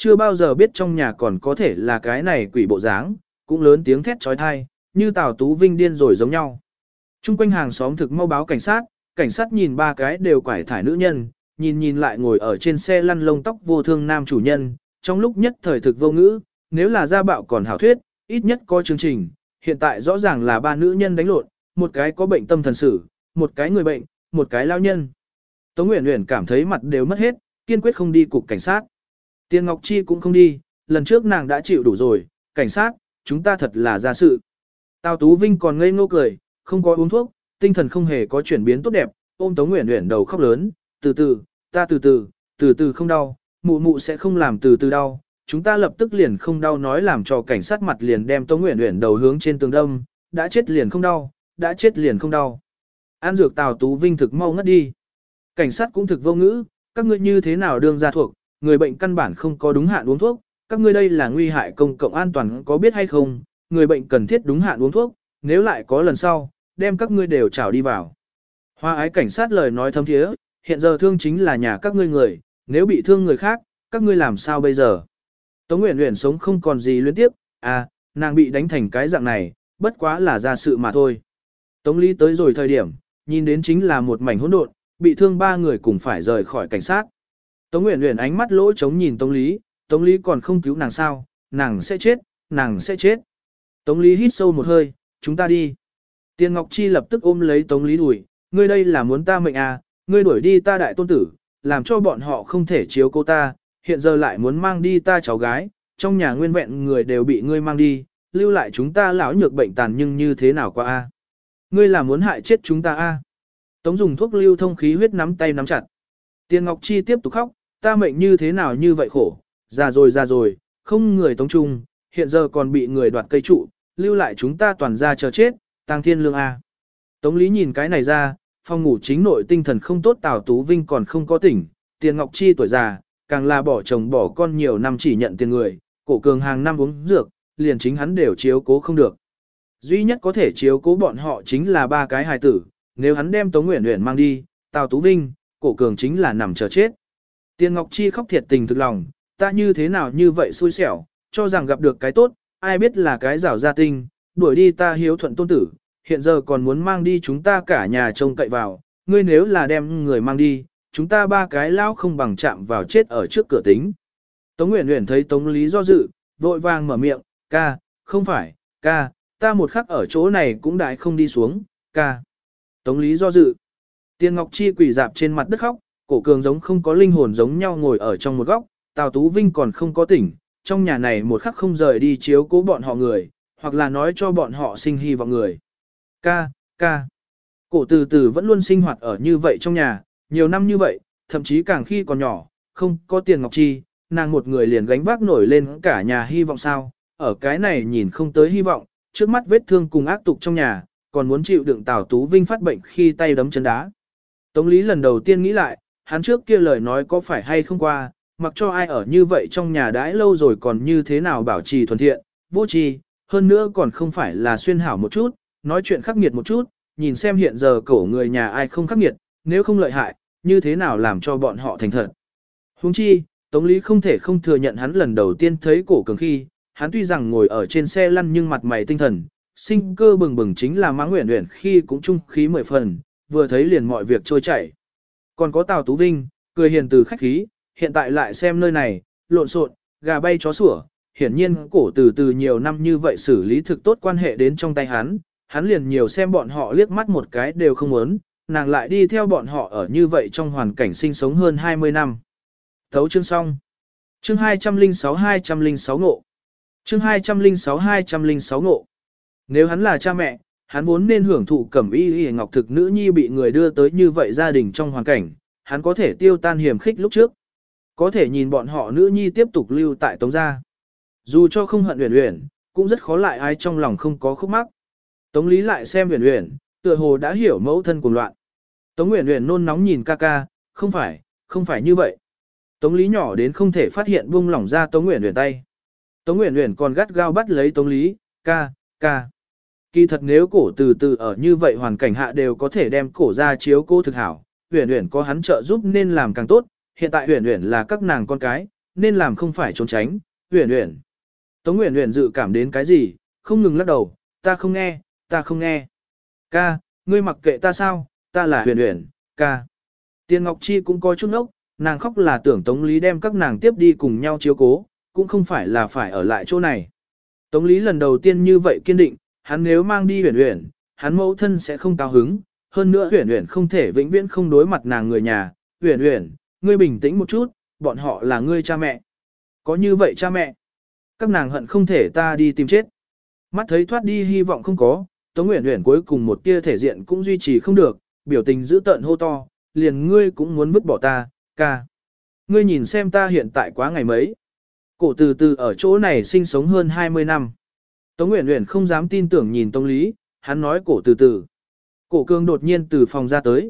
Chưa bao giờ biết trong nhà còn có thể là cái này quỷ bộ dáng, cũng lớn tiếng thét trói thai, như Tào Tú Vinh điên rồi giống nhau. Trung quanh hàng xóm thực mau báo cảnh sát nhìn ba cái đều quải thải nữ nhân, nhìn lại ngồi ở trên xe lăn lông tóc vô thương nam chủ nhân, trong lúc nhất thời thực vô ngữ, nếu là gia bạo còn hảo thuyết, ít nhất có chương trình, hiện tại rõ ràng là ba nữ nhân đánh lộn, một cái có bệnh tâm thần sử, một cái người bệnh, một cái lao nhân. Tống Uyển Uyển cảm thấy mặt đều mất hết, kiên quyết không đi cục cảnh sát. Tiền Ngọc Chi cũng không đi, lần trước nàng đã chịu đủ rồi, cảnh sát, chúng ta thật là ra sự. Tào Tú Vinh còn ngây ngô cười, không có uống thuốc, tinh thần không hề có chuyển biến tốt đẹp, ôm Tống Uyển Uyển đầu khóc lớn, từ từ không đau, mụ mụ sẽ không làm từ từ đau, chúng ta lập tức liền không đau nói làm cho cảnh sát mặt liền đem Tống Uyển Uyển đầu hướng trên tường đâm, đã chết liền không đau, đã chết liền không đau. An dược Tào Tú Vinh thực mau ngất đi. Cảnh sát cũng thực vô ngữ, các ngươi như thế nào đương ra thuộc, người bệnh căn bản không có đúng hạn uống thuốc, các ngươi đây là nguy hại công cộng an toàn có biết hay không, người bệnh cần thiết đúng hạn uống thuốc, nếu lại có lần sau, đem các ngươi đều trảo đi vào. Hoa ái cảnh sát lời nói thâm thiế, hiện giờ thương chính là nhà các ngươi người, nếu bị thương người khác, các ngươi làm sao bây giờ? Tống Uyển Uyển sống không còn gì luyến tiếp, nàng bị đánh thành cái dạng này, bất quá là ra sự mà thôi. Tống Lý tới rồi thời điểm, nhìn đến chính là một mảnh hỗn độn, bị thương ba người cùng phải rời khỏi cảnh sát. Tống Uyển Uyển ánh mắt lỗ trống nhìn Tống Lý còn không cứu nàng sao, nàng sẽ chết, nàng sẽ chết. Tống Lý hít sâu một hơi, chúng ta đi. Tiền Ngọc Chi lập tức ôm lấy Tống Lý đuổi, ngươi đây là muốn ta mệnh à, ngươi đuổi đi ta đại tôn tử, làm cho bọn họ không thể chiếu cô ta, hiện giờ lại muốn mang đi ta cháu gái, trong nhà nguyên vẹn người đều bị ngươi mang đi, lưu lại chúng ta lão nhược bệnh tàn nhưng như thế nào qua a? Ngươi là muốn hại chết chúng ta a? Tống dùng thuốc lưu thông khí huyết nắm tay nắm chặt. Tiền Ngọc Chi tiếp tục khóc, ta mệnh như thế nào như vậy khổ, già rồi, không người Tống Trung, hiện giờ còn bị người đoạt cây trụ, lưu lại chúng ta toàn ra chờ chết, tang thiên lương a. Tống Lý nhìn cái này ra, phòng ngủ chính nội tinh thần không tốt Tào Tú Vinh còn không có tỉnh, Tiền Ngọc Chi tuổi già, càng là bỏ chồng bỏ con nhiều năm chỉ nhận tiền người, cổ cường hàng năm uống dược, liền chính hắn đều chiếu cố không được. Duy nhất có thể chiếu cố bọn họ chính là ba cái hài tử, nếu hắn đem Tống Uyển Uyển mang đi, Tào Tú Vinh, cổ cường chính là nằm chờ chết. Tiền Ngọc Chi khóc thiệt tình thực lòng, ta như thế nào như vậy xui xẻo, cho rằng gặp được cái tốt, ai biết là cái rảo gia tinh, đuổi đi ta hiếu thuận tôn tử, hiện giờ còn muốn mang đi chúng ta cả nhà trông cậy vào, ngươi nếu là đem người mang đi, chúng ta ba cái lão không bằng chạm vào chết ở trước cửa tính. Tống Uyển Uyển thấy Tống Lý do dự, vội vàng mở miệng, ca, không phải, ca, ta một khắc ở chỗ này cũng đại không đi xuống, ca. Tống Lý do dự. Tiền Ngọc Chi quỳ dạp trên mặt đất khóc, cổ cường giống không có linh hồn giống nhau ngồi ở trong một góc, Tào Tú Vinh còn không có tỉnh, trong nhà này một khắc không rời đi chiếu cố bọn họ người, hoặc là nói cho bọn họ sinh hy vọng người. Ca. Cổ từ từ vẫn luôn sinh hoạt ở như vậy trong nhà, nhiều năm như vậy, thậm chí càng khi còn nhỏ, không có Tiền Ngọc Chi, nàng một người liền gánh vác nổi lên cả nhà hy vọng sao, ở cái này nhìn không tới hy vọng, trước mắt vết thương cùng ác tục trong nhà, còn muốn chịu đựng Tào Tú Vinh phát bệnh khi tay đấm chân đá. Tống Lý lần đầu tiên nghĩ lại, hắn trước kia lời nói có phải hay không qua, mặc cho ai ở như vậy trong nhà đãi lâu rồi còn như thế nào bảo trì thuần thiện, vô trì, hơn nữa còn không phải là xuyên hảo một chút, nói chuyện khắc nghiệt một chút, nhìn xem hiện giờ cổ người nhà ai không khắc nghiệt, nếu không lợi hại, như thế nào làm cho bọn họ thành thật. Huống chi, Tống Lý không thể không thừa nhận hắn lần đầu tiên thấy cổ cường khi, hắn tuy rằng ngồi ở trên xe lăn nhưng mặt mày tinh thần, sinh cơ bừng bừng chính là Mã Uyển Uyển khi cũng trung khí 10 phần, vừa thấy liền mọi việc trôi chảy. Còn có Tào Tú Vinh, cười hiền từ khách khí, hiện tại lại xem nơi này, lộn xộn, gà bay chó sủa, hiển nhiên cổ từ từ nhiều năm như vậy xử lý thực tốt quan hệ đến trong tay hắn liền nhiều xem bọn họ liếc mắt một cái đều không muốn, nàng lại đi theo bọn họ ở như vậy trong hoàn cảnh sinh sống hơn 20 năm. Thấu chương xong. Chương 206 ngộ. Chương 206 ngộ. Nếu hắn là cha mẹ, hắn vốn nên hưởng thụ cẩm y ngọc thực nữ nhi bị người đưa tới như vậy gia đình trong hoàn cảnh, hắn có thể tiêu tan hiểm khích lúc trước. Có thể nhìn bọn họ nữ nhi tiếp tục lưu tại Tống gia. Dù cho không hận Uyển Uyển, cũng rất khó lại ai trong lòng không có khúc mắc. Tống Lý lại xem Uyển Uyển, tựa hồ đã hiểu mẫu thân cuồng loạn. Tống Uyển Uyển nôn nóng nhìn ca ca, không phải như vậy. Tống Lý nhỏ đến không thể phát hiện buông lỏng ra Tống Uyển Uyển tay. Tống Uyển Uyển còn gắt gao bắt lấy Tống Lý, ca. Kỳ thật nếu cổ từ từ ở như vậy hoàn cảnh hạ đều có thể đem cổ ra chiếu cô thực hảo, Uyển Uyển có hắn trợ giúp nên làm càng tốt, hiện tại Uyển Uyển là các nàng con cái, nên làm không phải trốn tránh, Uyển Uyển. Tống Uyển Uyển dự cảm đến cái gì, không ngừng lắc đầu, ta không nghe, ta không nghe. Ca, ngươi mặc kệ ta sao, ta là Uyển Uyển, ca. Tiền Ngọc Chi cũng có chút ốc, nàng khóc là tưởng Tống Lý đem các nàng tiếp đi cùng nhau chiếu cố, cũng không phải là phải ở lại chỗ này. Tống Lý lần đầu tiên như vậy kiên định, hắn nếu mang đi Uyển Uyển, hắn mẫu thân sẽ không cao hứng, hơn nữa Uyển Uyển không thể vĩnh viễn không đối mặt nàng người nhà. Uyển Uyển, ngươi bình tĩnh một chút, bọn họ là ngươi cha mẹ. Có như vậy cha mẹ? Các nàng hận không thể ta đi tìm chết. Mắt thấy thoát đi hy vọng không có, Tống Uyển Uyển cuối cùng một tia thể diện cũng duy trì không được, biểu tình dữ tợn hô to, liền ngươi cũng muốn vứt bỏ ta, ca. Ngươi nhìn xem ta hiện tại quá ngày mấy. Cổ từ từ ở chỗ này sinh sống hơn 20 năm. Tống Uyển Uyển không dám tin tưởng nhìn Tống Lý, hắn nói cổ từ từ. Cổ Cương đột nhiên từ phòng ra tới,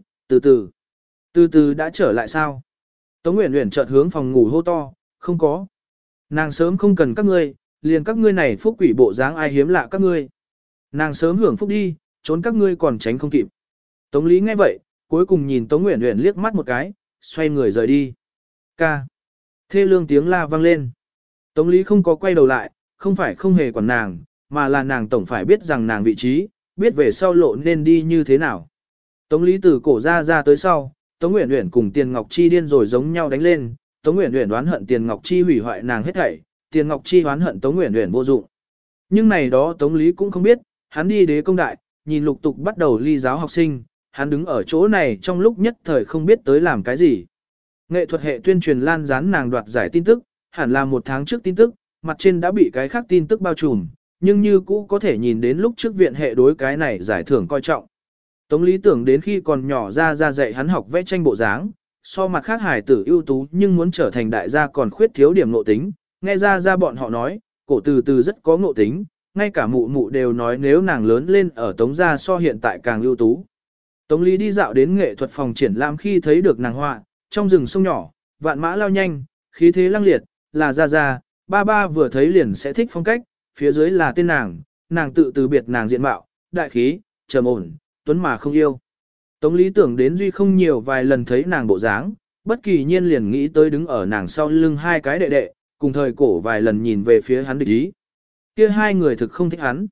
từ từ đã trở lại sao? Tống Uyển Uyển chợt hướng phòng ngủ hô to, không có. Nàng sớm không cần các ngươi, liền các ngươi này phúc quỷ bộ dáng ai hiếm lạ các ngươi. Nàng sớm hưởng phúc đi, trốn các ngươi còn tránh không kịp. Tống Lý nghe vậy, cuối cùng nhìn Tống Uyển Uyển liếc mắt một cái, xoay người rời đi. Ca. Thê lương tiếng la vang lên. Tống Lý không có quay đầu lại, không phải không hề quản nàng, mà là nàng tổng phải biết rằng nàng vị trí, biết về sau lộ nên đi như thế nào. Tống Lý từ cổ ra tới sau, Tống Uyển Uyển cùng Tiền Ngọc Chi điên rồi giống nhau đánh lên, Tống Uyển Uyển oán hận Tiền Ngọc Chi hủy hoại nàng hết thảy, Tiền Ngọc Chi oán hận Tống Uyển Uyển vô dụng. Nhưng này đó Tống Lý cũng không biết, hắn đi đế công đại, nhìn lục tục bắt đầu ly giáo học sinh, hắn đứng ở chỗ này trong lúc nhất thời không biết tới làm cái gì. Nghệ thuật hệ tuyên truyền lan dán nàng đoạt giải tin tức, hẳn là 1 tháng trước tin tức, mặt trên đã bị cái khác tin tức bao trùm, nhưng như cũ có thể nhìn đến lúc trước viện hệ đối cái này giải thưởng coi trọng. Tống Lý tưởng đến khi còn nhỏ ra dạy hắn học vẽ tranh bộ dáng, so mặt khác hài tử ưu tú nhưng muốn trở thành đại gia còn khuyết thiếu điểm ngộ tính, nghe ra bọn họ nói, cổ từ từ rất có ngộ tính, ngay cả mụ mụ đều nói nếu nàng lớn lên ở Tống gia so hiện tại càng ưu tú. Tống Lý đi dạo đến nghệ thuật phòng triển lãm khi thấy được nàng họa, trong rừng sông nhỏ, vạn mã lao nhanh, khí thế lăng liệt, là ra, ba vừa thấy liền sẽ thích phong cách, phía dưới là tên nàng tự từ biệt nàng diện mạo, đại khí, trầm ổn, tuấn mà không yêu. Tống Lý tưởng đến duy không nhiều vài lần thấy nàng bộ dáng, bất kỳ nhiên liền nghĩ tới đứng ở nàng sau lưng 2 cái đệ đệ, cùng thời cổ vài lần nhìn về phía hắn địch ý. Kia 2 người thực không thích hắn.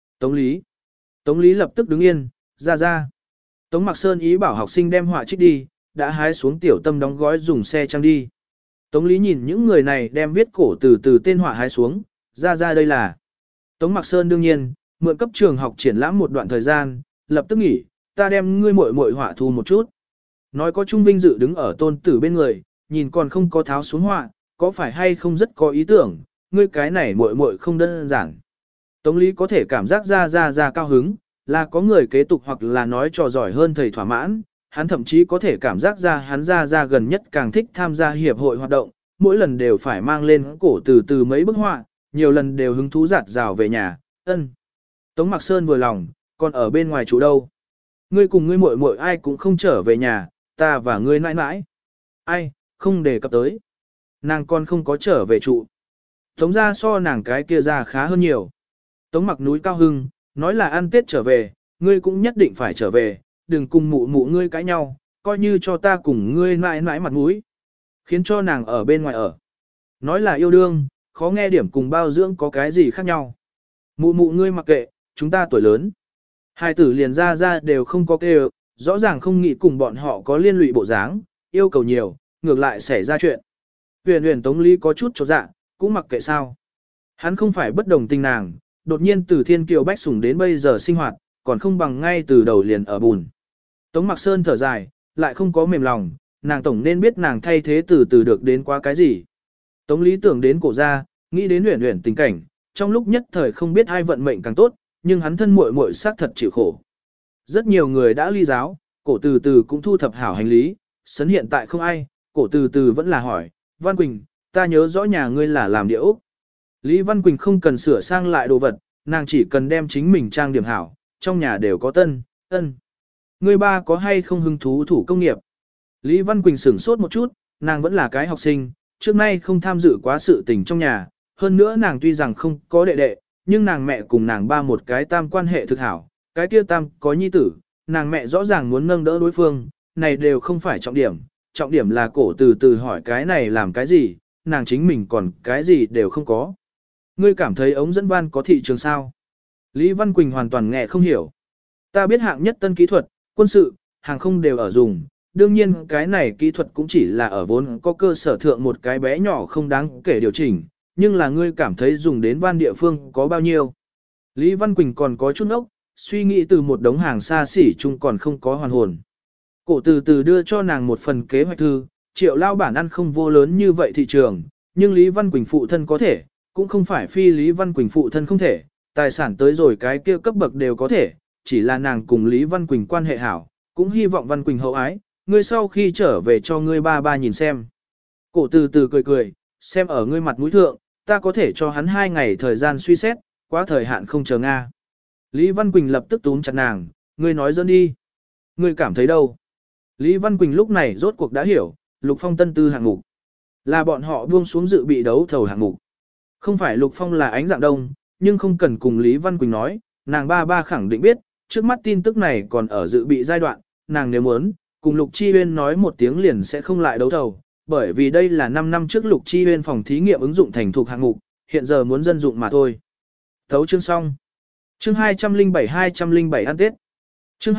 Tống Lý lập tức đứng yên, ra. Tống Mặc Sơn ý bảo học sinh đem họa trích đi, đã hái xuống tiểu tâm đóng gói dùng xe trang đi. Tống Lý nhìn những người này đem viết cổ từ tên họa hái xuống, ra đây là. Tống Mặc Sơn đương nhiên, mượn cấp trường học triển lãm một đoạn thời gian, lập tức nghỉ, ta đem ngươi muội họa thu một chút. Nói có Trung Vinh Dự đứng ở tôn tử bên người, nhìn còn không có tháo xuống họa, có phải hay không rất có ý tưởng, ngươi cái này muội không đơn giản. Tống Lý có thể cảm giác ra cao hứng, là có người kế tục hoặc là nói trò giỏi hơn thầy thỏa mãn, hắn thậm chí có thể cảm giác ra hắn ra gần nhất càng thích tham gia hiệp hội hoạt động, mỗi lần đều phải mang lên cổ từ mấy bức họa, nhiều lần đều hứng thú giạt rào về nhà, Tống Mặc Sơn vừa lòng, còn ở bên ngoài chủ đâu. Ngươi cùng ngươi muội ai cũng không trở về nhà, ta và ngươi nãi nãi. Ai, không đề cập tới. Nàng còn không có trở về trụ. Tống ra so nàng cái kia ra khá hơn nhiều. Tống Mặc núi cao hưng, nói là ăn Tết trở về, ngươi cũng nhất định phải trở về, đừng cùng mụ ngươi cãi nhau, coi như cho ta cùng ngươi nãi nãi mặt mũi. Khiến cho nàng ở bên ngoài ở. Nói là yêu đương, khó nghe điểm cùng bao dưỡng có cái gì khác nhau. Mụ ngươi mặc kệ, chúng ta tuổi lớn. Hai tử liền ra đều không có kêu, rõ ràng không nghĩ cùng bọn họ có liên lụy bộ dáng, yêu cầu nhiều, ngược lại xảy ra chuyện. Huyền Tống Lý có chút chột dạ, cũng mặc kệ sao. Hắn không phải bất đồng tình nàng, đột nhiên từ thiên kiều bách sủng đến bây giờ sinh hoạt, còn không bằng ngay từ đầu liền ở bùn. Tống Mặc Sơn thở dài, lại không có mềm lòng, nàng tổng nên biết nàng thay thế từ được đến qua cái gì. Tống Lý tưởng đến cổ ra, nghĩ đến Huyền tình cảnh, trong lúc nhất thời không biết ai vận mệnh càng tốt, nhưng hắn thân muội xác thật chịu khổ. Rất nhiều người đã ly giáo, cổ từ cũng thu thập hảo hành lý, sấn hiện tại không ai, cổ từ vẫn là hỏi, Văn Quỳnh, ta nhớ rõ nhà ngươi là làm địa ốc. Lý Văn Quỳnh không cần sửa sang lại đồ vật, nàng chỉ cần đem chính mình trang điểm hảo, trong nhà đều có ân. Ngươi ba có hay không hứng thú thủ công nghiệp? Lý Văn Quỳnh sửng sốt một chút, nàng vẫn là cái học sinh, trước nay không tham dự quá sự tình trong nhà, hơn nữa nàng tuy rằng không có đệ đệ, nhưng nàng mẹ cùng nàng ba một cái tam quan hệ thực hảo, cái kia tam có nhi tử, nàng mẹ rõ ràng muốn nâng đỡ đối phương, này đều không phải trọng điểm là cổ từ hỏi cái này làm cái gì, nàng chính mình còn cái gì đều không có. Ngươi cảm thấy ống dẫn van có thị trường sao? Lý Văn Quỳnh hoàn toàn nghe không hiểu. Ta biết hạng nhất tân kỹ thuật, quân sự, hàng không đều ở dùng. Đương nhiên cái này kỹ thuật cũng chỉ là ở vốn có cơ sở thượng một cái bé nhỏ không đáng kể điều chỉnh. Nhưng là ngươi cảm thấy dùng đến van địa phương có bao nhiêu? Lý Văn Quỳnh còn có chút ốc, suy nghĩ từ một đống hàng xa xỉ chung còn không có hoàn hồn. Cổ từ từ đưa cho nàng một phần kế hoạch thư, Triệu lao bản ăn không vô lớn như vậy thị trường, nhưng Lý Văn Quỳnh phụ thân có thể, cũng không phải phi Lý Văn Quỳnh phụ thân không thể, tài sản tới rồi cái kia cấp bậc đều có thể, chỉ là nàng cùng Lý Văn Quỳnh quan hệ hảo, cũng hy vọng Văn Quỳnh hậu ái, ngươi sau khi trở về cho ngươi ba nhìn xem. Cổ từ từ cười cười, xem ở ngươi mặt mũi thượng, ta có thể cho hắn 2 ngày thời gian suy xét, quá thời hạn không chờ Nga. Lý Văn Quỳnh lập tức túm chặt nàng, ngươi nói dẫn đi. Ngươi cảm thấy đâu? Lý Văn Quỳnh lúc này rốt cuộc đã hiểu, Lục Phong tân tư hạng mục. Là bọn họ buông xuống dự bị đấu thầu hạng mục. Không phải Lục Phong là ánh dạng đông, nhưng không cần cùng Lý Văn Quỳnh nói, nàng ba khẳng định biết, trước mắt tin tức này còn ở dự bị giai đoạn, nàng nếu muốn, cùng Lục Chi Huyên nói một tiếng liền sẽ không lại đấu thầu, bởi vì đây là 5 năm trước Lục Chi Huyên phòng thí nghiệm ứng dụng thành thục hạng mục, hiện giờ muốn dân dụng mà thôi. Thấu chương xong. Chương 207 ăn Tết. Chương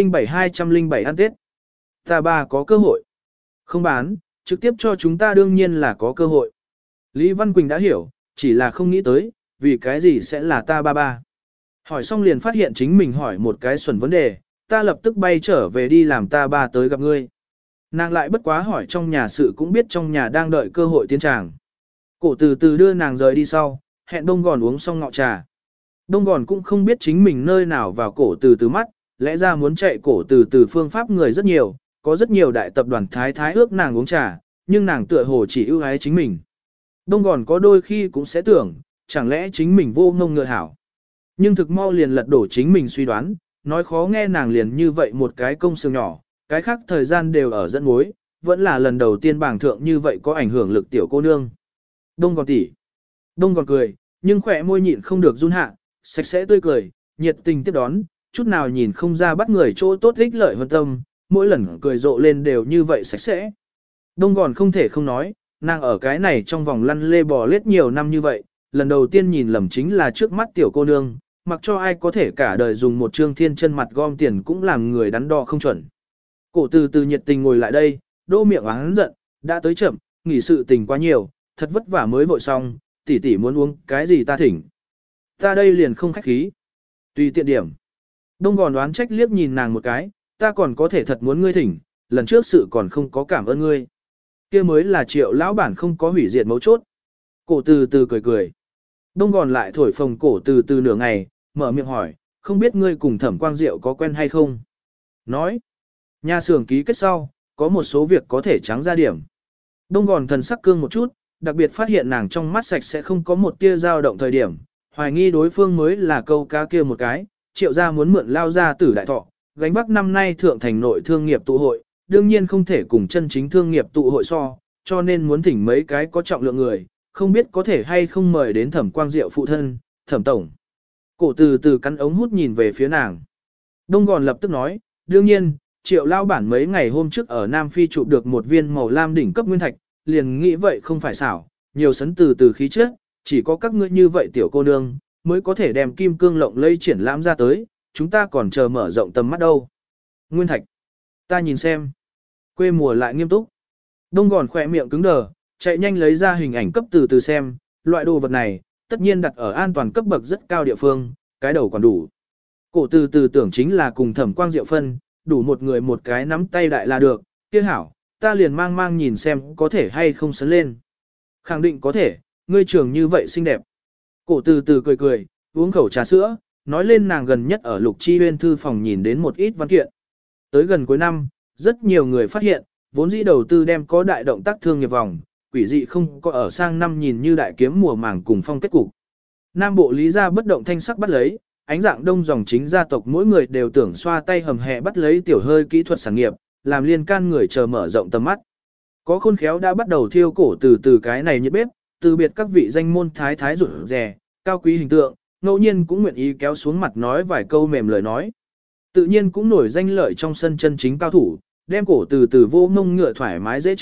207 ăn Tết. Ta ba có cơ hội. Không bán, trực tiếp cho chúng ta đương nhiên là có cơ hội. Lý Văn Quỳnh đã hiểu, chỉ là không nghĩ tới, vì cái gì sẽ là ta ba. Hỏi xong liền phát hiện chính mình hỏi một cái xuẩn vấn đề, ta lập tức bay trở về đi làm ta ba tới gặp ngươi. Nàng lại bất quá hỏi trong nhà sự cũng biết trong nhà đang đợi cơ hội tiến tràng. Cổ từ từ đưa nàng rời đi sau, hẹn Đông Gòn uống xong ngọ trà. Đông Gòn cũng không biết chính mình nơi nào vào cổ từ từ mắt, lẽ ra muốn chạy cổ từ từ phương pháp người rất nhiều, có rất nhiều đại tập đoàn thái ước nàng uống trà, nhưng nàng tựa hồ chỉ ưu ái chính mình. Đông Gòn có đôi khi cũng sẽ tưởng, chẳng lẽ chính mình vô ngông ngựa hảo. Nhưng thực mau liền lật đổ chính mình suy đoán, nói khó nghe nàng liền như vậy một cái công xương nhỏ, cái khác thời gian đều ở dẫn mối, vẫn là lần đầu tiên bảng thượng như vậy có ảnh hưởng lực tiểu cô nương. Đông Gòn tỉ. Đông Gòn cười, nhưng khỏe môi nhịn không được run hạ, sạch sẽ tươi cười, nhiệt tình tiếp đón, chút nào nhìn không ra bắt người chỗ tốt ích lợi hơn tâm, mỗi lần cười rộ lên đều như vậy sạch sẽ. Đông Gòn không thể không nói, nàng ở cái này trong vòng lăn lê bò lết nhiều năm như vậy, lần đầu tiên nhìn lầm chính là trước mắt tiểu cô nương, mặc cho ai có thể cả đời dùng một trương thiên chân mặt gom tiền cũng làm người đắn đo không chuẩn. Cổ từ từ nhiệt tình ngồi lại đây, đô miệng oán giận, đã tới chậm, nghỉ sự tình quá nhiều, thật vất vả mới vội xong, tỷ tỷ muốn uống cái gì ta thỉnh. Ta đây liền không khách khí. Tùy tiện điểm. Đông Gòn đoán trách liếc nhìn nàng một cái, ta còn có thể thật muốn ngươi thỉnh, lần trước sự còn không có cảm ơn ngươi. Kia mới là Triệu lão bản không có hủy diệt mấu chốt. Cổ từ từ cười cười. Đông Gòn lại thổi phồng cổ từ từ nửa ngày, mở miệng hỏi, không biết ngươi cùng Thẩm Quang Diệu có quen hay không? Nói, nhà xưởng ký kết sau, có một số việc có thể trắng ra điểm. Đông Gòn thần sắc cương một chút, đặc biệt phát hiện nàng trong mắt sạch sẽ không có một tia dao động thời điểm, hoài nghi đối phương mới là câu cá kia một cái, Triệu gia muốn mượn lao ra tử đại thọ, gánh vác năm nay thượng thành nội thương nghiệp tụ hội, đương nhiên không thể cùng chân chính thương nghiệp tụ hội so, cho nên muốn thỉnh mấy cái có trọng lượng người, không biết có thể hay không mời đến Thẩm Quang Diệu phụ thân, Thẩm tổng. Cổ từ từ cắn ống hút nhìn về phía nàng. Đông Gòn lập tức nói, đương nhiên, Triệu lao bản mấy ngày hôm trước ở Nam Phi chụp được một viên màu lam đỉnh cấp nguyên thạch, liền nghĩ vậy không phải xảo, nhiều sấn từ khí trước, chỉ có các ngươi như vậy tiểu cô nương, mới có thể đem kim cương lộng lây triển lãm ra tới, chúng ta còn chờ mở rộng tầm mắt đâu. Nguyên thạch, ta nhìn xem. Quê mùa lại nghiêm túc. Đông Gòn khỏe miệng cứng đờ, chạy nhanh lấy ra hình ảnh cấp từ xem, loại đồ vật này, tất nhiên đặt ở an toàn cấp bậc rất cao địa phương, cái đầu còn đủ. Cổ từ tưởng chính là cùng Thẩm Quang Diệu phân, đủ một người một cái nắm tay đại là được, kia hảo, ta liền mang nhìn xem có thể hay không sấn lên. Khẳng định có thể, ngươi trưởng như vậy xinh đẹp. Cổ từ cười, uống khẩu trà sữa, nói lên nàng gần nhất ở Lục Chi Huyên thư phòng nhìn đến một ít văn kiện. Tới gần cuối năm, rất nhiều người phát hiện, vốn dĩ đầu tư đem có đại động tác thương nghiệp vòng, quỷ dị không có ở sang năm nhìn như đại kiếm mùa màng cùng phong kết cục. Nam bộ lý gia bất động thanh sắc bắt lấy, ánh dạng đông dòng chính gia tộc mỗi người đều tưởng xoa tay hầm hẹ bắt lấy tiểu hơi kỹ thuật sản nghiệp, làm liên can người chờ mở rộng tầm mắt. Có khôn khéo đã bắt đầu thiêu cổ từ cái này nhiệt bếp, từ biệt các vị danh môn thái rụt rè, cao quý hình tượng, ngẫu nhiên cũng nguyện ý kéo xuống mặt nói vài câu mềm lời nói. Tự nhiên cũng nổi danh lợi trong sân chân chính cao thủ, đem cổ từ vô mông ngựa thoải mái dễ chịu,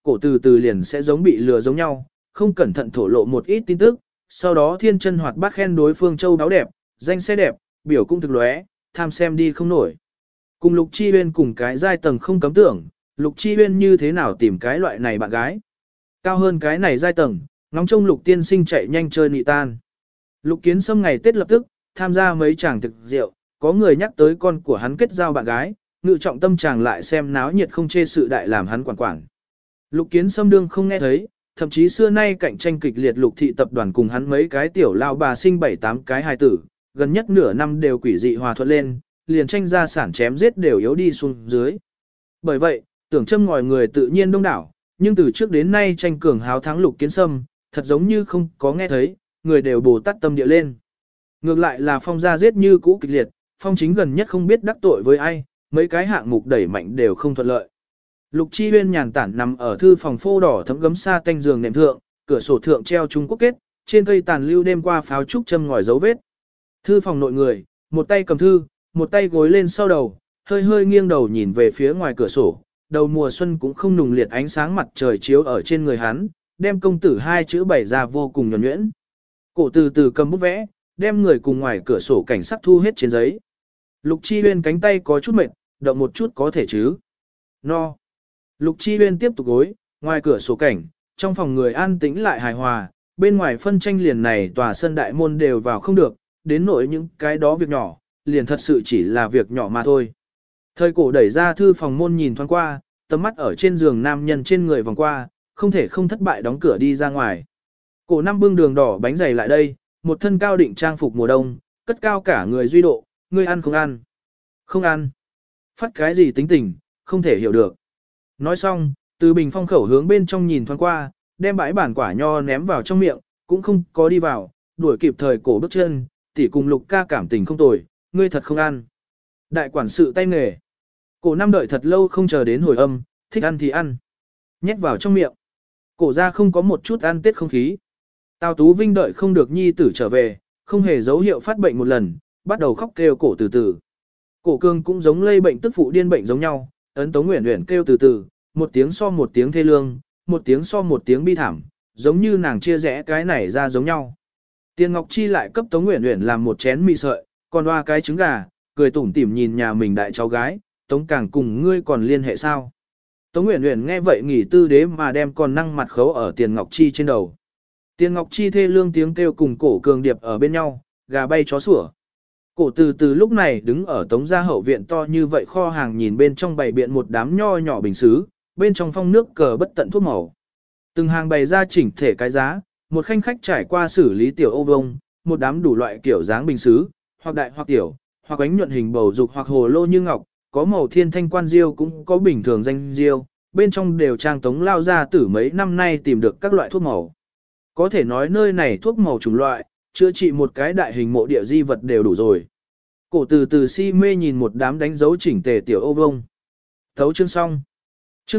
cổ từ từ liền sẽ giống bị lừa giống nhau, không cẩn thận thổ lộ một ít tin tức, sau đó thiên chân hoạt bát khen đối phương châu báo đẹp, danh xe đẹp, biểu cũng thực lóe, tham xem đi không nổi. Cùng Lục Chi Huyên cùng cái giai tầng không cấm tưởng, Lục Chi Huyên như thế nào tìm cái loại này bạn gái. Cao hơn cái này giai tầng, ngóng trông Lục tiên sinh chạy nhanh chơi nị tan. Lục Kiến Sâm ngày Tết lập tức, tham gia mấy chàng thực rượu, có người nhắc tới con của hắn kết giao bạn gái, ngự trọng tâm chàng lại xem náo nhiệt không chê sự đại làm hắn quản quản. Lục Kiến Sâm đương không nghe thấy, thậm chí xưa nay cạnh tranh kịch liệt Lục thị tập đoàn cùng hắn mấy cái tiểu lao bà sinh 7-8 cái hài tử, gần nhất nửa năm đều quỷ dị hòa thuận lên, liền tranh gia sản chém giết đều yếu đi xuống dưới. Bởi vậy, tưởng châm ngòi người tự nhiên đông đảo, nhưng từ trước đến nay tranh cường háo thắng Lục Kiến Sâm, thật giống như không có nghe thấy, người đều bồ tát tâm địa lên. Ngược lại là Phong gia giết như cũ kịch liệt, Phong chính gần nhất không biết đắc tội với ai, mấy cái hạng mục đẩy mạnh đều không thuận lợi. Lục Chi Huyên nhàn tản nằm ở thư phòng phô đỏ thấm gấm sa tanh giường nệm thượng, cửa sổ thượng treo Trung Quốc kết, trên cây tàn lưu đêm qua pháo trúc châm ngòi dấu vết. Thư phòng nội người, một tay cầm thư, một tay gối lên sau đầu, hơi hơi nghiêng đầu nhìn về phía ngoài cửa sổ, đầu mùa xuân cũng không nùng liệt ánh sáng mặt trời chiếu ở trên người hắn, đem công tử hai chữ bày ra vô cùng nhuần nhuyễn. Cổ từ từ cầm bút vẽ, đem người cùng ngoài cửa sổ cảnh sắc thu hết trên giấy. Lục Chi Huyên cánh tay có chút mệt, động một chút có thể chứ. No. Lục Chi Huyên tiếp tục gối, ngoài cửa sổ cảnh, trong phòng người an tĩnh lại hài hòa, bên ngoài phân tranh liền này tòa sân đại môn đều vào không được, đến nỗi những cái đó việc nhỏ, liền thật sự chỉ là việc nhỏ mà thôi. Thời cổ đẩy ra thư phòng môn nhìn thoáng qua, tầm mắt ở trên giường nam nhân trên người vòng qua, không thể không thất bại đóng cửa đi ra ngoài. Cổ năm bưng đường đỏ bánh dày lại đây, một thân cao định trang phục mùa đông, cất cao cả người duy độ, ngươi ăn không ăn? Không ăn. Phát cái gì tính tình, không thể hiểu được. Nói xong, từ bình phong khẩu hướng bên trong nhìn thoáng qua, đem bãi bản quả nho ném vào trong miệng, cũng không có đi vào, đuổi kịp thời cổ bước chân, tỷ cùng Lục ca cảm tình không tồi, ngươi thật không ăn. Đại quản sự tay nghề. Cổ năm đợi thật lâu không chờ đến hồi âm, thích ăn thì ăn. Nhét vào trong miệng. Cổ ra không có một chút ăn tết không khí. Tào Tú Vinh đợi không được nhi tử trở về, không hề dấu hiệu phát bệnh một lần, bắt đầu khóc kêu cổ từ từ. Cổ cương cũng giống lây bệnh tức phụ điên bệnh giống nhau, ấn Tống Uyển Uyển kêu từ từ, một tiếng so một tiếng thê lương, một tiếng so một tiếng bi thảm, giống như nàng chia rẽ cái này ra giống nhau. Tiền Ngọc Chi lại cấp Tống Uyển Uyển làm một chén mì sợi, còn đoa cái trứng gà, cười tủm tỉm nhìn nhà mình đại cháu gái, Tống Càng cùng ngươi còn liên hệ sao? Tống Uyển Uyển nghe vậy nghỉ tư đế mà đem còn năng mặt khấu ở Tiền Ngọc Chi trên đầu. Tiền Ngọc Chi thê lương tiếng kêu cùng cổ cường điệp ở bên nhau, gà bay chó sủa. Cổ từ từ lúc này đứng ở Tống gia hậu viện to như vậy kho hàng nhìn bên trong bày biện một đám nho nhỏ bình sứ, bên trong phong nước cờ bất tận thuốc màu. Từng hàng bày ra chỉnh thể cái giá, một khanh khách trải qua xử lý tiểu ô vông, một đám đủ loại kiểu dáng bình sứ, hoặc đại hoặc tiểu, hoặc ánh nhuận hình bầu dục hoặc hồ lô như ngọc, có màu thiên thanh quan diêu cũng có bình thường danh diêu, bên trong đều trang Tống lao ra tử mấy năm nay tìm được các loại thuốc màu. Có thể nói nơi này thuốc màu chủng loại, chữa trị một cái đại hình mộ địa di vật đều đủ rồi. Cổ từ từ si mê nhìn một đám đánh dấu chỉnh tề tiểu ô vông. Thấu chương xong. Chương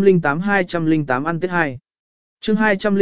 208 ăn Tết 2. Chương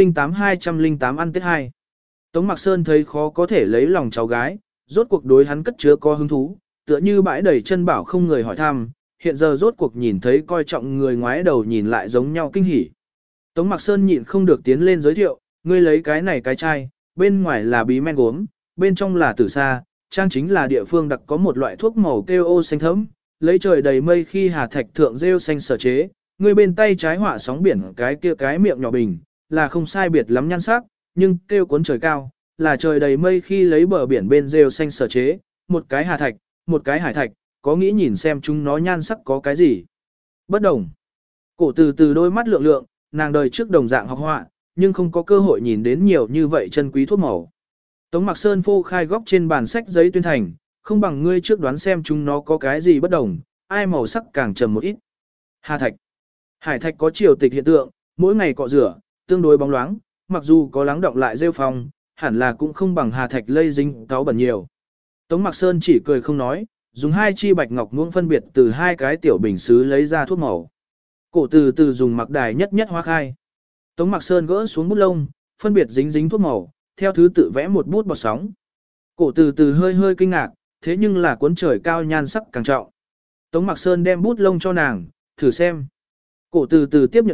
208 ăn Tết 2. Tống Mạc Sơn thấy khó có thể lấy lòng cháu gái, rốt cuộc đối hắn cất chứa có hứng thú, tựa như bãi đầy chân bảo không người hỏi thăm, hiện giờ rốt cuộc nhìn thấy coi trọng người ngoái đầu nhìn lại giống nhau kinh hỉ. Tống Mạc Sơn nhịn không được tiến lên giới thiệu, ngươi lấy cái này cái chai, bên ngoài là bí men gốm, bên trong là tử sa, trang chính là địa phương đặc có một loại thuốc màu kêu ô xanh thẫm, lấy trời đầy mây khi hà thạch thượng rêu xanh sở chế, ngươi bên tay trái họa sóng biển cái kia cái miệng nhỏ bình, là không sai biệt lắm nhan sắc, nhưng kêu cuốn trời cao, là trời đầy mây khi lấy bờ biển bên rêu xanh sở chế, một cái hà thạch, một cái hải thạch, có nghĩ nhìn xem chúng nó nhan sắc có cái gì. Bất đồng. Cổ từ từ đôi mắt lượng lượng, nàng đời trước đồng dạng học họa, nhưng không có cơ hội nhìn đến nhiều như vậy chân quý thuốc màu. Tống Mạc Sơn phô khai góc trên bàn sách giấy tuyên thành, không bằng ngươi trước đoán xem chúng nó có cái gì bất đồng, ai màu sắc càng trầm một ít. Hà thạch. Hải thạch có chiều tịch hiện tượng, mỗi ngày cọ rửa, tương đối bóng loáng, mặc dù có lắng động lại rêu phong, hẳn là cũng không bằng hà thạch lây dính cáu bẩn nhiều. Tống Mạc Sơn chỉ cười không nói, dùng hai chi bạch ngọc muỗng phân biệt từ hai cái tiểu bình sứ lấy ra thuốc màu. Cổ từ từ dùng mặc đài nhất nhất hóa khai. Tống Mạc Sơn gỡ xuống bút lông, phân biệt dính dính thuốc màu, theo thứ tự vẽ một bút bọt sóng. Cổ từ từ hơi hơi kinh ngạc, thế nhưng là cuốn trời cao nhan sắc càng trọng. Tống Mạc Sơn đem bút lông cho nàng, thử xem. Cổ từ từ tiếp nhận bút,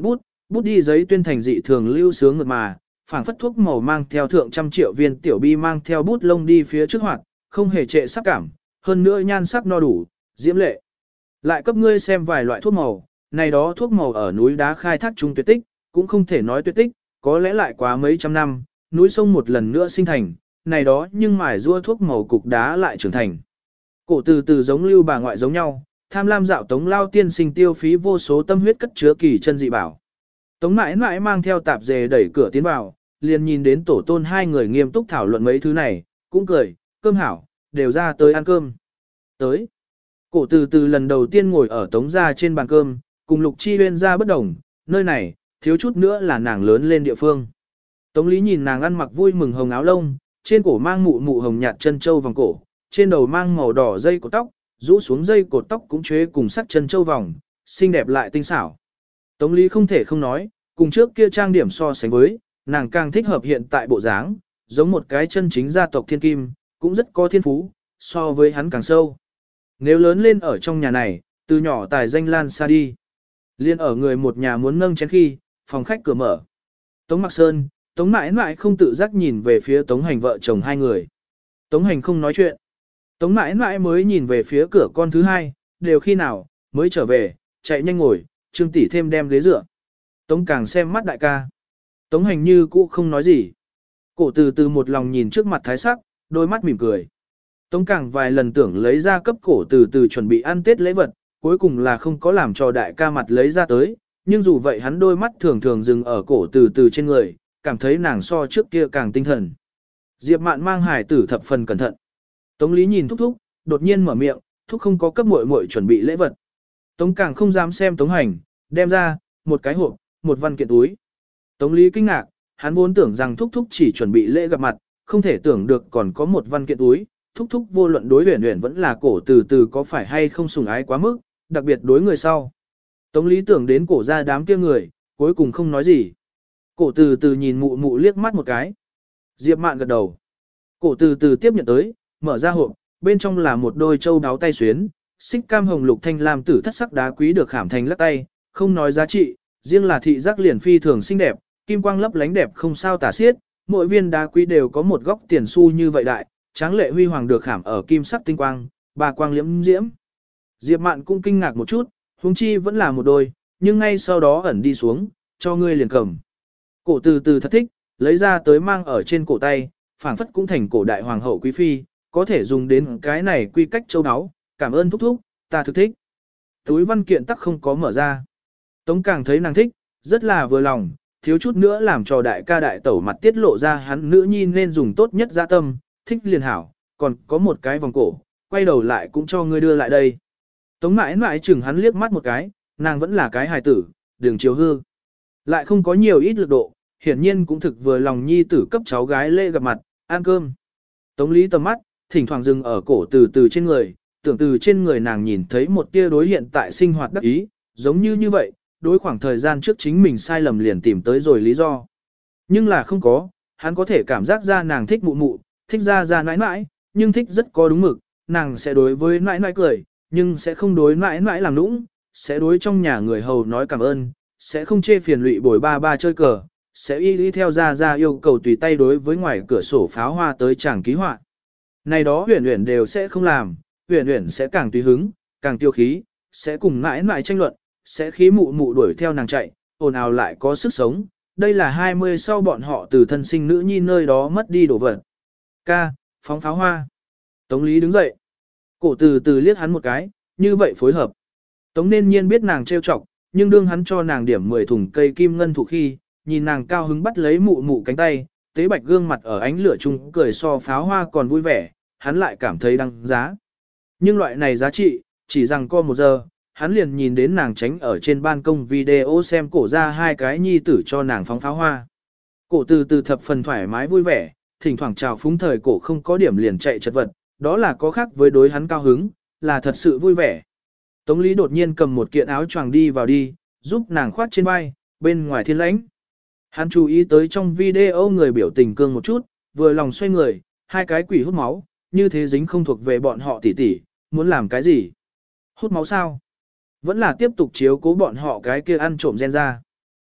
Bút đi giấy tuyên thành dị thường lưu sướng ngược mà, phảng phất thuốc màu mang theo thượng trăm triệu viên tiểu bi mang theo bút lông đi phía trước hoạt, không hề trệ sắc cảm, hơn nữa nhan sắc no đủ, diễm lệ. Lại cấp ngươi xem vài loại thuốc màu, này đó thuốc màu ở núi đá khai thác trung tuyệt tích, cũng không thể nói tuyệt tích, có lẽ lại quá mấy trăm năm, núi sông một lần nữa sinh thành, này đó nhưng mài rua thuốc màu cục đá lại trưởng thành. Cổ từ từ giống lưu bà ngoại giống nhau, tham lam dạo Tống lao tiên sinh tiêu phí vô số tâm huyết cất chứa kỳ chân dị bảo. Tống mãi mãi mang theo tạp dề đẩy cửa tiến vào, liền nhìn đến tổ tôn hai người nghiêm túc thảo luận mấy thứ này, cũng cười, cơm hảo, đều ra tới ăn cơm. Tới. Cổ từ từ lần đầu tiên ngồi ở Tống gia trên bàn cơm, cùng Lục Chi Huyên ra bất đồng, nơi này, thiếu chút nữa là nàng lớn lên địa phương. Tống Lý nhìn nàng ăn mặc vui mừng hồng áo lông, trên cổ mang mụ mụ hồng nhạt chân châu vòng cổ, trên đầu mang màu đỏ dây cột tóc, rũ xuống dây cột tóc cũng chế cùng sắc chân châu vòng, xinh đẹp lại tinh xảo. Tống Lý không thể không nói, cùng trước kia trang điểm so sánh với, nàng càng thích hợp hiện tại bộ dáng, giống một cái chân chính gia tộc thiên kim, cũng rất có thiên phú, so với hắn càng sâu. Nếu lớn lên ở trong nhà này, từ nhỏ tài danh lan xa đi. Liên ở người một nhà muốn nâng chén khi, phòng khách cửa mở. Tống Mặc Sơn, Tống mãi mãi không tự giác nhìn về phía Tống Hành vợ chồng hai người. Tống Hành không nói chuyện. Tống mãi mãi mới nhìn về phía cửa con thứ hai, đều khi nào, mới trở về, chạy nhanh ngồi, Trương tỷ thêm đem ghế dựa. Tống càng xem mắt đại ca. Tống Hành như cũ không nói gì. Cổ từ từ một lòng nhìn trước mặt thái sắc, đôi mắt mỉm cười. Tống càng vài lần tưởng lấy ra cấp cổ từ từ chuẩn bị ăn Tết lễ vật, cuối cùng là không có làm cho đại ca mặt lấy ra tới, nhưng dù vậy hắn đôi mắt thường thường dừng ở cổ từ từ trên người, cảm thấy nàng so trước kia càng tinh thần. Diệp Mạn mang hải tử thập phần cẩn thận. Tống Lý nhìn Thúc Thúc, đột nhiên mở miệng, Thúc không có cấp muội muội chuẩn bị lễ vật. Tống càng không dám xem Tống Hành, đem ra, một cái hộp, một văn kiện túi. Tống Lý kinh ngạc, hắn vốn tưởng rằng Thúc Thúc chỉ chuẩn bị lễ gặp mặt, không thể tưởng được còn có một văn kiện túi. Thúc Thúc vô luận đối Uyển Uyển vẫn là cổ từ từ có phải hay không sủng ái quá mức, đặc biệt đối người sau. Tống Lý tưởng đến cổ ra đám kia người, cuối cùng không nói gì. Cổ từ từ nhìn mụ mụ liếc mắt một cái. Diệp Mạn gật đầu. Cổ từ từ tiếp nhận tới, mở ra hộp, bên trong là một đôi châu đáo tay xuyến, xích cam hồng lục thanh lam tử thất sắc đá quý được khảm thành lắc tay, không nói giá trị, riêng là thị giác liền phi thường xinh đẹp, kim quang lấp lánh đẹp không sao tả xiết, mỗi viên đá quý đều có một góc tiền xu như vậy đại, tráng lệ huy hoàng được khảm ở kim sắc tinh quang, ba quang liễm diễm. Diệp Mạn cũng kinh ngạc một chút, huống chi vẫn là một đôi, nhưng ngay sau đó ẩn đi xuống, cho ngươi liền cầm. Cổ từ từ thật thích, lấy ra tới mang ở trên cổ tay, phảng phất cũng thành cổ đại hoàng hậu quý phi, có thể dùng đến cái này quy cách châu áo, cảm ơn Thúc Thúc, ta thực thích. Túi văn kiện tắc không có mở ra. Tống càng thấy nàng thích, rất là vừa lòng, thiếu chút nữa làm cho đại ca đại tẩu mặt tiết lộ ra hắn nữ nhi nên dùng tốt nhất dạ tâm, thích liền hảo, còn có một cái vòng cổ, quay đầu lại cũng cho ngươi đưa lại đây. Tống mãi mãi chừng hắn liếc mắt một cái, nàng vẫn là cái hài tử, đường chiều hư. Lại không có nhiều ít lực độ, hiển nhiên cũng thực vừa lòng nhi tử cấp cháu gái lễ gặp mặt, ăn cơm. Tống Lý tầm mắt, thỉnh thoảng dừng ở cổ từ từ trên người, tưởng từ trên người nàng nhìn thấy một tia đối hiện tại sinh hoạt đắc ý, giống như vậy, đối khoảng thời gian trước chính mình sai lầm liền tìm tới rồi lý do. Nhưng là không có, hắn có thể cảm giác ra nàng thích mụ mụ, thích ra nãi nãi, nhưng thích rất có đúng mực, nàng sẽ đối với nãi nãi cười, nhưng sẽ không đối nãi nãi làm nũng, sẽ đối trong nhà người hầu nói cảm ơn, sẽ không chê phiền lụy bồi ba ba chơi cờ, sẽ y theo ra yêu cầu tùy tay đối với ngoài cửa sổ pháo hoa tới chàng ký họa. Này đó Uyển Uyển đều sẽ không làm, Uyển Uyển sẽ càng tùy hứng, càng tiêu khí, sẽ cùng mãi mãi tranh luận, sẽ khí mụ mụ đuổi theo nàng chạy, ồn ào lại có sức sống. Đây là 20 sau bọn họ từ thân sinh nữ nhi nơi đó mất đi đồ vật. Ca, phóng pháo hoa. Tống Lý đứng dậy. Cổ từ từ liếc hắn một cái, như vậy phối hợp. Tống nên nhiên biết nàng trêu chọc, nhưng đương hắn cho nàng điểm 10 thùng cây kim ngân thủ khi, nhìn nàng cao hứng bắt lấy mụ mụ cánh tay, tế bạch gương mặt ở ánh lửa chung cười so pháo hoa còn vui vẻ, hắn lại cảm thấy đăng giá. Nhưng loại này giá trị, chỉ rằng có 1 giờ, hắn liền nhìn đến nàng tránh ở trên ban công video xem cổ ra hai cái nhi tử cho nàng phóng pháo hoa. Cổ từ từ thập phần thoải mái vui vẻ, thỉnh thoảng chào phúng thời cổ không có điểm liền chạy chật vật, đó là có khác với đối hắn cao hứng, là thật sự vui vẻ. Tống Lý đột nhiên cầm một kiện áo choàng đi vào đi, giúp nàng khoát trên vai, bên ngoài thiên lãnh. Hắn chú ý tới trong video người biểu tình cương một chút, vừa lòng xoay người, hai cái quỷ hút máu, như thế dính không thuộc về bọn họ tỉ tỉ, muốn làm cái gì? Hút máu sao? Vẫn là tiếp tục chiếu cố bọn họ cái kia ăn trộm gen ra.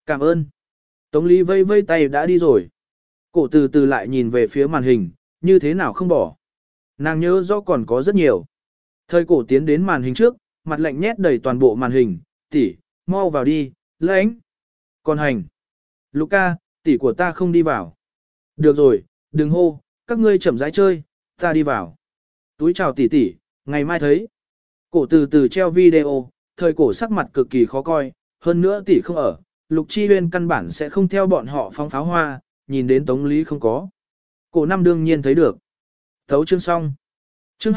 Cảm ơn. Tống Lý vây vây tay đã đi rồi. Cổ từ từ lại nhìn về phía màn hình, như thế nào không bỏ. Nàng nhớ rõ còn có rất nhiều. Thời cổ tiến đến màn hình trước, mặt lạnh nhét đầy toàn bộ màn hình, tỷ, mau vào đi, lãnh. Còn hành. Luca, tỷ của ta không đi vào. Được rồi, đừng hô, các ngươi chậm rãi chơi, ta đi vào. Túi chào tỷ tỷ, ngày mai thấy. Cổ từ từ treo video, thời cổ sắc mặt cực kỳ khó coi, hơn nữa tỷ không ở, Lục Chi Huyên căn bản sẽ không theo bọn họ phóng pháo hoa, nhìn đến Tống Lý không có. Cổ năm đương nhiên thấy được. Thấu chương xong. Chương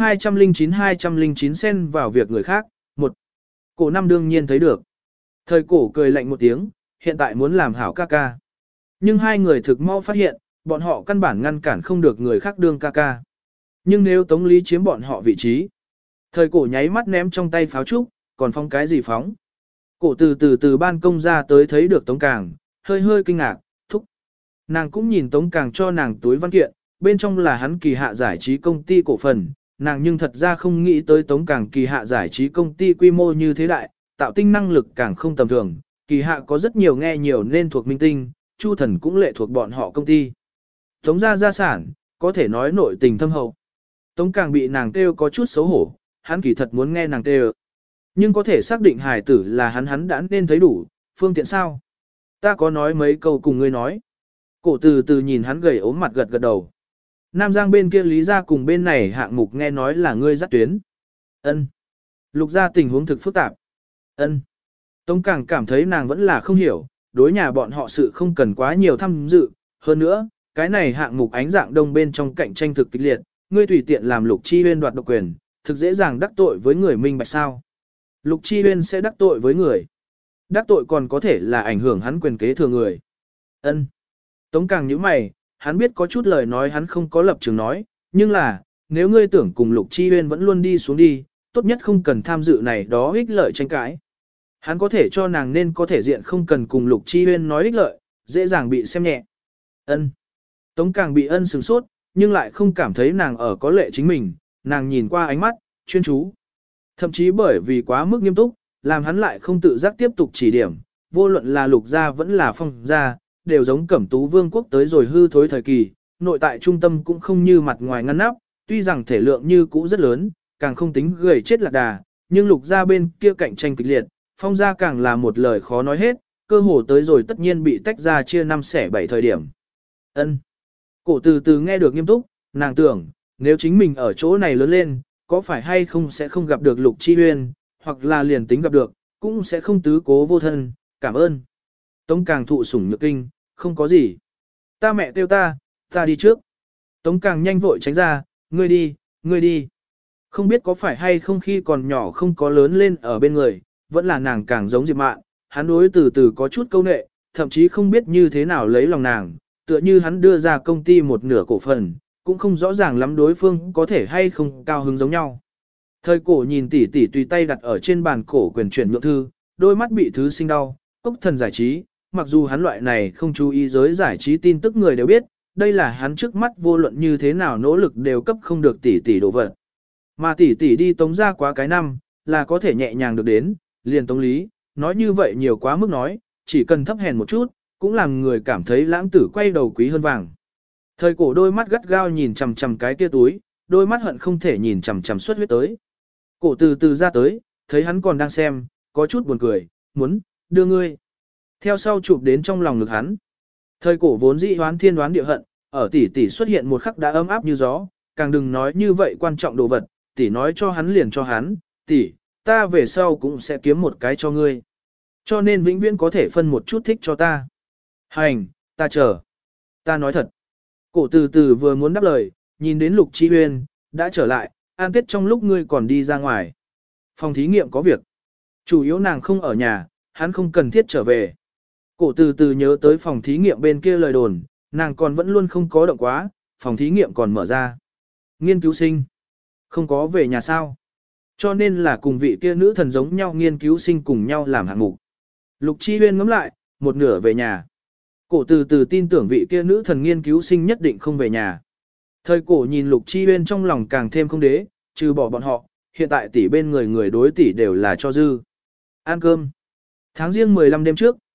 209 xen vào việc người khác, một. Cổ năm đương nhiên thấy được. Thời cổ cười lạnh một tiếng, hiện tại muốn làm hảo ca ca. Nhưng hai người thực mau phát hiện, bọn họ căn bản ngăn cản không được người khác đương ca ca. Nhưng nếu Tống Lý chiếm bọn họ vị trí, thời cổ nháy mắt ném trong tay pháo trúc, còn phóng cái gì phóng. Cổ từ ban công ra tới thấy được Tống Càng, hơi hơi kinh ngạc, thúc. Nàng cũng nhìn Tống Càng cho nàng túi văn kiện, bên trong là hắn kỳ hạ giải trí công ty cổ phần, nàng nhưng thật ra không nghĩ tới Tống Càng kỳ hạ giải trí công ty quy mô như thế đại, tạo tinh năng lực càng không tầm thường, kỳ hạ có rất nhiều nghe nhiều nên thuộc minh tinh, Chu Thần cũng lệ thuộc bọn họ công ty. Tống gia sản, có thể nói nội tình thâm hậu. Tống Càng bị nàng kêu có chút xấu hổ, hắn kỳ thật muốn nghe nàng kêu. Nhưng có thể xác định hài tử là hắn đã nên thấy đủ, phương tiện sao? Ta có nói mấy câu cùng ngươi nói. Cổ từ nhìn hắn gầy ốm mặt gật gật đầu. Nam Giang bên kia Lý gia cùng bên này hạng mục nghe nói là ngươi dắt tuyến. Ân. Lục gia tình huống thực phức tạp. Ân. Tống Càng cảm thấy nàng vẫn là không hiểu, đối nhà bọn họ sự không cần quá nhiều tham dự. Hơn nữa, cái này hạng mục ánh dạng đông bên trong cạnh tranh thực kịch liệt, ngươi tùy tiện làm Lục Chi Huyên đoạt độc quyền, thực dễ dàng đắc tội với người minh bạch sao. Lục Chi Huyên sẽ đắc tội với người. Đắc tội còn có thể là ảnh hưởng hắn quyền kế thừa người. Ân. Tống Càng nhíu mày, hắn biết có chút lời nói hắn không có lập trường nói, nhưng là, nếu ngươi tưởng cùng Lục Chi Huyên vẫn luôn đi xuống đi, tốt nhất không cần tham dự này đó ích lợi tranh cãi. Hắn có thể cho nàng nên có thể diện không cần cùng Lục Chi Huyên nói ích lợi, dễ dàng bị xem nhẹ. Ân. Tống Càng bị ân sừng sốt, nhưng lại không cảm thấy nàng ở có lệ chính mình, nàng nhìn qua ánh mắt, chuyên chú. Thậm chí bởi vì quá mức nghiêm túc, làm hắn lại không tự giác tiếp tục chỉ điểm, vô luận là Lục gia vẫn là Phong gia, đều giống Cẩm Tú Vương quốc tới rồi hư thối thời kỳ, nội tại trung tâm cũng không như mặt ngoài ngăn nắp, tuy rằng thể lượng như cũ rất lớn, càng không tính gầy chết lạc đà, nhưng Lục gia bên kia cạnh tranh kịch liệt, Phong gia càng là một lời khó nói hết, cơ hồ tới rồi tất nhiên bị tách ra chia 5 xẻ 7 thời điểm. Ân. Cổ từ nghe được nghiêm túc, nàng tưởng, nếu chính mình ở chỗ này lớn lên, có phải hay không sẽ không gặp được Lục Chi Huyên, hoặc là liền tính gặp được, cũng sẽ không tứ cố vô thân, cảm ơn. Tống Càng thụ sủng nhược kinh, không có gì. Ta mẹ kêu ta đi trước. Tống Càng nhanh vội tránh ra, ngươi đi. Không biết có phải hay không khi còn nhỏ không có lớn lên ở bên người, vẫn là nàng càng giống Diệp Mạn, hắn đối từ có chút câu nệ, thậm chí không biết như thế nào lấy lòng nàng, tựa như hắn đưa ra công ty một nửa cổ phần, cũng không rõ ràng lắm đối phương có thể hay không cao hứng giống nhau. Thời cổ nhìn tỷ tỷ tùy tay đặt ở trên bàn cổ quyền chuyển nhượng thư, đôi mắt bị thứ sinh đau, cốc thần giải trí, mặc dù hắn loại này không chú ý giới giải trí tin tức người đều biết, đây là hắn trước mắt vô luận như thế nào nỗ lực đều cấp không được tỷ tỷ đồ vật. Mà tỷ tỷ đi Tống ra quá cái năm, là có thể nhẹ nhàng được đến, liền Tống Lý, nói như vậy nhiều quá mức nói, chỉ cần thấp hèn một chút, cũng làm người cảm thấy lãng tử quay đầu quý hơn vàng. Thời cổ đôi mắt gắt gao nhìn chằm chằm cái kia túi, đôi mắt hận không thể nhìn chằm chằm suốt huyết tới. Cổ từ ra tới, thấy hắn còn đang xem, có chút buồn cười, muốn, đưa ngươi. Theo sau chụp đến trong lòng ngực hắn. Thời cổ vốn dĩ hoán thiên đoán địa hận, ở tỷ tỷ xuất hiện một khắc đã ấm áp như gió, càng đừng nói như vậy quan trọng đồ vật, tỷ nói cho hắn liền cho hắn, tỷ, ta về sau cũng sẽ kiếm một cái cho ngươi. Cho nên vĩnh viễn có thể phân một chút thích cho ta. Hành, ta chờ. Ta nói thật. Cổ từ vừa muốn đáp lời, nhìn đến Lục Chi Huyên, đã trở lại, an tết trong lúc ngươi còn đi ra ngoài. Phòng thí nghiệm có việc. Chủ yếu nàng không ở nhà, hắn không cần thiết trở về. Cổ từ nhớ tới phòng thí nghiệm bên kia lời đồn, nàng còn vẫn luôn không có động quá, phòng thí nghiệm còn mở ra. Nghiên cứu sinh. Không có về nhà sao. Cho nên là cùng vị kia nữ thần giống nhau nghiên cứu sinh cùng nhau làm hạng mục. Lục Chi Huyên ngẫm lại, một nửa về nhà. Cổ từ tin tưởng vị kia nữ thần nghiên cứu sinh nhất định không về nhà. Thời cổ nhìn Lục Chi Huyên trong lòng càng thêm không đế, trừ bỏ bọn họ, hiện tại tỷ bên người đối tỷ đều là cho dư. Ăn cơm. Tháng riêng 15 đêm trước,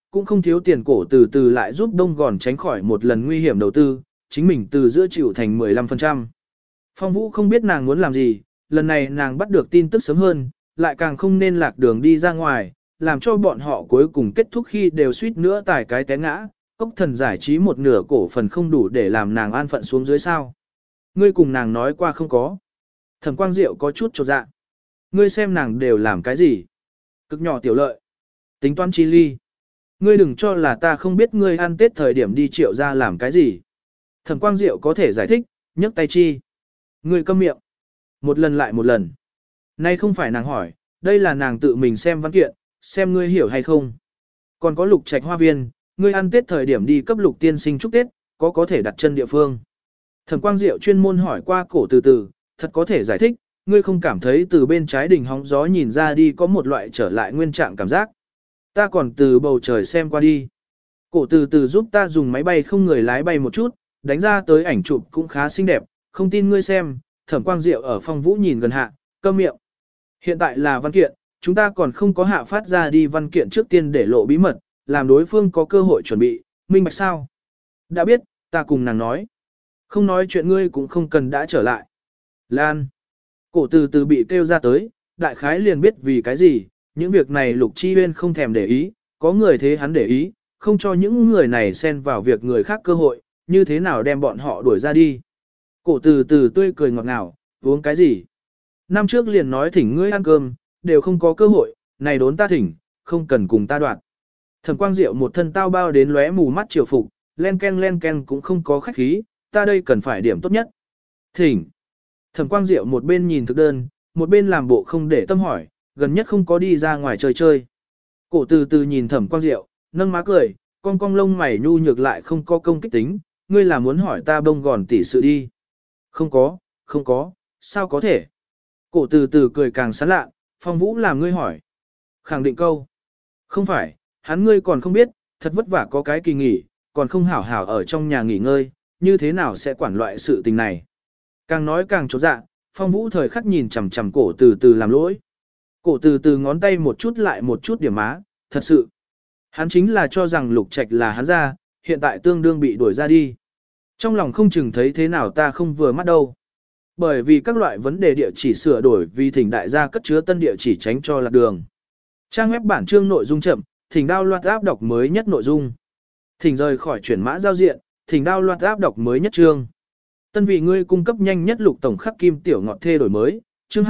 cũng không thiếu tiền cổ từ từ lại giúp Đông Gòn tránh khỏi một lần nguy hiểm đầu tư, chính mình từ giữa chịu thành 15%. Phong Vũ không biết nàng muốn làm gì, lần này nàng bắt được tin tức sớm hơn, lại càng không nên lạc đường đi ra ngoài, làm cho bọn họ cuối cùng kết thúc khi đều suýt nữa tải cái té ngã, Cốc Thần giải trí một nửa cổ phần không đủ để làm nàng an phận xuống dưới sao. Ngươi cùng nàng nói qua không có. Thẩm Quang Diệu có chút chột dạ. Ngươi xem nàng đều làm cái gì? Cực nhỏ tiểu lợi. Tính toán chi ly. Ngươi đừng cho là ta không biết ngươi ăn Tết thời điểm đi Triệu ra làm cái gì. Thẩm Quang Diệu có thể giải thích, nhấc tay chi. Ngươi câm miệng. Một lần lại một lần. Nay không phải nàng hỏi, đây là nàng tự mình xem văn kiện, xem ngươi hiểu hay không. Còn có Lục Trạch Hoa Viên, ngươi ăn Tết thời điểm đi cấp Lục tiên sinh chúc Tết, có thể đặt chân địa phương. Thẩm Quang Diệu chuyên môn hỏi qua cổ từ từ, thật có thể giải thích, ngươi không cảm thấy từ bên trái đỉnh hóng gió nhìn ra đi có một loại trở lại nguyên trạng cảm giác. Ta còn từ bầu trời xem qua đi. Cổ từ từ giúp ta dùng máy bay không người lái bay một chút, đánh ra tới ảnh chụp cũng khá xinh đẹp, không tin ngươi xem. Thẩm Quang Diệu ở Phong Vũ nhìn gần hạ, câm miệng. Hiện tại là văn kiện, chúng ta còn không có hạ phát ra đi văn kiện trước tiên để lộ bí mật, làm đối phương có cơ hội chuẩn bị, minh bạch sao? Đã biết, ta cùng nàng nói. Không nói chuyện ngươi cũng không cần đã trở lại. Lan. Cổ từ từ bị kêu ra tới, đại khái liền biết vì cái gì, những việc này Lục Chi Huyên không thèm để ý, có người thế hắn để ý, không cho những người này xen vào việc người khác cơ hội, như thế nào đem bọn họ đuổi ra đi. Cổ từ từ tươi cười ngọt ngào, uống cái gì? Năm trước liền nói thỉnh ngươi ăn cơm, đều không có cơ hội, này đốn ta thỉnh, không cần cùng ta đoạt. Thẩm Quang Diệu một thân tao bao đến lóe mù mắt triều phục, len ken cũng không có khách khí, ta đây cần phải điểm tốt nhất. Thỉnh. Thẩm Quang Diệu một bên nhìn thực đơn, một bên làm bộ không để tâm hỏi, gần nhất không có đi ra ngoài chơi chơi. Cổ từ từ nhìn Thẩm Quang Diệu, nâng má cười, cong cong lông mày nhu nhược lại không có công kích tính, ngươi là muốn hỏi ta bông gòn tỉ sự đi. Không có, sao có thể? Cổ từ từ cười càng sán lạ, Phong Vũ làm ngươi hỏi. Khẳng định câu. Không phải, hắn ngươi còn không biết, thật vất vả có cái kỳ nghỉ, còn không hảo hảo ở trong nhà nghỉ ngơi, như thế nào sẽ quản loại sự tình này. Càng nói càng chột dạ, Phong Vũ thời khắc nhìn chằm chằm cổ từ từ làm lỗi. Cổ từ từ ngón tay một chút lại một chút điểm má, thật sự. Hắn chính là cho rằng Lục Trạch là hắn ra, hiện tại tương đương bị đuổi ra đi. Trong lòng không chừng thấy thế nào ta không vừa mắt đâu. Bởi vì các loại vấn đề địa chỉ sửa đổi vì thỉnh đại gia cất chứa tân địa chỉ tránh cho lạc đường. Trang web bản chương nội dung chậm, thỉnh download áp đọc mới nhất nội dung. Thỉnh rời khỏi chuyển mã giao diện, thỉnh download áp đọc mới nhất chương. Tân vị ngươi cung cấp nhanh nhất Lục tổng khắc kim tiểu ngọt thê đổi mới, chương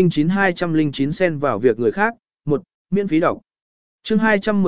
209 xen vào việc người khác, 1, miễn phí đọc. Chương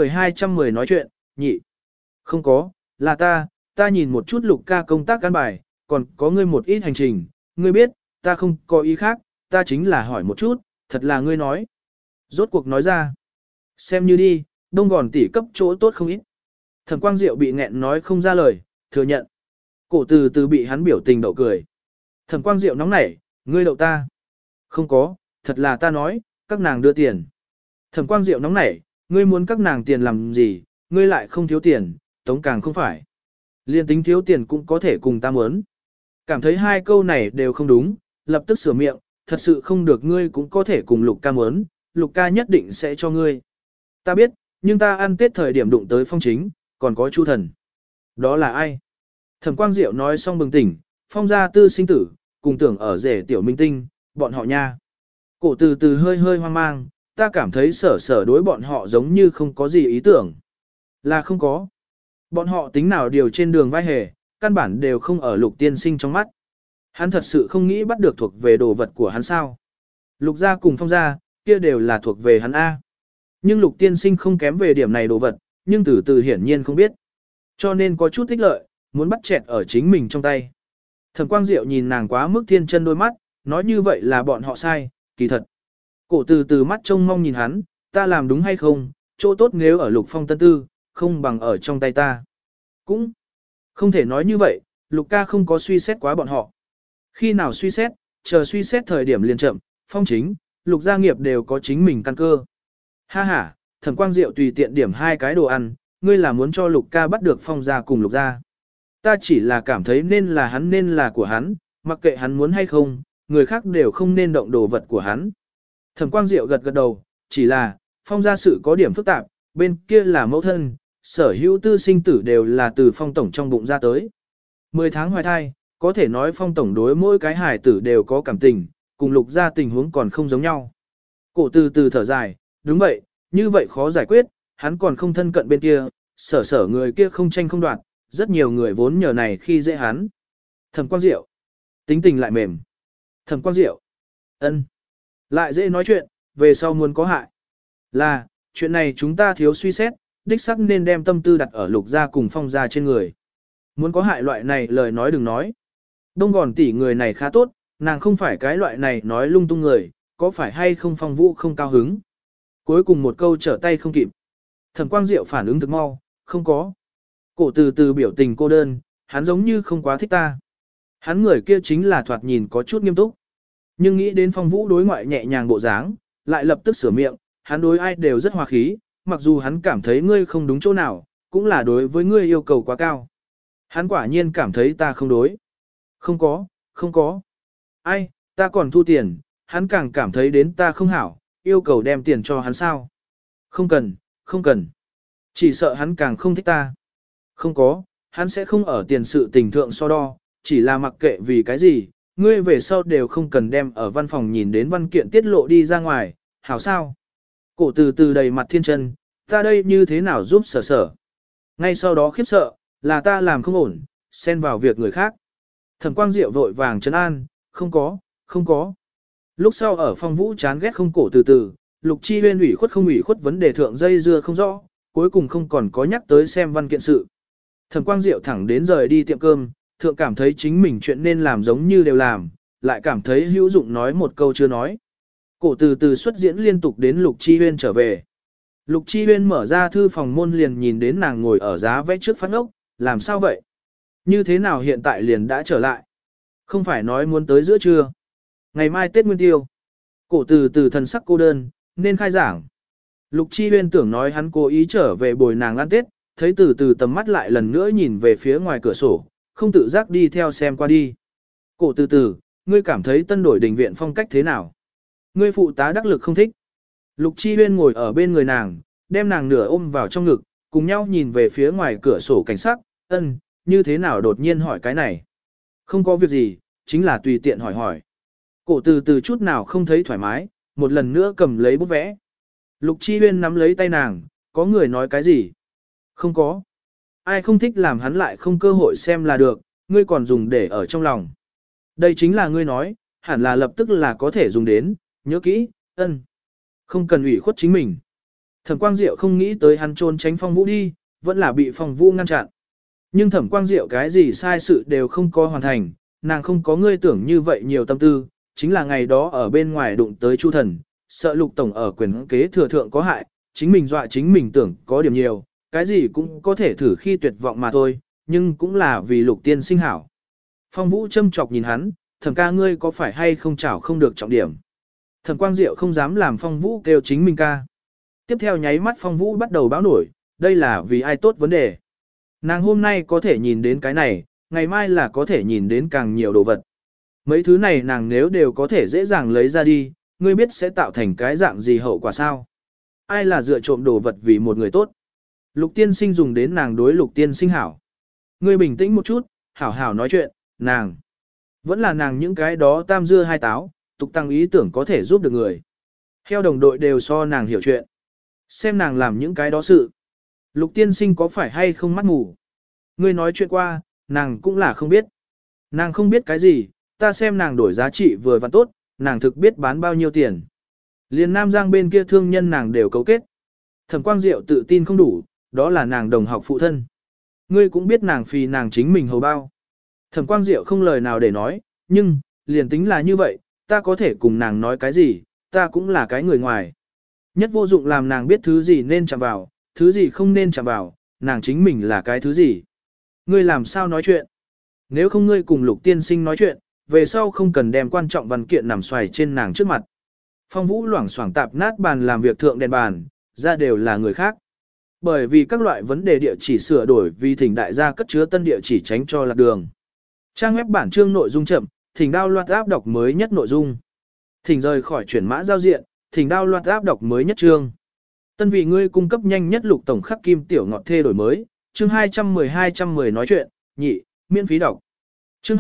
210 nói chuyện, nhị. Không có, là ta nhìn một chút Lục ca công tác căn bài, còn có ngươi một ít hành trình, ngươi biết, ta không có ý khác, ta chính là hỏi một chút, thật là ngươi nói. Rốt cuộc nói ra. Xem như đi, Đông Gòn tỷ cấp chỗ tốt không ít. Thẩm Quang Diệu bị nghẹn nói không ra lời, thừa nhận. Cổ từ từ bị hắn biểu tình đậu cười. Thẩm Quang Diệu nóng nảy, ngươi đậu ta. Không có, thật là ta nói, các nàng đưa tiền. Thẩm Quang Diệu nóng nảy, ngươi muốn các nàng tiền làm gì, ngươi lại không thiếu tiền, tống càng không phải. Liên tính thiếu tiền cũng có thể cùng ta muốn. Cảm thấy hai câu này đều không đúng, lập tức sửa miệng, thật sự không được ngươi cũng có thể cùng Lục ca muốn, Lục ca nhất định sẽ cho ngươi. Ta biết, nhưng ta ăn Tết thời điểm đụng tới Phong Chính, còn có Chu Thần. Đó là ai? Thẩm Quang Diệu nói xong bừng tỉnh, Phong gia tư sinh tử, cùng tưởng ở rể tiểu minh tinh, bọn họ nha. Cổ từ từ hơi hơi hoang mang, ta cảm thấy sở đối bọn họ giống như không có gì ý tưởng. Là không có. Bọn họ tính nào điều trên đường vai hề, căn bản đều không ở Lục tiên sinh trong mắt. Hắn thật sự không nghĩ bắt được thuộc về đồ vật của hắn sao. Lục gia cùng Phong gia, kia đều là thuộc về hắn A. Nhưng Lục tiên sinh không kém về điểm này đồ vật, nhưng từ từ hiển nhiên không biết. Cho nên có chút thích lợi, muốn bắt chẹt ở chính mình trong tay. Thẩm Quang Diệu nhìn nàng quá mức thiên chân đôi mắt, nói như vậy là bọn họ sai, kỳ thật. Cổ từ từ mắt trông mong nhìn hắn, ta làm đúng hay không, chỗ tốt nếu ở Lục Phong tân tư, không bằng ở trong tay ta. Cũng không thể nói như vậy, Lục ca không có suy xét quá bọn họ. Khi nào suy xét, chờ suy xét thời điểm liền chậm, Phong Chính, Lục gia nghiệp đều có chính mình căn cơ. Ha ha, Thẩm Quang Diệu tùy tiện điểm hai cái đồ ăn, ngươi là muốn cho Lục ca bắt được Phong gia cùng Lục gia. Ta chỉ là cảm thấy nên là hắn nên là của hắn, mặc kệ hắn muốn hay không, người khác đều không nên động đồ vật của hắn. Thẩm Quang Diệu gật gật đầu, chỉ là, Phong gia sự có điểm phức tạp, bên kia là mẫu thân, sở hữu tư sinh tử đều là từ Phong tổng trong bụng ra tới. 10 tháng hoài thai, có thể nói Phong tổng đối mỗi cái hài tử đều có cảm tình, cùng Lục gia tình huống còn không giống nhau. Cổ từ từ thở dài, đúng vậy, như vậy khó giải quyết, hắn còn không thân cận bên kia, sở người kia không tranh không đoạt, rất nhiều người vốn nhờ này khi dễ hắn. Thẩm Quang Diệu, tính tình lại mềm. Thẩm Quang Diệu, ân, lại dễ nói chuyện, về sau muốn có hại. Là, chuyện này chúng ta thiếu suy xét, đích sắc nên đem tâm tư đặt ở Lục gia cùng Phong gia trên người. Muốn có hại loại này lời nói đừng nói. Đông Gòn tỷ người này khá tốt, nàng không phải cái loại này nói lung tung người, có phải hay không Phong Vũ không cao hứng. Cuối cùng một câu trở tay không kịp. Thẩm Quang Diệu phản ứng thực mau, không có. Cổ từ từ biểu tình cô đơn, hắn giống như không quá thích ta. Hắn người kia chính là thoạt nhìn có chút nghiêm túc. Nhưng nghĩ đến Phong Vũ đối ngoại nhẹ nhàng bộ dáng, lại lập tức sửa miệng, hắn đối ai đều rất hòa khí, mặc dù hắn cảm thấy ngươi không đúng chỗ nào, cũng là đối với ngươi yêu cầu quá cao. Hắn quả nhiên cảm thấy ta không đối. Không có, không có. Ai, ta còn thu tiền, hắn càng cảm thấy đến ta không hảo, yêu cầu đem tiền cho hắn sao. Không cần, không cần. Chỉ sợ hắn càng không thích ta. Không có, hắn sẽ không ở tiền sự tình thượng so đo, chỉ là mặc kệ vì cái gì, ngươi về sau đều không cần đem ở văn phòng nhìn đến văn kiện tiết lộ đi ra ngoài, hảo sao. Cổ từ từ đầy mặt thiên chân, ta đây như thế nào giúp sở. Ngay sau đó khiếp sợ, là ta làm không ổn, xen vào việc người khác. Thẩm Quang Diệu vội vàng trấn an, không có, không có. Lúc sau ở Phong Vũ chán ghét không cổ từ từ, Lục Chi Huyên ủy khuất không ủy khuất vấn đề thượng dây dưa không rõ, cuối cùng không còn có nhắc tới xem văn kiện sự. Thẩm Quang Diệu thẳng đến rời đi tiệm cơm, thượng cảm thấy chính mình chuyện nên làm giống như đều làm, lại cảm thấy hữu dụng nói một câu chưa nói. Cổ từ từ xuất diễn liên tục đến Lục Chi Huyên trở về. Lục Chi Huyên mở ra thư phòng môn liền nhìn đến nàng ngồi ở giá vẽ trước phát ốc, làm sao vậy? Như thế nào hiện tại liền đã trở lại? Không phải nói muốn tới giữa trưa. Ngày mai Tết Nguyên Tiêu. Cổ từ từ thần sắc cô đơn, nên khai giảng. Lục Chi Huyên tưởng nói hắn cố ý trở về bồi nàng ăn Tết, thấy từ từ tầm mắt lại lần nữa nhìn về phía ngoài cửa sổ, không tự giác đi theo xem qua đi. Cổ từ từ, ngươi cảm thấy tân đổi đình viện phong cách thế nào? Ngươi phụ tá đắc lực không thích. Lục Chi Huyên ngồi ở bên người nàng, đem nàng nửa ôm vào trong ngực, cùng nhau nhìn về phía ngoài cửa sổ cảnh sắc, như thế nào đột nhiên hỏi cái này? Không có việc gì, chính là tùy tiện hỏi. Cổ từ từ chút nào không thấy thoải mái, một lần nữa cầm lấy bút vẽ. Lục Chi Huyên nắm lấy tay nàng, có người nói cái gì? Không có. Ai không thích làm hắn lại không cơ hội xem là được, ngươi còn dùng để ở trong lòng. Đây chính là ngươi nói, hẳn là lập tức là có thể dùng đến, nhớ kỹ, Không cần ủy khuất chính mình. Thẩm Quang Diệu không nghĩ tới hắn trốn tránh Phong Vũ đi, vẫn là bị Phong Vũ ngăn chặn. Nhưng Thẩm Quang Diệu cái gì sai sự đều không có hoàn thành, nàng không có ngươi tưởng như vậy nhiều tâm tư, chính là ngày đó ở bên ngoài đụng tới Chu Thần, sợ Lục tổng ở quyền kế thừa thượng có hại, chính mình dọa chính mình tưởng có điểm nhiều, cái gì cũng có thể thử khi tuyệt vọng mà thôi, nhưng cũng là vì Lục tiên sinh hảo. Phong Vũ châm chọc nhìn hắn, Thẩm ca ngươi có phải hay không chảo không được trọng điểm. Thẩm Quang Diệu không dám làm Phong Vũ kêu chính mình ca. Tiếp theo nháy mắt Phong Vũ bắt đầu báo nổi, đây là vì ai tốt vấn đề. Nàng hôm nay có thể nhìn đến cái này, ngày mai là có thể nhìn đến càng nhiều đồ vật. Mấy thứ này nàng nếu đều có thể dễ dàng lấy ra đi, ngươi biết sẽ tạo thành cái dạng gì hậu quả sao? Ai là dựa trộm đồ vật vì một người tốt? Lục tiên sinh dùng đến nàng đối Lục tiên sinh hảo. Ngươi bình tĩnh một chút, hảo hảo nói chuyện, nàng. Vẫn là nàng những cái đó tam dưa hai táo, tục tăng ý tưởng có thể giúp được người. Heo đồng đội đều so nàng hiểu chuyện. Xem nàng làm những cái đó sự. Lục tiên sinh có phải hay không mắt mù? Ngươi nói chuyện qua, nàng cũng là không biết. Nàng không biết cái gì, ta xem nàng đổi giá trị vừa và tốt, nàng thực biết bán bao nhiêu tiền. Liên Nam Giang bên kia thương nhân nàng đều cấu kết. Thẩm Quang Diệu tự tin không đủ, đó là nàng đồng học phụ thân. Ngươi cũng biết nàng phì nàng chính mình hầu bao. Thẩm Quang Diệu không lời nào để nói, nhưng, liền tính là như vậy, ta có thể cùng nàng nói cái gì, ta cũng là cái người ngoài. Nhất vô dụng làm nàng biết thứ gì nên chạm vào, thứ gì không nên chạm vào, nàng chính mình là cái thứ gì. Ngươi làm sao nói chuyện? Nếu không ngươi cùng Lục tiên sinh nói chuyện, về sau không cần đem quan trọng văn kiện nằm xoài trên nàng trước mặt. Phong Vũ loảng xoảng tạp nát bàn làm việc thượng đèn bàn, ra đều là người khác. Bởi vì các loại vấn đề địa chỉ sửa đổi vì thỉnh đại gia cất chứa tân địa chỉ tránh cho lạc đường. Trang web bản chương nội dung chậm, thỉnh download áp đọc mới nhất nội dung. Thỉnh rời khỏi chuyển mã giao diện, thỉnh download áp đọc mới nhất chương. Tân vì ngươi cung cấp nhanh nhất lục tổng khắc kim tiểu ngọt thê đổi mới, chương 210 nói chuyện, nhị, miễn phí đọc. Chương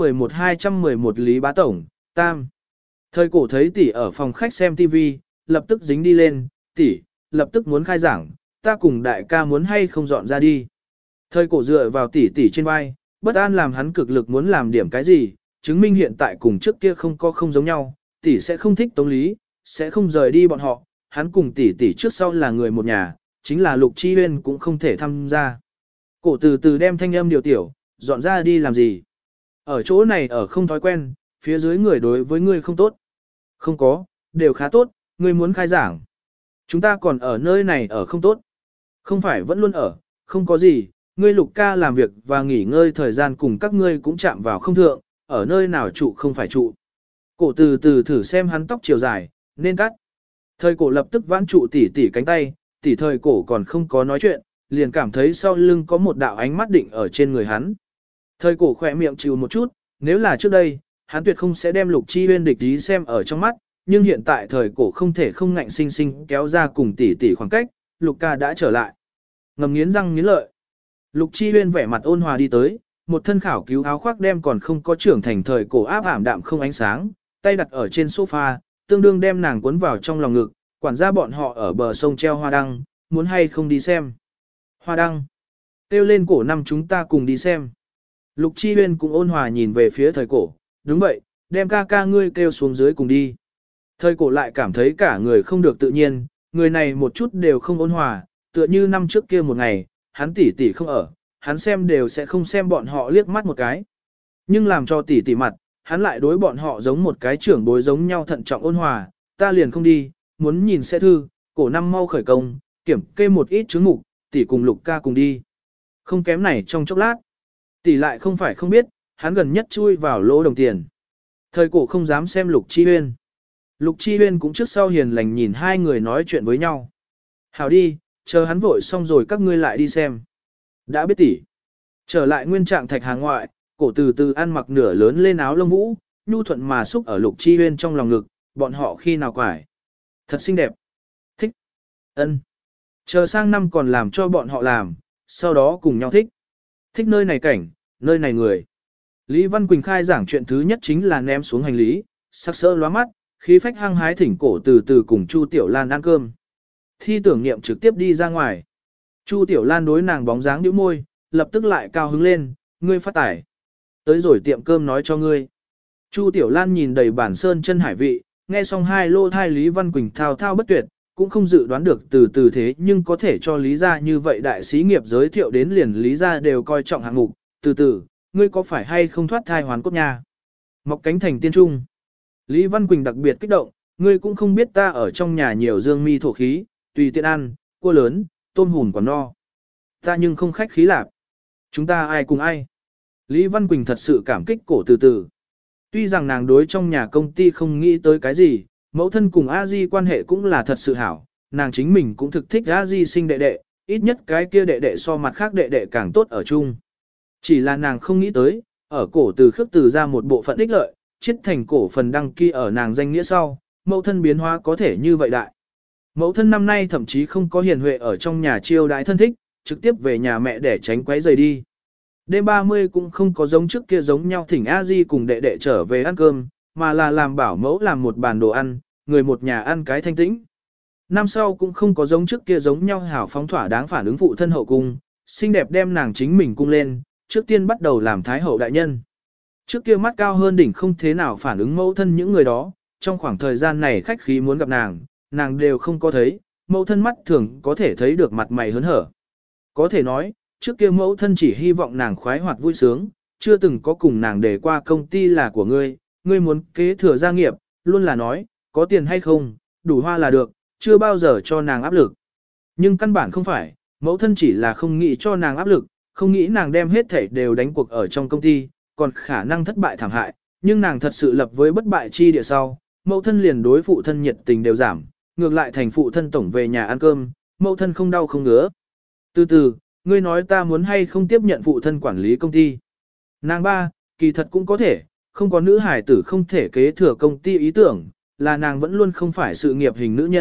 211 Lý Bá Tổng, tam. Thời cổ thấy tỷ ở phòng khách xem TV, lập tức dính đi lên, tỷ, lập tức muốn khai giảng, ta cùng đại ca muốn hay không dọn ra đi. Thời cổ dựa vào tỷ tỷ trên vai, bất an làm hắn cực lực muốn làm điểm cái gì, chứng minh hiện tại cùng trước kia không giống nhau, tỷ sẽ không thích Tống Lý, sẽ không rời đi bọn họ, hắn cùng tỷ tỷ trước sau là người một nhà, chính là Lục Chi Huyên cũng không thể tham gia. Cổ từ từ đem thanh âm điều tiểu, dọn ra đi làm gì? Ở chỗ này ở không thói quen, phía dưới người đối với ngươi không tốt. Không có, đều khá tốt, ngươi muốn khai giảng. Chúng ta còn ở nơi này ở không tốt. Không phải vẫn luôn ở, không có gì, ngươi Lục ca làm việc và nghỉ ngơi thời gian cùng các ngươi cũng chạm vào không thượng, ở nơi nào trụ không phải trụ. Cổ từ từ thử xem hắn tóc chiều dài, nên cắt. Thời cổ lập tức vãn trụ tỉ tỉ cánh tay, tỉ thời cổ còn không có nói chuyện, liền cảm thấy sau lưng có một đạo ánh mắt định ở trên người hắn. Thời cổ khỏe miệng chịu một chút, nếu là trước đây, hắn tuyệt không sẽ đem Lục Chi Huyên địch ý xem ở trong mắt, nhưng hiện tại thời cổ không thể không ngạnh sinh sinh kéo ra cùng tỉ tỉ khoảng cách, Lục ca đã trở lại. Ngầm nghiến răng nghiến lợi. Lục Chi Huyên vẻ mặt ôn hòa đi tới, một thân khảo cứu áo khoác đem còn không có trưởng thành thời cổ áp ảm đạm không ánh sáng, tay đặt ở trên sofa, tương đương đem nàng cuốn vào trong lòng ngực, quản gia bọn họ ở bờ sông treo hoa đăng, muốn hay không đi xem. Hoa đăng. Kêu lên cổ năm chúng ta cùng đi xem. Lục Chi Huyên cũng ôn hòa nhìn về phía thời cổ, đúng vậy, đem ca ca ngươi kêu xuống dưới cùng đi. Thời cổ lại cảm thấy cả người không được tự nhiên, người này một chút đều không ôn hòa, tựa như năm trước kia một ngày, hắn tỷ tỷ không ở, hắn xem đều sẽ không xem bọn họ liếc mắt một cái. Nhưng làm cho tỷ tỷ mặt, hắn lại đối bọn họ giống một cái trưởng bối giống nhau thận trọng ôn hòa, ta liền không đi, muốn nhìn xe thư, cổ năm mau khởi công, kiểm kê một ít chứng mục, tỷ cùng Lục ca cùng đi. Không kém này trong chốc lát. Tỷ lại không phải không biết, hắn gần nhất chui vào lỗ đồng tiền. Thời cổ không dám xem Lục Chi Huyên. Lục Chi Huyên cũng trước sau hiền lành nhìn hai người nói chuyện với nhau. Hảo đi, chờ hắn vội xong rồi các ngươi lại đi xem. Đã biết tỷ. Trở lại nguyên trạng thạch hàng ngoại, cổ từ từ ăn mặc nửa lớn lên áo lông vũ, nhu thuận mà xúc ở Lục Chi Huyên trong lòng ngực, bọn họ khi nào quải. Thật xinh đẹp. Thích. Ân. Chờ sang năm còn làm cho bọn họ làm, sau đó cùng nhau thích. Thích nơi này cảnh, nơi này người. Lý Văn Quỳnh khai giảng chuyện thứ nhất chính là ném xuống hành lý, sắc sỡ lóa mắt, khí phách hăng hái thỉnh cổ từ từ cùng Chu Tiểu Lan ăn cơm. Thi tưởng niệm trực tiếp đi ra ngoài. Chu Tiểu Lan đối nàng bóng dáng nhíu môi, lập tức lại cao hứng lên, ngươi phát tải. Tới rồi tiệm cơm nói cho ngươi. Chu Tiểu Lan nhìn đầy bản sơn chân hải vị, nghe xong hai lô thai Lý Văn Quỳnh thao thao bất tuyệt, cũng không dự đoán được từ từ thế nhưng có thể cho Lý gia như vậy đại sĩ nghiệp giới thiệu đến liền Lý gia đều coi trọng hạng mục, từ từ, ngươi có phải hay không thoát thai hoàn cốt nha. Mọc cánh thành tiên trung. Lý Văn Quỳnh đặc biệt kích động, ngươi cũng không biết ta ở trong nhà nhiều dương mi thổ khí, tùy tiện ăn, cua lớn, tôm hùn còn no. Ta nhưng không khách khí lạc. Chúng ta ai cùng ai. Lý Văn Quỳnh thật sự cảm kích cổ từ từ. Tuy rằng nàng đối trong nhà công ty không nghĩ tới cái gì, mẫu thân cùng A Di quan hệ cũng là thật sự hảo, nàng chính mình cũng thực thích A Di sinh đệ đệ, ít nhất cái kia đệ đệ so mặt khác đệ đệ càng tốt ở chung. Chỉ là nàng không nghĩ tới, ở cổ từ khước từ ra một bộ phận ích lợi, chiết thành cổ phần đăng ký ở nàng danh nghĩa sau, mẫu thân biến hóa có thể như vậy đại. Mẫu thân năm nay thậm chí không có hiền huệ ở trong nhà chiêu đãi thân thích, trực tiếp về nhà mẹ để tránh quấy rầy đi. Đêm 30 cũng không có giống trước kia giống nhau thỉnh A Di cùng đệ đệ trở về ăn cơm, mà là làm bảo mẫu làm một bàn đồ ăn, người một nhà ăn cái thanh tĩnh. Năm sau cũng không có giống trước kia giống nhau hảo phóng thỏa đáng phản ứng phụ thân hậu cung, xinh đẹp đem nàng chính mình cung lên, trước tiên bắt đầu làm thái hậu đại nhân. Trước kia mắt cao hơn đỉnh không thế nào phản ứng mẫu thân những người đó, trong khoảng thời gian này khách khí muốn gặp nàng, nàng đều không có thấy, mẫu thân mắt thường có thể thấy được mặt mày hớn hở. Có thể nói, trước kia mẫu thân chỉ hy vọng nàng khoái hoạt vui sướng, chưa từng có cùng nàng để qua công ty là của ngươi, ngươi muốn kế thừa gia nghiệp, luôn là nói, có tiền hay không, đủ hoa là được, chưa bao giờ cho nàng áp lực. Nhưng căn bản không phải, mẫu thân chỉ là không nghĩ cho nàng áp lực, không nghĩ nàng đem hết thảy đều đánh cuộc ở trong công ty, còn khả năng thất bại thảm hại, nhưng nàng thật sự lập với bất bại chi địa sau, mẫu thân liền đối phụ thân nhiệt tình đều giảm, ngược lại thành phụ thân tổng về nhà ăn cơm, mẫu thân không đau không ngứa. Từ từ, ngươi nói ta muốn hay không tiếp nhận phụ thân quản lý công ty. Nàng ba, kỳ thật cũng có thể, không có nữ hải tử không thể kế thừa công ty ý tưởng, là nàng vẫn luôn không phải sự nghiệp hình nữ nhân,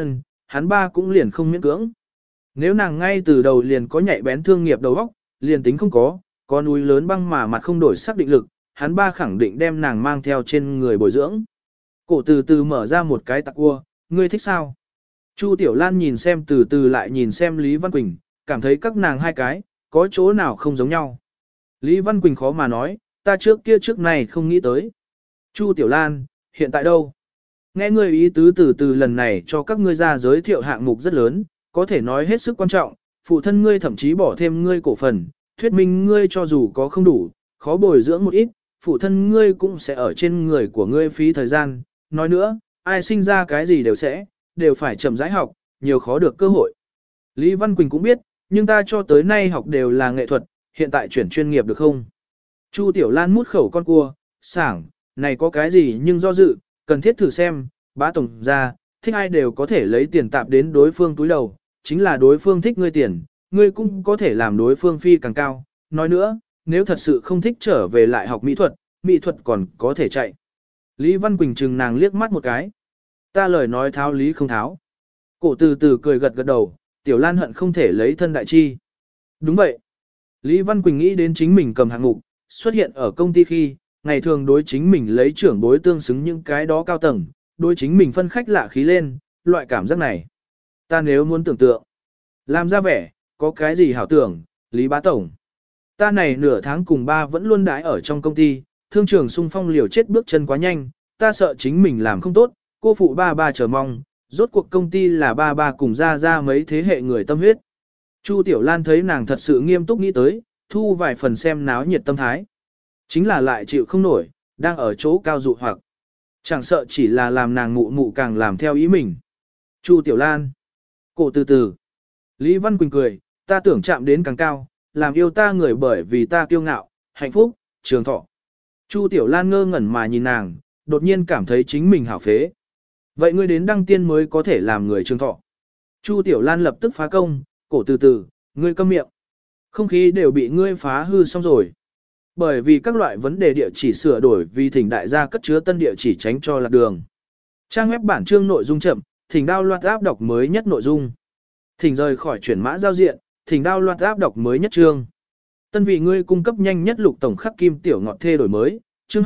hắn ba cũng liền không miễn cưỡng. Nếu nàng ngay từ đầu liền có nhạy bén thương nghiệp đầu óc, liền tính không có núi lớn băng mà mặt không đổi xác định lực, hắn ba khẳng định đem nàng mang theo trên người bồi dưỡng. Cổ từ từ mở ra một cái tặc cua, ngươi thích sao? Chu Tiểu Lan nhìn xem từ từ lại nhìn xem Lý Văn Quỳnh, cảm thấy các nàng hai cái, có chỗ nào không giống nhau. Lý Văn Quỳnh khó mà nói, ta trước kia trước này không nghĩ tới. Chu Tiểu Lan, hiện tại đâu? Nghe ngươi ý tứ từ từ lần này cho các ngươi ra giới thiệu hạng mục rất lớn, có thể nói hết sức quan trọng, phụ thân ngươi thậm chí bỏ thêm ngươi cổ phần, thuyết minh ngươi cho dù có không đủ, khó bồi dưỡng một ít, phụ thân ngươi cũng sẽ ở trên người của ngươi phí thời gian. Nói nữa, ai sinh ra cái gì đều phải chậm rãi học, nhiều khó được cơ hội. Lý Văn Quỳnh cũng biết, nhưng ta cho tới nay học đều là nghệ thuật, hiện tại chuyển chuyên nghiệp được không? Chu Tiểu Lan mút khẩu con cua, sảng, này có cái gì nhưng do dự, cần thiết thử xem, bá tổng ra, thích ai đều có thể lấy tiền tạp đến đối phương túi đầu, chính là đối phương thích ngươi tiền, ngươi cũng có thể làm đối phương phi càng cao. Nói nữa, nếu thật sự không thích trở về lại học mỹ thuật còn có thể chạy. Lý Văn Quỳnh chừng nàng liếc mắt một cái. Ta lời nói tháo lý không tháo. Cổ từ từ cười gật gật đầu, Tiểu Lan hận không thể lấy thân đại chi. Đúng vậy. Lý Văn Quỳnh nghĩ đến chính mình cầm hạng mục, xuất hiện ở công ty khi, ngày thường đối chính mình lấy trưởng bối tương xứng những cái đó cao tầng, đối chính mình phân khách lạ khí lên, loại cảm giác này. Ta nếu muốn tưởng tượng, làm ra vẻ, có cái gì hảo tưởng, Lý Bá Tổng. Ta này nửa tháng cùng ba vẫn luôn đãi ở trong công ty, thương trường xung phong liều chết bước chân quá nhanh, ta sợ chính mình làm không tốt, cô phụ ba chờ mong, rốt cuộc công ty là ba cùng ra mấy thế hệ người tâm huyết. Chu Tiểu Lan thấy nàng thật sự nghiêm túc nghĩ tới, thu vài phần xem náo nhiệt tâm thái. Chính là lại chịu không nổi, đang ở chỗ cao dụ hoặc. Chẳng sợ chỉ là làm nàng mụ mụ càng làm theo ý mình. Chu Tiểu Lan. Cổ từ từ. Lý Văn Quỳnh cười, ta tưởng chạm đến càng cao, làm yêu ta người bởi vì ta kiêu ngạo, hạnh phúc, trường thọ. Chu Tiểu Lan ngơ ngẩn mà nhìn nàng, đột nhiên cảm thấy chính mình hảo phế. Vậy ngươi đến đăng tiên mới có thể làm người trường thọ. Chu Tiểu Lan lập tức phá công, cổ từ từ, ngươi câm miệng. Không khí đều bị ngươi phá hư xong rồi. Bởi vì các loại vấn đề địa chỉ sửa đổi vì thỉnh đại gia cất chứa tân địa chỉ tránh cho lạc đường. Trang web bản chương nội dung chậm, thỉnh download áp đọc mới nhất nội dung. Thỉnh rời khỏi chuyển mã giao diện, thỉnh download áp đọc mới nhất chương. Tân vị ngươi cung cấp nhanh nhất lục tổng khắc kim tiểu ngọt thê đổi mới, chương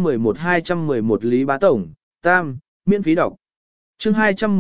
211 Lý Bá Tổng, Tam, miễn phí đọc. Chương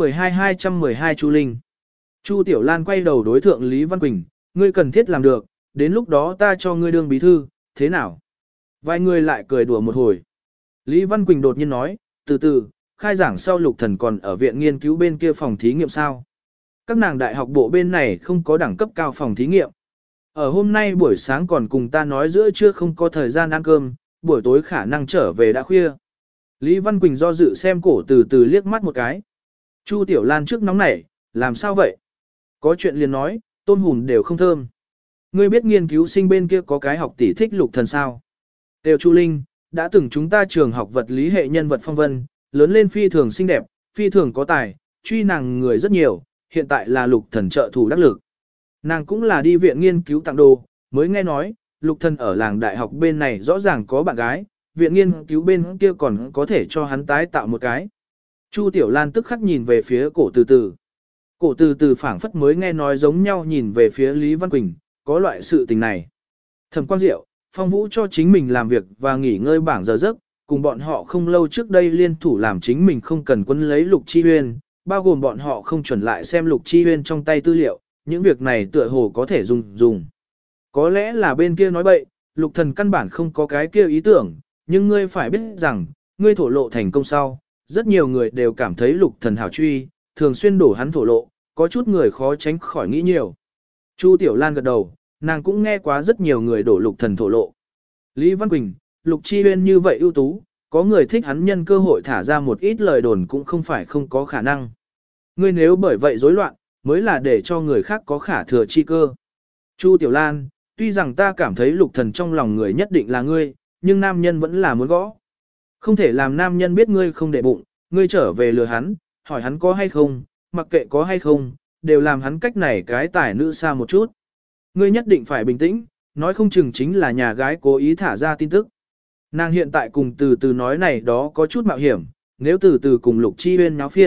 212 Chu Linh. Chu Tiểu Lan quay đầu đối thượng Lý Văn Quỳnh, ngươi cần thiết làm được, đến lúc đó ta cho ngươi đương bí thư, thế nào? Vài người lại cười đùa một hồi. Lý Văn Quỳnh đột nhiên nói, từ từ, khai giảng sau Lục Thần còn ở viện nghiên cứu bên kia phòng thí nghiệm sao? Các nàng đại học bộ bên này không có đẳng cấp cao phòng thí nghiệm. Ở hôm nay buổi sáng còn cùng ta nói giữa trưa không có thời gian ăn cơm, buổi tối khả năng trở về đã khuya. Lý Văn Quỳnh do dự xem cổ từ từ liếc mắt một cái. Chu Tiểu Lan trước nóng nảy, làm sao vậy? Có chuyện liền nói, tôm hùm đều không thơm. Ngươi biết nghiên cứu sinh bên kia có cái học tỷ thích Lục Thần sao? Tiêu Chu Linh, đã từng chúng ta trường học vật lý hệ nhân vật phong vân, lớn lên phi thường xinh đẹp, phi thường có tài, truy nàng người rất nhiều, hiện tại là Lục Thần trợ thủ đắc lực. Nàng cũng là đi viện nghiên cứu tặng đồ, mới nghe nói, Lục Thần ở làng đại học bên này rõ ràng có bạn gái, viện nghiên cứu bên kia còn có thể cho hắn tái tạo một cái. Chu Tiểu Lan tức khắc nhìn về phía cổ từ từ. Cổ từ từ phảng phất mới nghe nói giống nhau nhìn về phía Lý Văn Quỳnh, có loại sự tình này. Thẩm Quang Diệu, Phong Vũ cho chính mình làm việc và nghỉ ngơi bảng giờ giấc, cùng bọn họ không lâu trước đây liên thủ làm chính mình không cần quân lấy Lục Chi Huyên, bao gồm bọn họ không chuẩn lại xem Lục Chi Huyên trong tay tư liệu, những việc này tựa hồ có thể dùng. Có lẽ là bên kia nói bậy, Lục Thần căn bản không có cái kia ý tưởng, nhưng ngươi phải biết rằng, ngươi thổ lộ thành công sau, rất nhiều người đều cảm thấy Lục Thần hảo truy, thường xuyên đổ hắn thổ lộ, có chút người khó tránh khỏi nghĩ nhiều. Chu Tiểu Lan gật đầu, nàng cũng nghe quá rất nhiều người đổ Lục Thần thổ lộ. Lý Văn Quỳnh, Lục Chi Huyên như vậy ưu tú, có người thích hắn nhân cơ hội thả ra một ít lời đồn cũng không phải không có khả năng. Ngươi nếu bởi vậy rối loạn, mới là để cho người khác có khả thừa chi cơ. Chu Tiểu Lan, tuy rằng ta cảm thấy Lục Thần trong lòng người nhất định là ngươi, nhưng nam nhân vẫn là muốn gõ. Không thể làm nam nhân biết ngươi không để bụng, ngươi trở về lừa hắn, hỏi hắn có hay không, mặc kệ có hay không, đều làm hắn cách này cái tài nữ xa một chút. Ngươi nhất định phải bình tĩnh, nói không chừng chính là nhà gái cố ý thả ra tin tức. Nàng hiện tại cùng từ từ nói này đó có chút mạo hiểm, nếu từ từ cùng Lục Chi Huyên nháo phiên,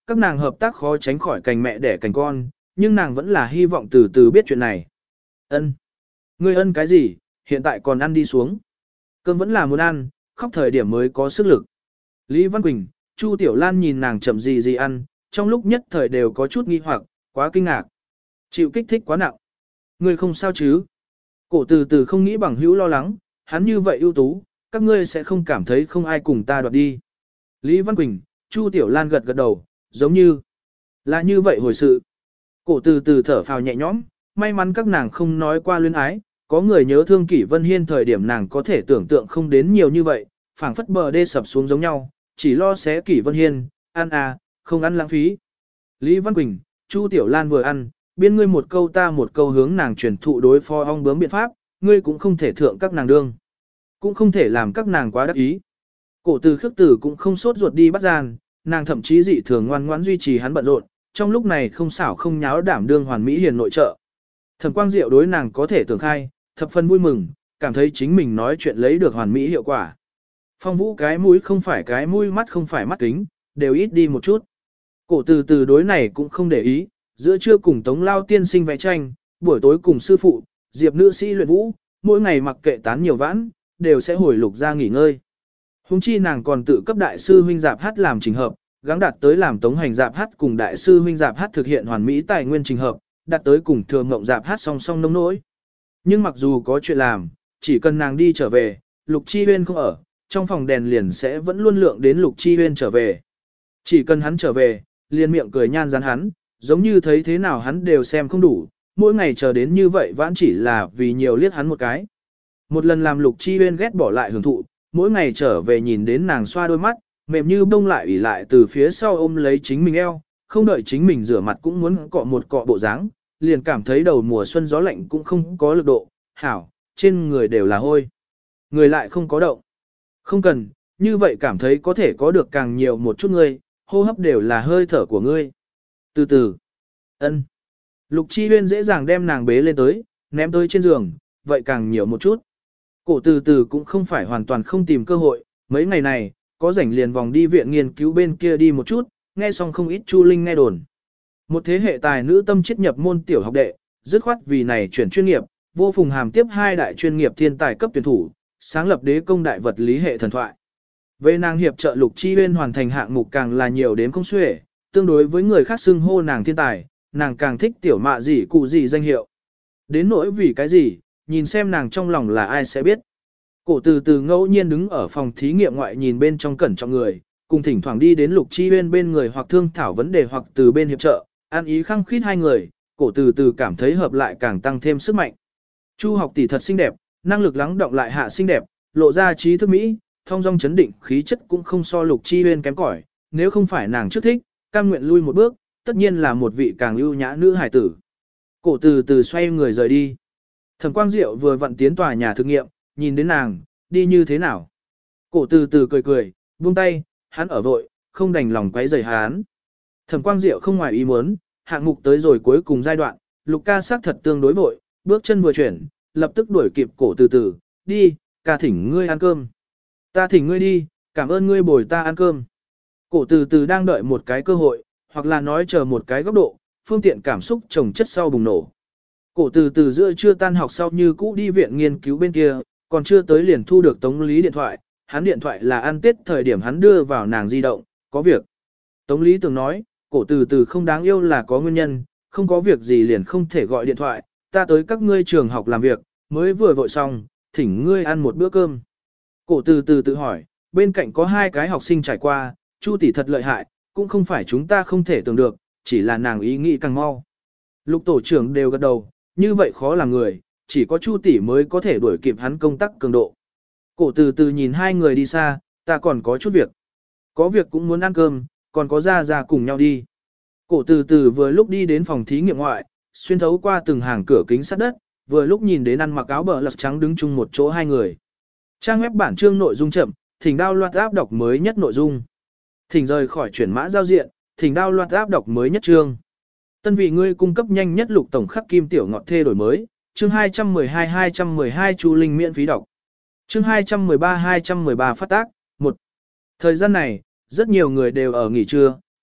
các nàng hợp tác khó tránh khỏi cành mẹ đẻ cành con, nhưng nàng vẫn là hy vọng từ từ biết chuyện này. Ân, ngươi ân cái gì, hiện tại còn ăn đi xuống. Cơm vẫn là muốn ăn, khóc thời điểm mới có sức lực. Lý Văn Quỳnh, Chu Tiểu Lan nhìn nàng chậm gì ăn, trong lúc nhất thời đều có chút nghi hoặc, quá kinh ngạc. Chịu kích thích quá nặng. Ngươi không sao chứ? Cổ từ từ không nghĩ bằng hữu lo lắng, hắn như vậy ưu tú, các ngươi sẽ không cảm thấy không ai cùng ta đoạt đi. Lý Văn Quỳnh, Chu Tiểu Lan gật gật đầu, giống như là như vậy hồi sự. Cổ từ từ thở phào nhẹ nhõm, may mắn các nàng không nói qua luyến ái, có người nhớ thương Kỷ Vân Hiên thời điểm nàng có thể tưởng tượng không đến nhiều như vậy, phảng phất bờ đê sập xuống giống nhau, chỉ lo xé Kỷ Vân Hiên, ăn à, không ăn lãng phí. Lý Văn Quỳnh, Chu Tiểu Lan vừa ăn, biên ngươi một câu ta một câu hướng nàng truyền thụ đối phó ong bướm biện pháp, ngươi cũng không thể thượng các nàng đương, cũng không thể làm các nàng quá đắc ý. Cổ từ khước tử cũng không sốt ruột đi bắt gian, nàng thậm chí dị thường ngoan ngoãn duy trì hắn bận rộn, trong lúc này không xảo không nháo đảm đương hoàn mỹ hiền nội trợ. Thẩm Quang Diệu đối nàng có thể tưởng khai, thập phần vui mừng, cảm thấy chính mình nói chuyện lấy được hoàn mỹ hiệu quả. Phong Vũ cái mũi không phải cái mũi, mắt không phải mắt kính, đều ít đi một chút. Cổ từ từ đối này cũng không để ý, giữa trưa cùng Tống Lao tiên sinh vẽ tranh, buổi tối cùng sư phụ, Diệp nữ sĩ luyện vũ, mỗi ngày mặc kệ tán nhiều vãn, đều sẽ hồi lục ra nghỉ ngơi. Hùng chi nàng còn tự cấp đại sư huynh dạp hát làm trình hợp, gắng đạt tới làm Tống Hành dạp hát cùng đại sư huynh dạp hát thực hiện hoàn mỹ tài nguyên trình hợp, đạt tới cùng Thừa Mộng dạp hát song song nông nỗi. Nhưng mặc dù có chuyện làm, chỉ cần nàng đi trở về, Lục Chi Huyên không ở, trong phòng đèn liền sẽ vẫn luôn lượng đến Lục Chi Huyên trở về. Chỉ cần hắn trở về, liền miệng cười nhan rán hắn, giống như thấy thế nào hắn đều xem không đủ, mỗi ngày chờ đến như vậy vãn chỉ là vì nhiều liếc hắn một cái. Một lần làm Lục Chi Huyên ghét bỏ lại hưởng thụ, mỗi ngày trở về nhìn đến nàng xoa đôi mắt, mềm như bông lại ủy lại từ phía sau ôm lấy chính mình eo, không đợi chính mình rửa mặt cũng muốn cọ một cọ bộ dáng, liền cảm thấy đầu mùa xuân gió lạnh cũng không có lực độ, hảo, trên người đều là hôi. Người lại không có động. Không cần, như vậy cảm thấy có thể có được càng nhiều một chút ngươi, hô hấp đều là hơi thở của ngươi. Từ từ. Ân. Lục Chi Huyên dễ dàng đem nàng bế lên tới, ném tới trên giường, vậy càng nhiều một chút. Cổ từ từ cũng không phải hoàn toàn không tìm cơ hội, mấy ngày này, có rảnh liền vòng đi viện nghiên cứu bên kia đi một chút, nghe xong không ít Chu Linh nghe đồn. Một thế hệ tài nữ tâm chiết nhập môn tiểu học đệ, dứt khoát vì này chuyển chuyên nghiệp, vô phùng hàm tiếp hai đại chuyên nghiệp thiên tài cấp tuyển thủ, sáng lập đế công đại vật lý hệ thần thoại. Về nàng hiệp trợ Lục Chi Huyên hoàn thành hạng mục càng là nhiều đến không xuể, tương đối với người khác xưng hô nàng thiên tài, nàng càng thích tiểu mạ gì cụ gì danh hiệu. Đến nỗi vì cái gì, nhìn xem nàng trong lòng là ai sẽ biết. Cổ từ từ ngẫu nhiên đứng ở phòng thí nghiệm ngoại nhìn bên trong cẩn trọng người, cùng thỉnh thoảng đi đến Lục Chi Huyên bên người hoặc thương thảo vấn đề hoặc từ bên hiệp trợ, an ý khăng khít hai người, cổ từ từ cảm thấy hợp lại càng tăng thêm sức mạnh. Chu học tỷ thật xinh đẹp, năng lực lắng động lại hạ xinh đẹp, lộ ra trí thức mỹ, thông dong chấn định khí chất cũng không so Lục Chi Huyên kém cỏi, nếu không phải nàng trước thích, cam nguyện lui một bước, tất nhiên là một vị càng ưu nhã nữ hải tử. Cổ từ từ xoay người rời đi. Thẩm Quang Diệu vừa vặn tiến tòa nhà thực nghiệm, nhìn đến nàng, đi như thế nào. Cổ từ từ cười cười, buông tay, hắn ở vội, không đành lòng quấy rầy hắn. Thẩm Quang Diệu không ngoài ý muốn, hạng mục tới rồi cuối cùng giai đoạn, Lục ca sắc thật tương đối vội, bước chân vừa chuyển, lập tức đuổi kịp cổ từ từ, đi, ca thỉnh ngươi ăn cơm. Ta thỉnh ngươi đi, cảm ơn ngươi bồi ta ăn cơm. Cổ từ từ đang đợi một cái cơ hội, hoặc là nói chờ một cái góc độ, phương tiện cảm xúc chồng chất sau bùng nổ. Cổ từ từ giữa trưa tan học sau như cũ đi viện nghiên cứu bên kia, còn chưa tới liền thu được Tống Lý điện thoại, hắn điện thoại là ăn Tết thời điểm hắn đưa vào nàng di động, có việc. Tống Lý từng nói, cổ từ từ không đáng yêu là có nguyên nhân, không có việc gì liền không thể gọi điện thoại, ta tới các ngươi trường học làm việc, mới vừa vội xong, thỉnh ngươi ăn một bữa cơm. Cổ từ từ tự hỏi, bên cạnh có hai cái học sinh trải qua, Chu tỷ thật lợi hại, cũng không phải chúng ta không thể tưởng được, chỉ là nàng ý nghĩ càng mau. Lục tổ trưởng đều gật đầu, như vậy khó làm người, chỉ có Chu tỷ mới có thể đuổi kịp hắn công tác cường độ. Cổ từ từ nhìn hai người đi xa, ta còn có chút việc. Có việc cũng muốn ăn cơm, còn có ra cùng nhau đi. Cổ từ từ vừa lúc đi đến phòng thí nghiệm ngoại, xuyên thấu qua từng hàng cửa kính sắt đất, vừa lúc nhìn đến ăn mặc áo bờ lật trắng đứng chung một chỗ hai người. Trang web bản chương nội dung chậm, thỉnh download áp đọc mới nhất nội dung. Thỉnh rời khỏi chuyển mã giao diện, thỉnh download áp đọc mới nhất chương. Tân vị ngươi cung cấp nhanh nhất lục tổng khắc kim tiểu ngọt thê đổi mới, chương 212 Chu Linh miễn phí đọc. Chương 213 phát tác, 1. Thời gian này, rất nhiều người đều ở nghỉ trưa,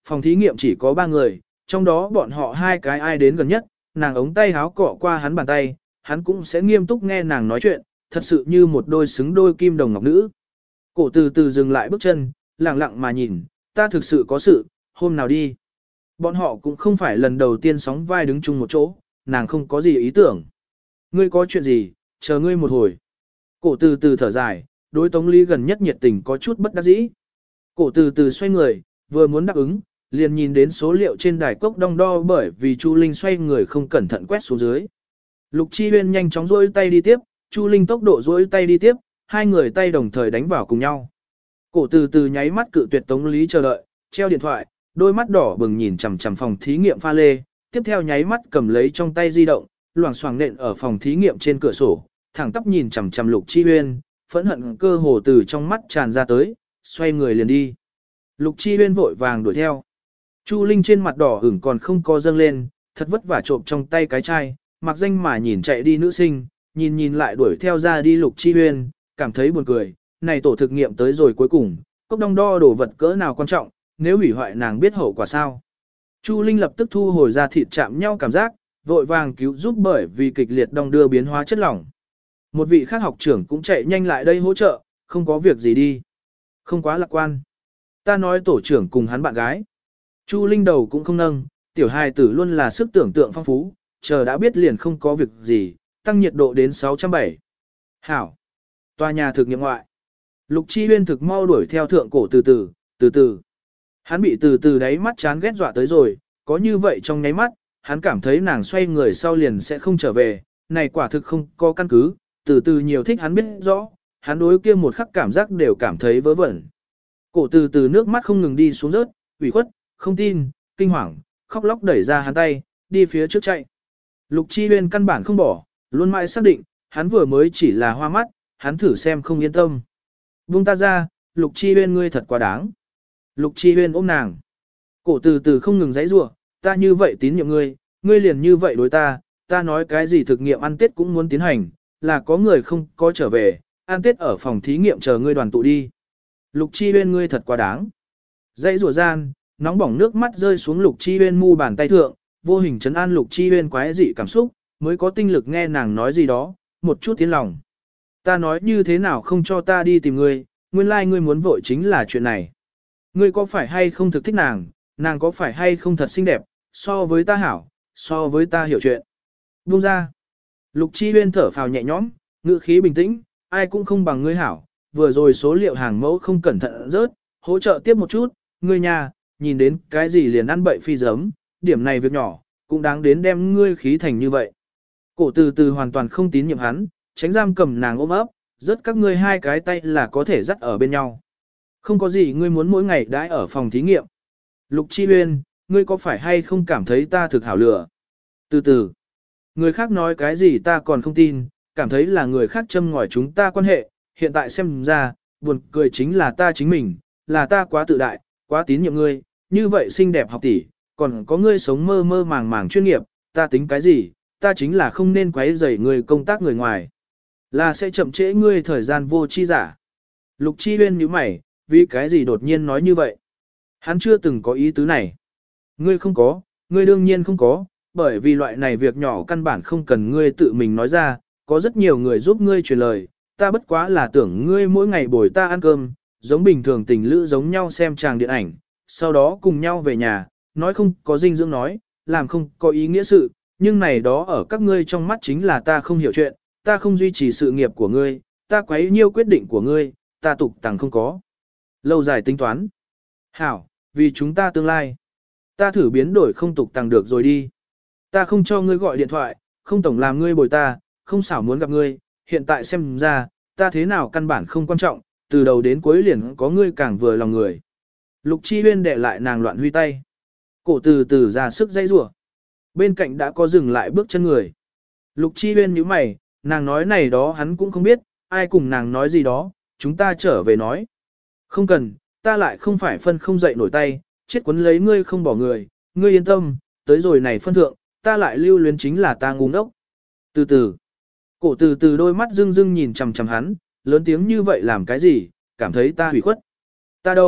phòng thí nghiệm chỉ có 3 người, trong đó bọn họ 2 cái ai đến gần nhất, nàng ống tay háo cọ qua hắn bàn tay, hắn cũng sẽ nghiêm túc nghe nàng nói chuyện, thật sự như một đôi xứng đôi kim đồng ngọc nữ. Cổ từ từ dừng lại bước chân, lặng lặng mà nhìn, ta thực sự có sự, hôm nào đi. Bọn họ cũng không phải lần đầu tiên sóng vai đứng chung một chỗ, nàng không có gì ý tưởng. Ngươi có chuyện gì, chờ ngươi một hồi. Cổ từ từ thở dài, đối Tống Lý gần nhất nhiệt tình có chút bất đắc dĩ. Cổ từ từ xoay người, vừa muốn đáp ứng, liền nhìn đến số liệu trên đài cốc đong đo bởi vì Chu Linh xoay người không cẩn thận quét xuống dưới. Lục Chi Huyên nhanh chóng duỗi tay đi tiếp, Chu Linh tốc độ duỗi tay đi tiếp, hai người tay đồng thời đánh vào cùng nhau. Cổ từ từ nháy mắt cự tuyệt Tống Lý chờ đợi, treo điện thoại, đôi mắt đỏ bừng nhìn chằm chằm phòng thí nghiệm pha lê, tiếp theo nháy mắt cầm lấy trong tay di động, loảng xoảng nện ở phòng thí nghiệm trên cửa sổ, thẳng tắp nhìn chằm chằm Lục Chi Huyên, phẫn hận cơ hồ từ trong mắt tràn ra tới, xoay người liền đi. Lục Chi Huyên vội vàng đuổi theo. Chu Linh trên mặt đỏ ửng còn không co dâng lên, thật vất vả trộm trong tay cái chai, mặc danh mà nhìn chạy đi nữ sinh, nhìn lại đuổi theo ra đi Lục Chi Huyên, cảm thấy buồn cười, này tổ thực nghiệm tới rồi cuối cùng, cốc đong đo đồ vật cỡ nào quan trọng, nếu hủy hoại nàng biết hậu quả sao. Chu Linh lập tức thu hồi ra thịt chạm nhau cảm giác, vội vàng cứu giúp bởi vì kịch liệt đong đưa biến hóa chất lỏng. Một vị khác học trưởng cũng chạy nhanh lại đây hỗ trợ, không có việc gì đi. Không quá lạc quan. Ta nói tổ trưởng cùng hắn bạn gái. Chu Linh đầu cũng không nâng, tiểu hài tử luôn là sức tưởng tượng phong phú, chờ đã biết liền không có việc gì, tăng nhiệt độ đến 670. Hảo. Tòa nhà thực nghiệm ngoại. Lục Chi Huyên thực mau đuổi theo thượng cổ từ từ. Hắn bị từ từ đáy mắt chán ghét dọa tới rồi, có như vậy trong nháy mắt, hắn cảm thấy nàng xoay người sau liền sẽ không trở về, này quả thực không có căn cứ, từ từ nhiều thích hắn biết rõ, hắn đối kia một khắc cảm giác đều cảm thấy vớ vẩn. Cổ từ từ nước mắt không ngừng đi xuống rớt, ủy khuất, không tin, kinh hoàng, khóc lóc đẩy ra hắn tay, đi phía trước chạy. Lục Chi Huyên căn bản không bỏ, luôn mãi xác định, hắn vừa mới chỉ là hoa mắt, hắn thử xem không yên tâm. Buông ta ra, Lục Chi Huyên ngươi thật quá đáng. Lục Chi Huyên ôm nàng. Cổ từ từ không ngừng giãy giụa, ta như vậy tín nhiệm ngươi, ngươi liền như vậy đối ta, ta nói cái gì thực nghiệm ăn Tết cũng muốn tiến hành, là có người không có trở về, ăn Tết ở phòng thí nghiệm chờ ngươi đoàn tụ đi. Lục Chi Huyên ngươi thật quá đáng. Dãy rủa gian, nóng bỏng nước mắt rơi xuống Lục Chi Huyên mu bàn tay thượng, vô hình trấn an Lục Chi Huyên quái dị cảm xúc, mới có tinh lực nghe nàng nói gì đó, một chút tiến lòng. Ta nói như thế nào không cho ta đi tìm ngươi, nguyên lai ngươi muốn vội chính là chuyện này. Ngươi có phải hay không thực thích nàng, nàng có phải hay không thật xinh đẹp, so với ta hảo, so với ta hiểu chuyện. Buông ra. Lục Chi Huyên thở phào nhẹ nhõm, ngữ khí bình tĩnh, ai cũng không bằng ngươi hảo, vừa rồi số liệu hàng mẫu không cẩn thận rớt, hỗ trợ tiếp một chút, ngươi nhà, nhìn đến cái gì liền ăn bậy phi giấm, điểm này việc nhỏ, cũng đáng đến đem ngươi khí thành như vậy. Cổ từ từ hoàn toàn không tín nhiệm hắn, tránh giam cầm nàng ôm ấp, rớt các ngươi hai cái tay là có thể dắt ở bên nhau. Không có gì ngươi muốn mỗi ngày đãi ở phòng thí nghiệm. Lục Chi Huyên, ngươi có phải hay không cảm thấy ta thực hảo lừa? Từ từ, người khác nói cái gì ta còn không tin, cảm thấy là người khác châm ngòi chúng ta quan hệ, hiện tại xem ra, buồn cười chính là ta chính mình, là ta quá tự đại, quá tín nhiệm ngươi, như vậy xinh đẹp học tỷ, còn có ngươi sống mơ mơ màng màng chuyên nghiệp, ta tính cái gì, ta chính là không nên quấy rầy người công tác người ngoài, là sẽ chậm trễ ngươi thời gian vô chi giả. Lục Chi Huyên nhíu mày, vì cái gì đột nhiên nói như vậy? Hắn chưa từng có ý tứ này. Ngươi không có, ngươi đương nhiên không có, bởi vì loại này việc nhỏ căn bản không cần ngươi tự mình nói ra, có rất nhiều người giúp ngươi truyền lời, ta bất quá là tưởng ngươi mỗi ngày bồi ta ăn cơm, giống bình thường tình lữ giống nhau xem tràng điện ảnh, sau đó cùng nhau về nhà, nói không có dinh dưỡng nói, làm không có ý nghĩa sự, nhưng này đó ở các ngươi trong mắt chính là ta không hiểu chuyện, ta không duy trì sự nghiệp của ngươi, ta quấy nhiêu quyết định của ngươi, ta tục tằng không có. Lâu dài tính toán. Hảo, vì chúng ta tương lai. Ta thử biến đổi không tục tằng được rồi đi. Ta không cho ngươi gọi điện thoại, không tổng làm ngươi bồi ta, không xảo muốn gặp ngươi, hiện tại xem ra, ta thế nào căn bản không quan trọng, từ đầu đến cuối liền có ngươi càng vừa lòng người. Lục Chi Huyên đệ lại nàng loạn huy tay. Cổ từ từ ra sức dây rủa. Bên cạnh đã có dừng lại bước chân người. Lục Chi Huyên nhíu mày, nàng nói này đó hắn cũng không biết, ai cùng nàng nói gì đó, chúng ta trở về nói. Không cần, ta lại không phải phân không dậy nổi tay, chết quấn lấy ngươi không bỏ người, ngươi yên tâm, tới rồi này phân thượng, ta lại lưu luyến chính là ta ngu ngốc. Từ từ, cổ từ từ đôi mắt rưng rưng nhìn chằm chằm hắn, lớn tiếng như vậy làm cái gì, cảm thấy ta hủy khuất. Ta đâu,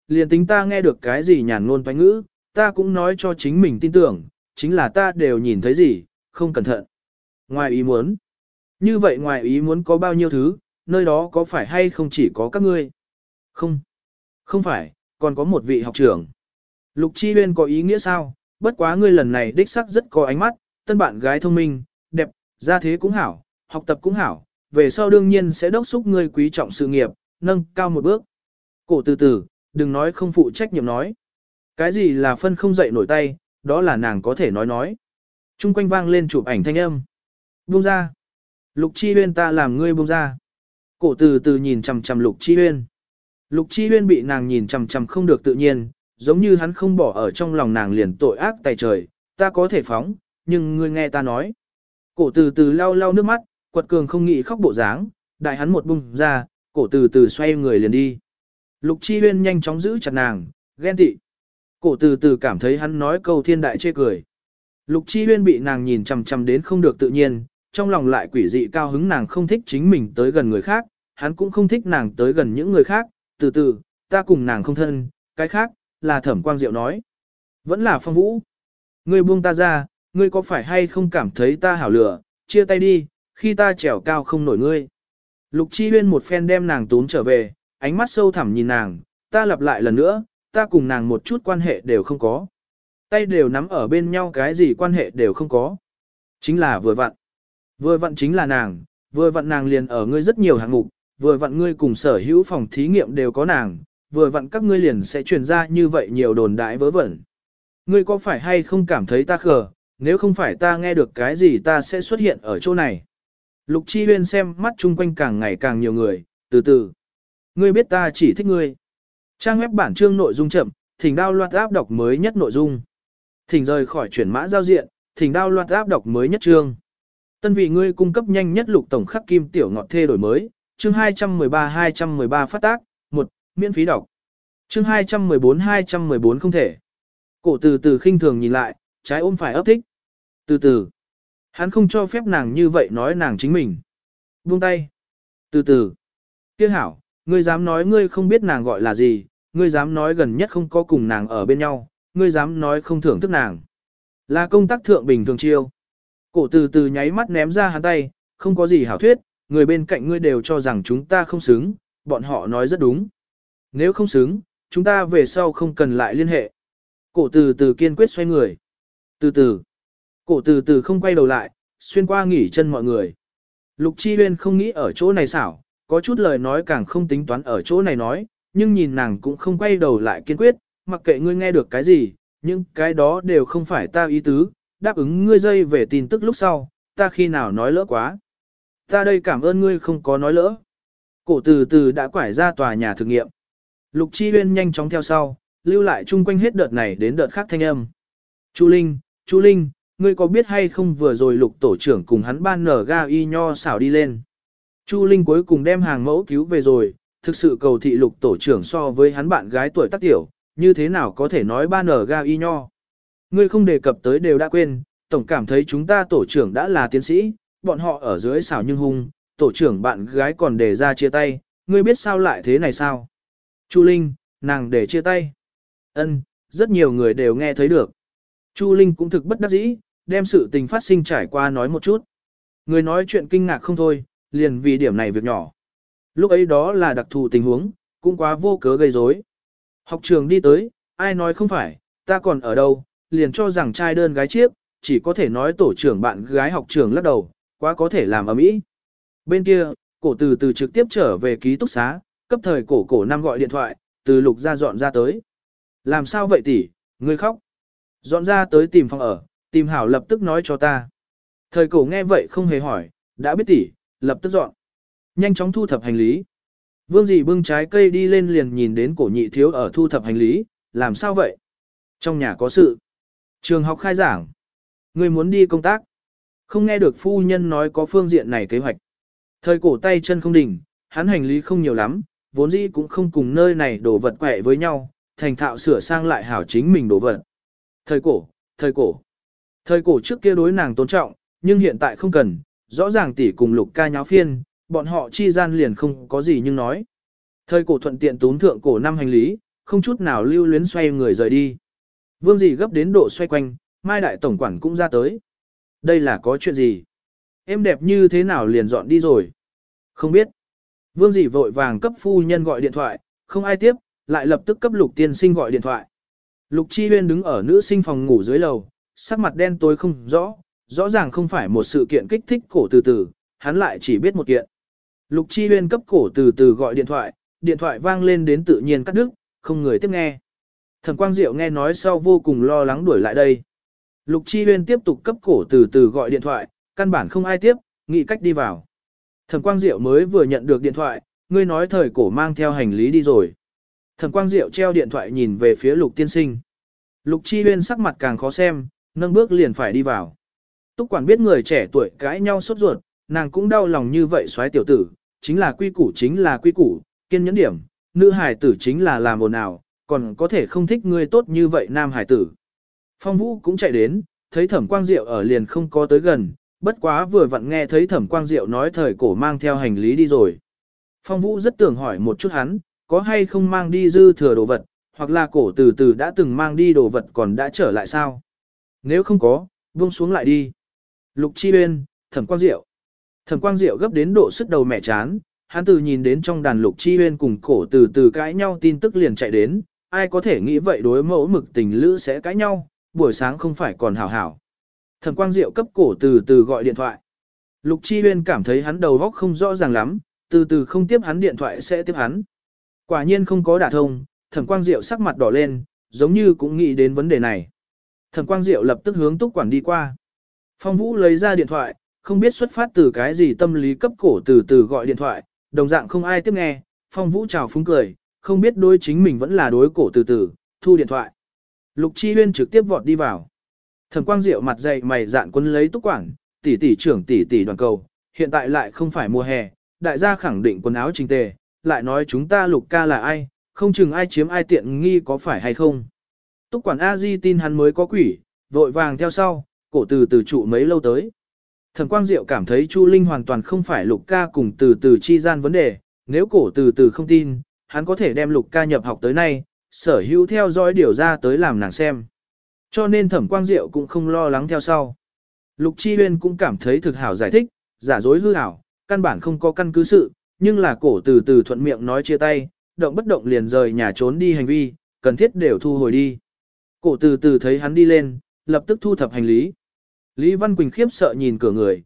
liền tính ta nghe được cái gì nhàn ngôn toán ngữ, ta cũng nói cho chính mình tin tưởng, chính là ta đều nhìn thấy gì, không cẩn thận. Ngoài ý muốn. Như vậy ngoài ý muốn có bao nhiêu thứ, nơi đó có phải hay không chỉ có các ngươi? Không. Không phải, còn có một vị học trưởng. Lục Chi Huyên có ý nghĩa sao? Bất quá ngươi lần này đích sắc rất có ánh mắt, tân bạn gái thông minh, đẹp, gia thế cũng hảo, học tập cũng hảo, về sau đương nhiên sẽ đốc thúc ngươi quý trọng sự nghiệp, nâng cao một bước. Cổ từ từ, đừng nói không phụ trách nhiệm nói. Cái gì là phân không dậy nổi tay, đó là nàng có thể nói. Trung quanh vang lên chụp ảnh thanh âm. Buông ra. Lục Chi Huyên ta làm ngươi buông ra. Cổ từ từ nhìn chằm chằm Lục Chi Huyên. Lục Chi Huyên bị nàng nhìn chằm chằm không được tự nhiên, giống như hắn không bỏ ở trong lòng nàng liền tội ác tày trời, ta có thể phóng, nhưng ngươi nghe ta nói. Cổ từ từ lau lau nước mắt, quật cường không nghĩ khóc bộ dáng, đại hắn một bung ra, cổ từ từ xoay người liền đi. Lục Chi Huyên nhanh chóng giữ chặt nàng, ghen tị. Cổ từ từ cảm thấy hắn nói câu thiên đại chê cười. Lục Chi Huyên bị nàng nhìn chằm chằm đến không được tự nhiên, trong lòng lại quỷ dị cao hứng nàng không thích chính mình tới gần người khác, hắn cũng không thích nàng tới gần những người khác, từ từ, ta cùng nàng không thân, cái khác, là Thẩm Quang Diệu nói. Vẫn là Phong Vũ. Ngươi buông ta ra, ngươi có phải hay không cảm thấy ta hảo lửa, chia tay đi, khi ta trèo cao không nổi ngươi. Lục Chi Huyên một phen đem nàng tún trở về, ánh mắt sâu thẳm nhìn nàng, ta lặp lại lần nữa, ta cùng nàng một chút quan hệ đều không có. Tay đều nắm ở bên nhau cái gì quan hệ đều không có. Chính là vừa vặn. Vừa vặn chính là nàng, vừa vặn nàng liền ở ngươi rất nhiều hạng mục, vừa vặn ngươi cùng sở hữu phòng thí nghiệm đều có nàng, vừa vặn các ngươi liền sẽ truyền ra như vậy nhiều đồn đại vớ vẩn. Ngươi có phải hay không cảm thấy ta khờ, nếu không phải ta nghe được cái gì ta sẽ xuất hiện ở chỗ này. Lục Chi Huyên xem mắt chung quanh càng ngày càng nhiều người, từ từ. Ngươi biết ta chỉ thích ngươi. Trang web bản chương nội dung chậm, thỉnh download áp đọc mới nhất nội dung. Thỉnh rời khỏi chuyển mã giao diện, thỉnh download áp đọc mới nhất chương. Tân vị ngươi cung cấp nhanh nhất lục tổng khắc kim tiểu ngọt thê đổi mới, chương 213 phát tác, 1, miễn phí đọc. Chương 214 không thể. Cổ từ từ khinh thường nhìn lại, trái ôm phải ấp thích. Từ từ. Hắn không cho phép nàng như vậy nói nàng chính mình. Buông tay. Từ từ. Tiếc hảo, ngươi dám nói ngươi không biết nàng gọi là gì, ngươi dám nói gần nhất không có cùng nàng ở bên nhau, ngươi dám nói không thưởng thức nàng. Là công tác thượng bình thường chiêu. Cổ từ từ nháy mắt ném ra hắn tay, không có gì hảo thuyết, người bên cạnh ngươi đều cho rằng chúng ta không xứng, bọn họ nói rất đúng. Nếu không xứng, chúng ta về sau không cần lại liên hệ. Cổ từ từ kiên quyết xoay người. Từ từ. Cổ từ từ không quay đầu lại, xuyên qua nghỉ chân mọi người. Lục Chi Huyên không nghĩ ở chỗ này xảo, có chút lời nói càng không tính toán ở chỗ này nói, nhưng nhìn nàng cũng không quay đầu lại kiên quyết, mặc kệ ngươi nghe được cái gì, nhưng cái đó đều không phải ta ý tứ, đáp ứng ngươi dây về tin tức lúc sau, ta khi nào nói lỡ quá. Ta đây cảm ơn ngươi không có nói lỡ. Cổ từ từ đã quải ra tòa nhà thực nghiệm. Lục Chi Huyên nhanh chóng theo sau, lưu lại chung quanh hết đợt này đến đợt khác thanh âm. Chu Linh, ngươi có biết hay không vừa rồi Lục tổ trưởng cùng hắn ban nở ga y nho xảo đi lên. Chu Linh cuối cùng đem hàng mẫu cứu về rồi, thực sự cầu thị Lục tổ trưởng so với hắn bạn gái tuổi tác tiểu, như thế nào có thể nói ban nở ga y nho. Ngươi không đề cập tới đều đã quên, tổng cảm thấy chúng ta tổ trưởng đã là tiến sĩ, bọn họ ở dưới xảo nhưng hung, tổ trưởng bạn gái còn để ra chia tay, ngươi biết sao lại thế này sao? Chu Linh, nàng để chia tay. Ân, rất nhiều người đều nghe thấy được. Chu Linh cũng thực bất đắc dĩ, đem sự tình phát sinh trải qua nói một chút. Người nói chuyện kinh ngạc không thôi, liền vì điểm này việc nhỏ. Lúc ấy đó là đặc thù tình huống, cũng quá vô cớ gây rối. Học trường đi tới, ai nói không phải, ta còn ở đâu, liền cho rằng trai đơn gái chiếc, chỉ có thể nói tổ trưởng bạn gái học trường lắc đầu, quá có thể làm ở mỹ. Bên kia, cổ từ từ trực tiếp trở về ký túc xá, cấp thời cổ năm gọi điện thoại, từ Lục ra dọn ra tới. Làm sao vậy tỷ, ngươi khóc. Dọn ra tới tìm phòng ở, tìm hảo lập tức nói cho ta. Thời cổ nghe vậy không hề hỏi, đã biết tỷ, lập tức dọn. Nhanh chóng thu thập hành lý. Vương dì bưng trái cây đi lên liền nhìn đến cổ nhị thiếu ở thu thập hành lý, làm sao vậy? Trong nhà có sự. Trường học khai giảng. Ngươi muốn đi công tác. Không nghe được phu nhân nói có phương diện này kế hoạch. Thời cổ tay chân không đỉnh, hắn hành lý không nhiều lắm, vốn dĩ cũng không cùng nơi này đổ vật quẹ với nhau, thành thạo sửa sang lại hảo chính mình đổ vật. Thời cổ trước kia đối nàng tôn trọng, nhưng hiện tại không cần, rõ ràng tỷ cùng Lục ca nháo phiên, bọn họ chi gian liền không có gì nhưng nói. Thời cổ thuận tiện tún thượng cổ năm hành lý, không chút nào lưu luyến xoay người rời đi. Vương dì gấp đến độ xoay quanh, Mai đại tổng quản cũng ra tới. Đây là có chuyện gì? Em đẹp như thế nào liền dọn đi rồi? Không biết. Vương dì vội vàng cấp phu nhân gọi điện thoại, không ai tiếp, lại lập tức cấp Lục tiên sinh gọi điện thoại. Lục Chi Huyên đứng ở nữ sinh phòng ngủ dưới lầu, sắc mặt đen tối không rõ, rõ ràng không phải một sự kiện kích thích cổ từ từ, hắn lại chỉ biết một kiện. Lục Chi Huyên cấp cổ từ từ gọi điện thoại vang lên đến tự nhiên cắt đứt, không người tiếp nghe. Thẩm Quang Diệu nghe nói sau vô cùng lo lắng đuổi lại đây. Lục Chi Huyên tiếp tục cấp cổ từ từ gọi điện thoại, căn bản không ai tiếp, nghĩ cách đi vào. Thẩm Quang Diệu mới vừa nhận được điện thoại, ngươi nói thời cổ mang theo hành lý đi rồi. Thẩm Quang Diệu treo điện thoại nhìn về phía Lục tiên sinh. Lục Chi Huyên sắc mặt càng khó xem, nâng bước liền phải đi vào. Túc quản biết người trẻ tuổi cãi nhau sốt ruột, nàng cũng đau lòng như vậy soái tiểu tử, chính là quy củ, kiên nhẫn điểm, nữ hài tử chính là làm ồn ào, còn có thể không thích người tốt như vậy nam hài tử. Phong Vũ cũng chạy đến, thấy Thẩm Quang Diệu ở liền không có tới gần, bất quá vừa vặn nghe thấy Thẩm Quang Diệu nói thời cổ mang theo hành lý đi rồi. Phong Vũ rất tưởng hỏi một chút hắn, có hay không mang đi dư thừa đồ vật, hoặc là cổ từ từ đã từng mang đi đồ vật còn đã trở lại sao? Nếu không có, buông xuống lại đi. Lục Chi Uyên, Thẩm Quang Diệu. Thẩm Quang Diệu gấp đến độ sức đầu mẹ chán, hắn từ nhìn đến trong đàn Lục Chi Uyên cùng cổ từ từ cãi nhau tin tức liền chạy đến, ai có thể nghĩ vậy đối mẫu mực tình lữ sẽ cãi nhau, buổi sáng không phải còn hảo hảo. Thẩm Quang Diệu cấp cổ từ từ gọi điện thoại. Lục Chi Uyên cảm thấy hắn đầu óc không rõ ràng lắm, từ từ không tiếp hắn điện thoại sẽ tiếp hắn. Quả nhiên không có đả thông, Thẩm Quang Diệu sắc mặt đỏ lên, giống như cũng nghĩ đến vấn đề này. Thẩm Quang Diệu lập tức hướng Túc quản đi qua. Phong Vũ lấy ra điện thoại, không biết xuất phát từ cái gì tâm lý cấp cổ từ từ gọi điện thoại, đồng dạng không ai tiếp nghe, Phong Vũ chào phúng cười, không biết đối chính mình vẫn là đối cổ từ từ, thu điện thoại. Lục Chi Huyên trực tiếp vọt đi vào. Thẩm Quang Diệu mặt dày mày dạn quấn lấy Túc quản, tỷ trưởng tỷ đoàn cầu, hiện tại lại không phải mùa hè, đại gia khẳng định quần áo chỉnh tề, lại nói chúng ta Lục ca là ai, không chừng ai chiếm ai tiện nghi có phải hay không. Túc quản A Di tin hắn mới có quỷ, vội vàng theo sau, cổ từ từ trụ mấy lâu tới. Thẩm Quang Diệu cảm thấy Chu Linh hoàn toàn không phải Lục ca cùng từ từ chi gian vấn đề, nếu cổ từ từ không tin, hắn có thể đem Lục ca nhập học tới nay, sở hữu theo dõi điều ra tới làm nàng xem. Cho nên Thẩm Quang Diệu cũng không lo lắng theo sau. Lục Chi Huyên cũng cảm thấy thực hảo giải thích, giả dối hư hảo, căn bản không có căn cứ sự, nhưng là cổ từ từ thuận miệng nói chia tay, động bất động liền rời nhà trốn đi hành vi, cần thiết đều thu hồi đi. Cổ từ từ thấy hắn đi lên, lập tức thu thập hành lý. Lý Văn Quỳnh khiếp sợ nhìn cửa người,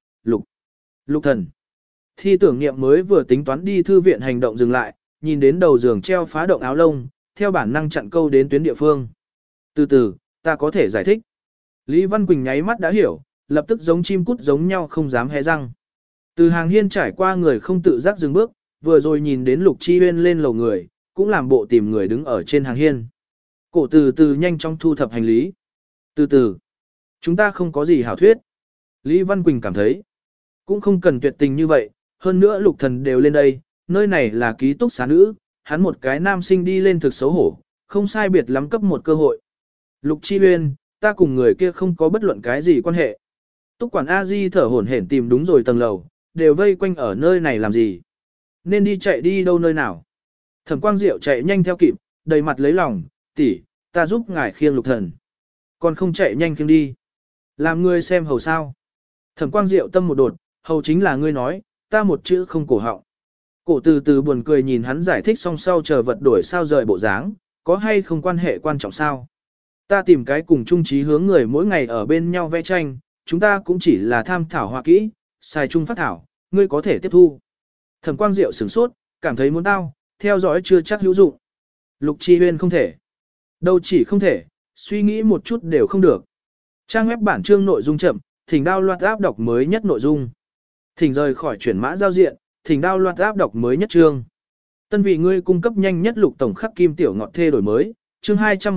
Lục thần. Thi tưởng niệm mới vừa tính toán đi thư viện hành động dừng lại, nhìn đến đầu giường treo phá động áo lông, theo bản năng chặn câu đến tuyến địa phương. Từ từ, ta có thể giải thích. Lý Văn Quỳnh nháy mắt đã hiểu, lập tức giống chim cút giống nhau không dám hé răng. Từ hàng hiên trải qua người không tự giác dừng bước, vừa rồi nhìn đến Lục Chi Huyên lên lầu người, cũng làm bộ tìm người đứng ở trên hàng hiên. Cổ từ từ nhanh chóng thu thập hành lý. Từ từ, chúng ta không có gì hảo thuyết. Lý Văn Quỳnh cảm thấy, cũng không cần tuyệt tình như vậy, hơn nữa Lục thần đều lên đây, nơi này là ký túc xá nữ, hắn một cái nam sinh đi lên thực xấu hổ, không sai biệt lắm cấp một cơ hội. Lục Chi Huyên, ta cùng người kia không có bất luận cái gì quan hệ. Túc quản A Di thở hổn hển tìm đúng rồi tầng lầu, đều vây quanh ở nơi này làm gì? Nên đi chạy đi đâu nơi nào? Thẩm Quang Diệu chạy nhanh theo kịp, đầy mặt lấy lòng, tỷ, ta giúp ngài khiêng Lục thần. Còn không chạy nhanh khiêng đi. Làm ngươi xem hầu sao. Thẩm Quang Diệu tâm một đột, hầu chính là ngươi nói, ta một chữ không cổ họng. Cổ từ từ buồn cười nhìn hắn giải thích xong sau chờ vật đổi sao rời bộ dáng, có hay không quan hệ quan trọng sao? Ta tìm cái cùng chung chí hướng người mỗi ngày ở bên nhau vẽ tranh, chúng ta cũng chỉ là tham thảo hoa kỹ, xài chung phát thảo, ngươi có thể tiếp thu. Thẩm Quang Diệu sửng sốt, cảm thấy muốn tao, theo dõi chưa chắc hữu dụng. Lục Chi Huyên không thể. Đâu chỉ không thể, suy nghĩ một chút đều không được. Trang web bản chương nội dung chậm, thỉnh download áp đọc mới nhất nội dung. Thỉnh rời khỏi chuyển mã giao diện, thỉnh download áp đọc mới nhất chương. Tân vị ngươi cung cấp nhanh nhất lục tổng khắc kim tiểu ngọt thê đổi mới, chương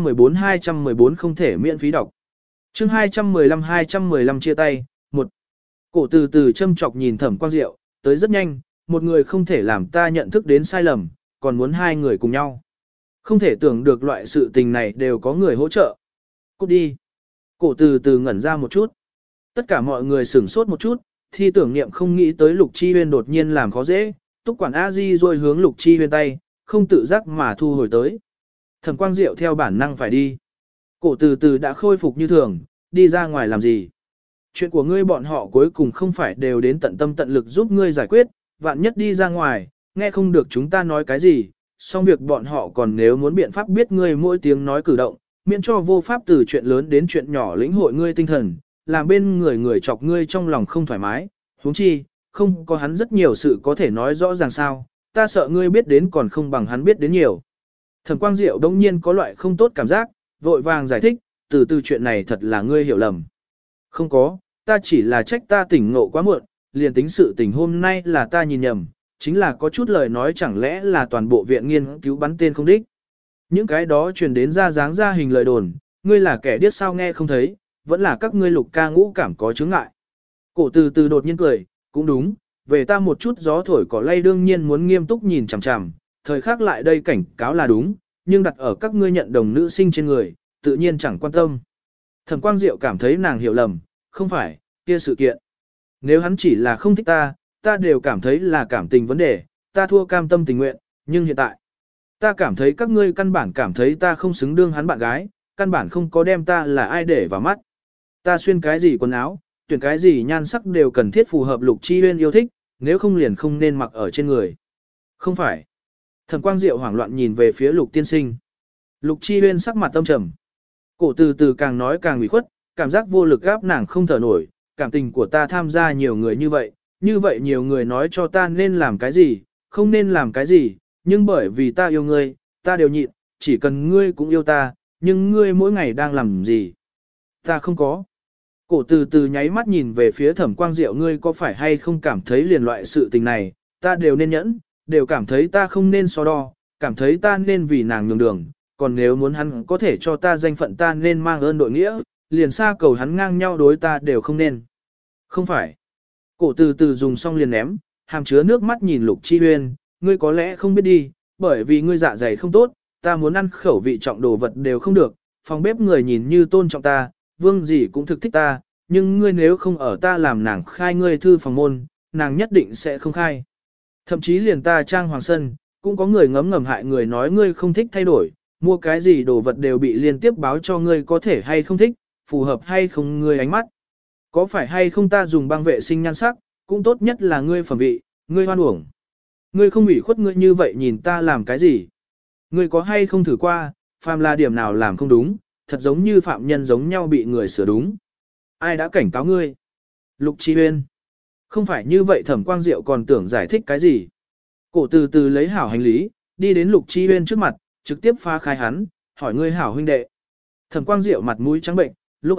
214 không thể miễn phí đọc. Chương 215 chia tay, 1. Cổ từ từ châm chọc nhìn Thẩm Quang Diệu, tới rất nhanh, một người không thể làm ta nhận thức đến sai lầm, còn muốn hai người cùng nhau. Không thể tưởng được loại sự tình này đều có người hỗ trợ. Cút đi. Cổ từ từ ngẩn ra một chút. Tất cả mọi người sửng sốt một chút, thi tưởng niệm không nghĩ tới Lục Chi Huyên đột nhiên làm khó dễ, Túc quản A Di rồi hướng Lục Chi Huyên tay, không tự giác mà thu hồi tới. Thẩm Quang Diệu theo bản năng phải đi. Cổ từ từ đã khôi phục như thường, đi ra ngoài làm gì? Chuyện của ngươi bọn họ cuối cùng không phải đều đến tận tâm tận lực giúp ngươi giải quyết, vạn nhất đi ra ngoài, nghe không được chúng ta nói cái gì, xong việc bọn họ còn nếu muốn biện pháp biết ngươi mỗi tiếng nói cử động, miễn cho vô pháp từ chuyện lớn đến chuyện nhỏ lĩnh hội ngươi tinh thần, làm bên người người chọc ngươi trong lòng không thoải mái, huống chi, không có hắn rất nhiều sự có thể nói rõ ràng sao, ta sợ ngươi biết đến còn không bằng hắn biết đến nhiều. Thẩm Quang Diệu đông nhiên có loại không tốt cảm giác, vội vàng giải thích, từ từ chuyện này thật là ngươi hiểu lầm. Không có, ta chỉ là trách ta tỉnh ngộ quá muộn, liền tính sự tình hôm nay là ta nhìn nhầm, chính là có chút lời nói chẳng lẽ là toàn bộ viện nghiên cứu bắn tên không đích. Những cái đó truyền đến ra dáng ra hình lời đồn, ngươi là kẻ điếc sao nghe không thấy, vẫn là các ngươi lục ca ngũ cảm có chướng ngại. Cổ từ từ đột nhiên cười, cũng đúng, về ta một chút gió thổi cỏ lay đương nhiên muốn nghiêm túc nhìn chằm chằm, thời khắc lại đây cảnh cáo là đúng, nhưng đặt ở các ngươi nhận đồng nữ sinh trên người, tự nhiên chẳng quan tâm. Thẩm Quang Diệu cảm thấy nàng hiểu lầm, không phải, kia sự kiện. Nếu hắn chỉ là không thích ta, ta đều cảm thấy là cảm tình vấn đề, ta thua cam tâm tình nguyện, nhưng hiện tại, ta cảm thấy các ngươi căn bản cảm thấy ta không xứng đương hắn bạn gái, căn bản không có đem ta là ai để vào mắt. Ta xuyên cái gì quần áo, tuyển cái gì nhan sắc đều cần thiết phù hợp Lục Chi Huyên yêu thích, nếu không liền không nên mặc ở trên người. Không phải. Thẩm Quang Diệu hoảng loạn nhìn về phía Lục tiên sinh. Lục Chi Huyên sắc mặt tâm trầm. Cổ từ từ càng nói càng ủy khuất, cảm giác vô lực gáp nàng không thở nổi, cảm tình của ta tham gia nhiều người như vậy nhiều người nói cho ta nên làm cái gì, không nên làm cái gì, nhưng bởi vì ta yêu ngươi, ta đều nhịn, chỉ cần ngươi cũng yêu ta, nhưng ngươi mỗi ngày đang làm gì? Ta không có. Cổ từ từ nháy mắt nhìn về phía Thẩm Quang Diệu, ngươi có phải hay không cảm thấy liền loại sự tình này, ta đều nên nhẫn, đều cảm thấy ta không nên so đo, cảm thấy ta nên vì nàng nhường đường, còn nếu muốn hắn có thể cho ta danh phận ta nên mang ơn đội nghĩa, liền xa cầu hắn ngang nhau đối ta đều không nên. Không phải. Cổ từ từ dùng xong liền ném, hàm chứa nước mắt nhìn Lục Chi Huyên, ngươi có lẽ không biết đi, bởi vì ngươi dạ dày không tốt, ta muốn ăn khẩu vị trọng đồ vật đều không được, phòng bếp người nhìn như tôn trọng ta, vương gì cũng thực thích ta, nhưng ngươi nếu không ở ta làm nàng khai ngươi thư phòng môn, nàng nhất định sẽ không khai. Thậm chí liền ta trang hoàng sân, cũng có người ngấm ngầm hại người nói ngươi không thích thay đổi, mua cái gì đồ vật đều bị liên tiếp báo cho ngươi có thể hay không thích, phù hợp hay không ngươi ánh mắt. Có phải hay không ta dùng băng vệ sinh nhan sắc, cũng tốt nhất là ngươi phẩm vị, ngươi hoan uổng. Ngươi không ủy khuất ngươi như vậy nhìn ta làm cái gì. Ngươi có hay không thử qua, phàm là điểm nào làm không đúng, thật giống như phạm nhân giống nhau bị người sửa đúng. Ai đã cảnh cáo ngươi? Lục Chi Huyên. Không phải như vậy Thẩm Quang Diệu còn tưởng giải thích cái gì. Cổ từ từ lấy hảo hành lý, đi đến Lục Chi Huyên trước mặt, trực tiếp phá khai hắn, hỏi ngươi hảo huynh đệ. Thẩm Quang Diệu mặt mũi trắng bệnh, lúc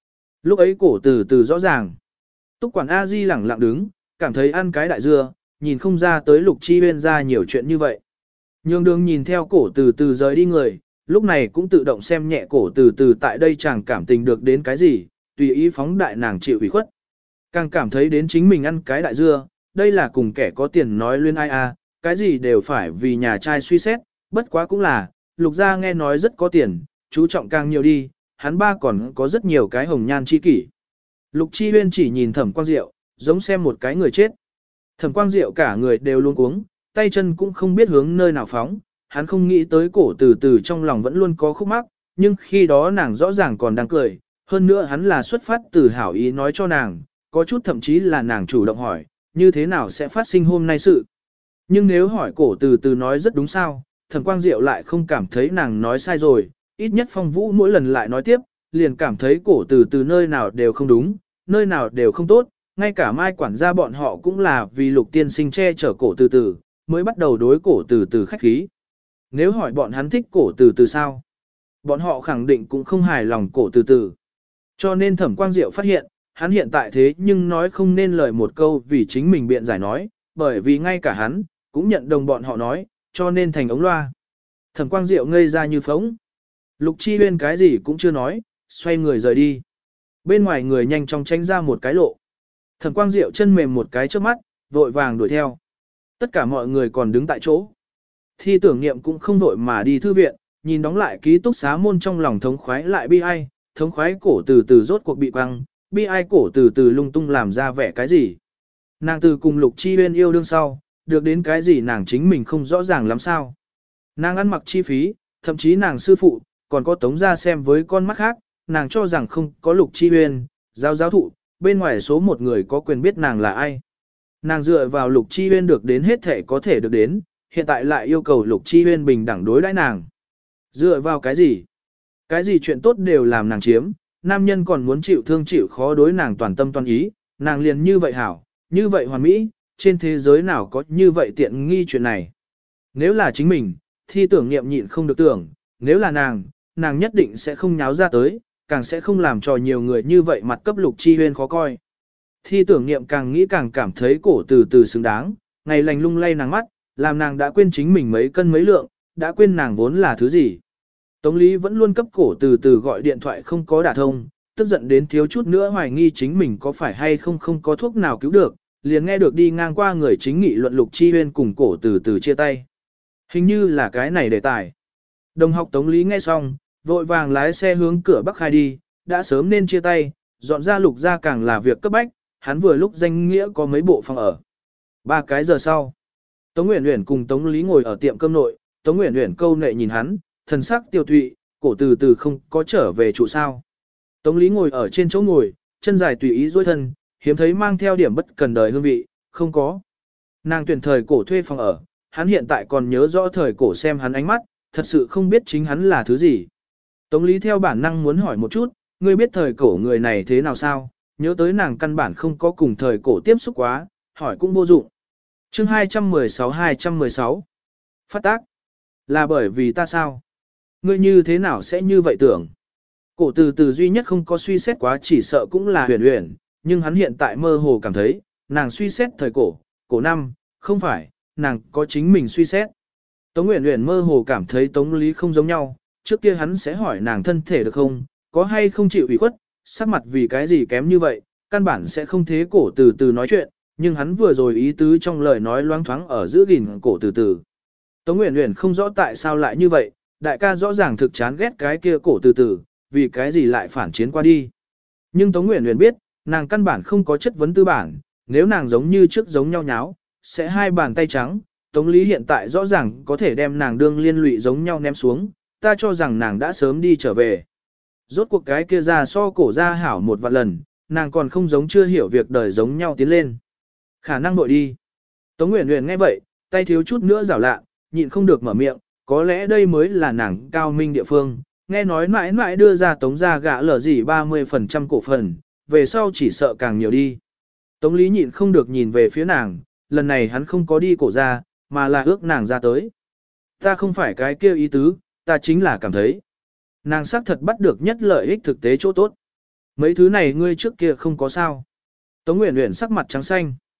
ấy cổ từ từ rõ ràng. Túc quản A Di lẳng lặng đứng, cảm thấy ăn cái đại dưa, nhìn không ra tới Lục Chi Huyên ra nhiều chuyện như vậy. Nhường đường nhìn theo cổ từ từ rời đi người, lúc này cũng tự động xem nhẹ cổ từ từ tại đây chẳng cảm tình được đến cái gì, tùy ý phóng đại nàng chịu ủy khuất. Càng cảm thấy đến chính mình ăn cái đại dưa, đây là cùng kẻ có tiền nói luyên ai a, cái gì đều phải vì nhà trai suy xét, bất quá cũng là, Lục gia nghe nói rất có tiền, chú trọng càng nhiều đi, hắn ba còn có rất nhiều cái hồng nhan chi kỷ. Lục Chi Huyên chỉ nhìn Thẩm Quang Diệu, giống xem một cái người chết. Thẩm Quang Diệu cả người đều luống cuống, tay chân cũng không biết hướng nơi nào phóng, hắn không nghĩ tới cổ từ từ trong lòng vẫn luôn có khúc mắc, nhưng khi đó nàng rõ ràng còn đang cười, hơn nữa hắn là xuất phát từ hảo ý nói cho nàng, có chút thậm chí là nàng chủ động hỏi, như thế nào sẽ phát sinh hôm nay sự. Nhưng nếu hỏi cổ từ từ nói rất đúng sao, Thẩm Quang Diệu lại không cảm thấy nàng nói sai rồi, ít nhất Phong Vũ mỗi lần lại nói tiếp, liền cảm thấy cổ từ từ nơi nào đều không đúng, nơi nào đều không tốt, ngay cả Mai quản gia bọn họ cũng là vì Lục tiên sinh che chở cổ từ từ, mới bắt đầu đối cổ từ từ khách khí. Nếu hỏi bọn hắn thích cổ từ từ sao, bọn họ khẳng định cũng không hài lòng cổ từ từ. Cho nên Thẩm Quang Diệu phát hiện, hắn hiện tại thế nhưng nói không nên lời một câu vì chính mình biện giải nói, bởi vì ngay cả hắn, cũng nhận đồng bọn họ nói, cho nên thành ống loa. Thẩm Quang Diệu ngây ra như phóng. Lục Chi Huyên cái gì cũng chưa nói, xoay người rời đi. Bên ngoài người nhanh chóng tránh ra một cái lộ. Thẩm Quang Diệu chân mềm một cái trước mắt, vội vàng đuổi theo. Tất cả mọi người còn đứng tại chỗ. Thi tưởng niệm cũng không vội mà đi thư viện, nhìn đóng lại ký túc xá môn trong lòng thống khoái lại bi ai, thống khoái cổ từ từ rốt cuộc bị quăng, bi ai cổ từ từ lung tung làm ra vẻ cái gì. Nàng từ cùng Lục Chi Huyên yêu đương sau, được đến cái gì nàng chính mình không rõ ràng lắm sao. Nàng ăn mặc chi phí, thậm chí nàng sư phụ, còn có Tống gia xem với con mắt khác, nàng cho rằng không có Lục Chi Huyên, giáo thụ, bên ngoài số một người có quyền biết nàng là ai. Nàng dựa vào Lục Chi Huyên được đến hết thể có thể được đến, hiện tại lại yêu cầu Lục Chi Huyên bình đẳng đối đãi nàng. Dựa vào cái gì? Cái gì chuyện tốt đều làm nàng chiếm, nam nhân còn muốn chịu thương chịu khó đối nàng toàn tâm toàn ý, nàng liền như vậy hảo, như vậy hoàn mỹ, trên thế giới nào có như vậy tiện nghi chuyện này. Nếu là chính mình, thì tưởng niệm nhịn không được tưởng, nếu là nàng nhất định sẽ không nháo ra tới, càng sẽ không làm cho nhiều người như vậy mặt cấp Lục Chi Huyên khó coi. Thi tưởng niệm càng nghĩ càng cảm thấy cổ từ từ xứng đáng, ngày lành lung lay nàng mắt, làm nàng đã quên chính mình mấy cân mấy lượng, đã quên nàng vốn là thứ gì. Tống Lý vẫn luôn cấp cổ từ từ gọi điện thoại không có đả thông, tức giận đến thiếu chút nữa hoài nghi chính mình có phải hay không có thuốc nào cứu được, liền nghe được đi ngang qua người chính nghị luận Lục Chi Huyên cùng cổ từ từ chia tay. Hình như là cái này đề tài. Đồng học Tống Lý nghe xong, vội vàng lái xe hướng cửa Bắc khai đi, đã sớm nên chia tay, dọn ra Lục ra càng là việc cấp bách, hắn vừa lúc danh nghĩa có mấy bộ phòng ở. 3 cái giờ sau, Tống Uyển Uyển cùng Tống Lý ngồi ở tiệm cơm nội, Tống Uyển Uyển câu nệ nhìn hắn, thần sắc tiêu tụy, cổ từ từ không có trở về trụ sao. Tống Lý ngồi ở trên chỗ ngồi, chân dài tùy ý duỗi thân, hiếm thấy mang theo điểm bất cần đời hương vị, không có. Nàng tuyển thời cổ thuê phòng ở, hắn hiện tại còn nhớ rõ thời cổ xem hắn ánh mắt, thật sự không biết chính hắn là thứ gì. Tống Lý theo bản năng muốn hỏi một chút, ngươi biết thời cổ người này thế nào sao, nhớ tới nàng căn bản không có cùng thời cổ tiếp xúc quá, hỏi cũng vô dụng. Chương 216 Phát tác. Là bởi vì ta sao? Ngươi như thế nào sẽ như vậy tưởng? Cổ từ từ duy nhất không có suy xét quá chỉ sợ cũng là Uyển Uyển, nhưng hắn hiện tại mơ hồ cảm thấy, nàng suy xét thời cổ năm, không phải, nàng có chính mình suy xét. Tống Uyển Uyển mơ hồ cảm thấy Tống Lý không giống nhau, trước kia hắn sẽ hỏi nàng thân thể được không, có hay không chịu ủy khuất, sắc mặt vì cái gì kém như vậy, căn bản sẽ không thế cổ từ từ nói chuyện, nhưng hắn vừa rồi ý tứ trong lời nói loáng thoáng ở giữ gìn cổ từ từ. Tống Uyển Uyển không rõ tại sao lại như vậy, đại ca rõ ràng thực chán ghét cái kia cổ từ từ, vì cái gì lại phản chiến qua đi. Nhưng Tống Uyển Uyển biết, nàng căn bản không có chất vấn tư bản, nếu nàng giống như trước giống nhau nháo, sẽ hai bàn tay trắng, Tống Lý hiện tại rõ ràng có thể đem nàng đương liên lụy giống nhau ném xuống, ta cho rằng nàng đã sớm đi trở về. Rốt cuộc cái kia ra so cổ ra hảo một vạn lần, nàng còn không giống chưa hiểu việc đời giống nhau tiến lên. Khả năng nội đi. Tống Uyển Uyển nghe vậy, tay thiếu chút nữa rảo lạ, nhịn không được mở miệng, có lẽ đây mới là nàng cao minh địa phương. Nghe nói mãi mãi đưa ra Tống ra gã lở gì 30% cổ phần, về sau chỉ sợ càng nhiều đi. Tống Lý nhịn không được nhìn về phía nàng, lần này hắn không có đi cổ ra, mà là ước nàng ra tới. Ta không phải cái kia ý tứ, ta chính là cảm thấy. Nàng xác thật bắt được nhất lợi ích thực tế chỗ tốt. Mấy thứ này ngươi trước kia không có sao. Tống Uyển Uyển sắc mặt trắng xanh,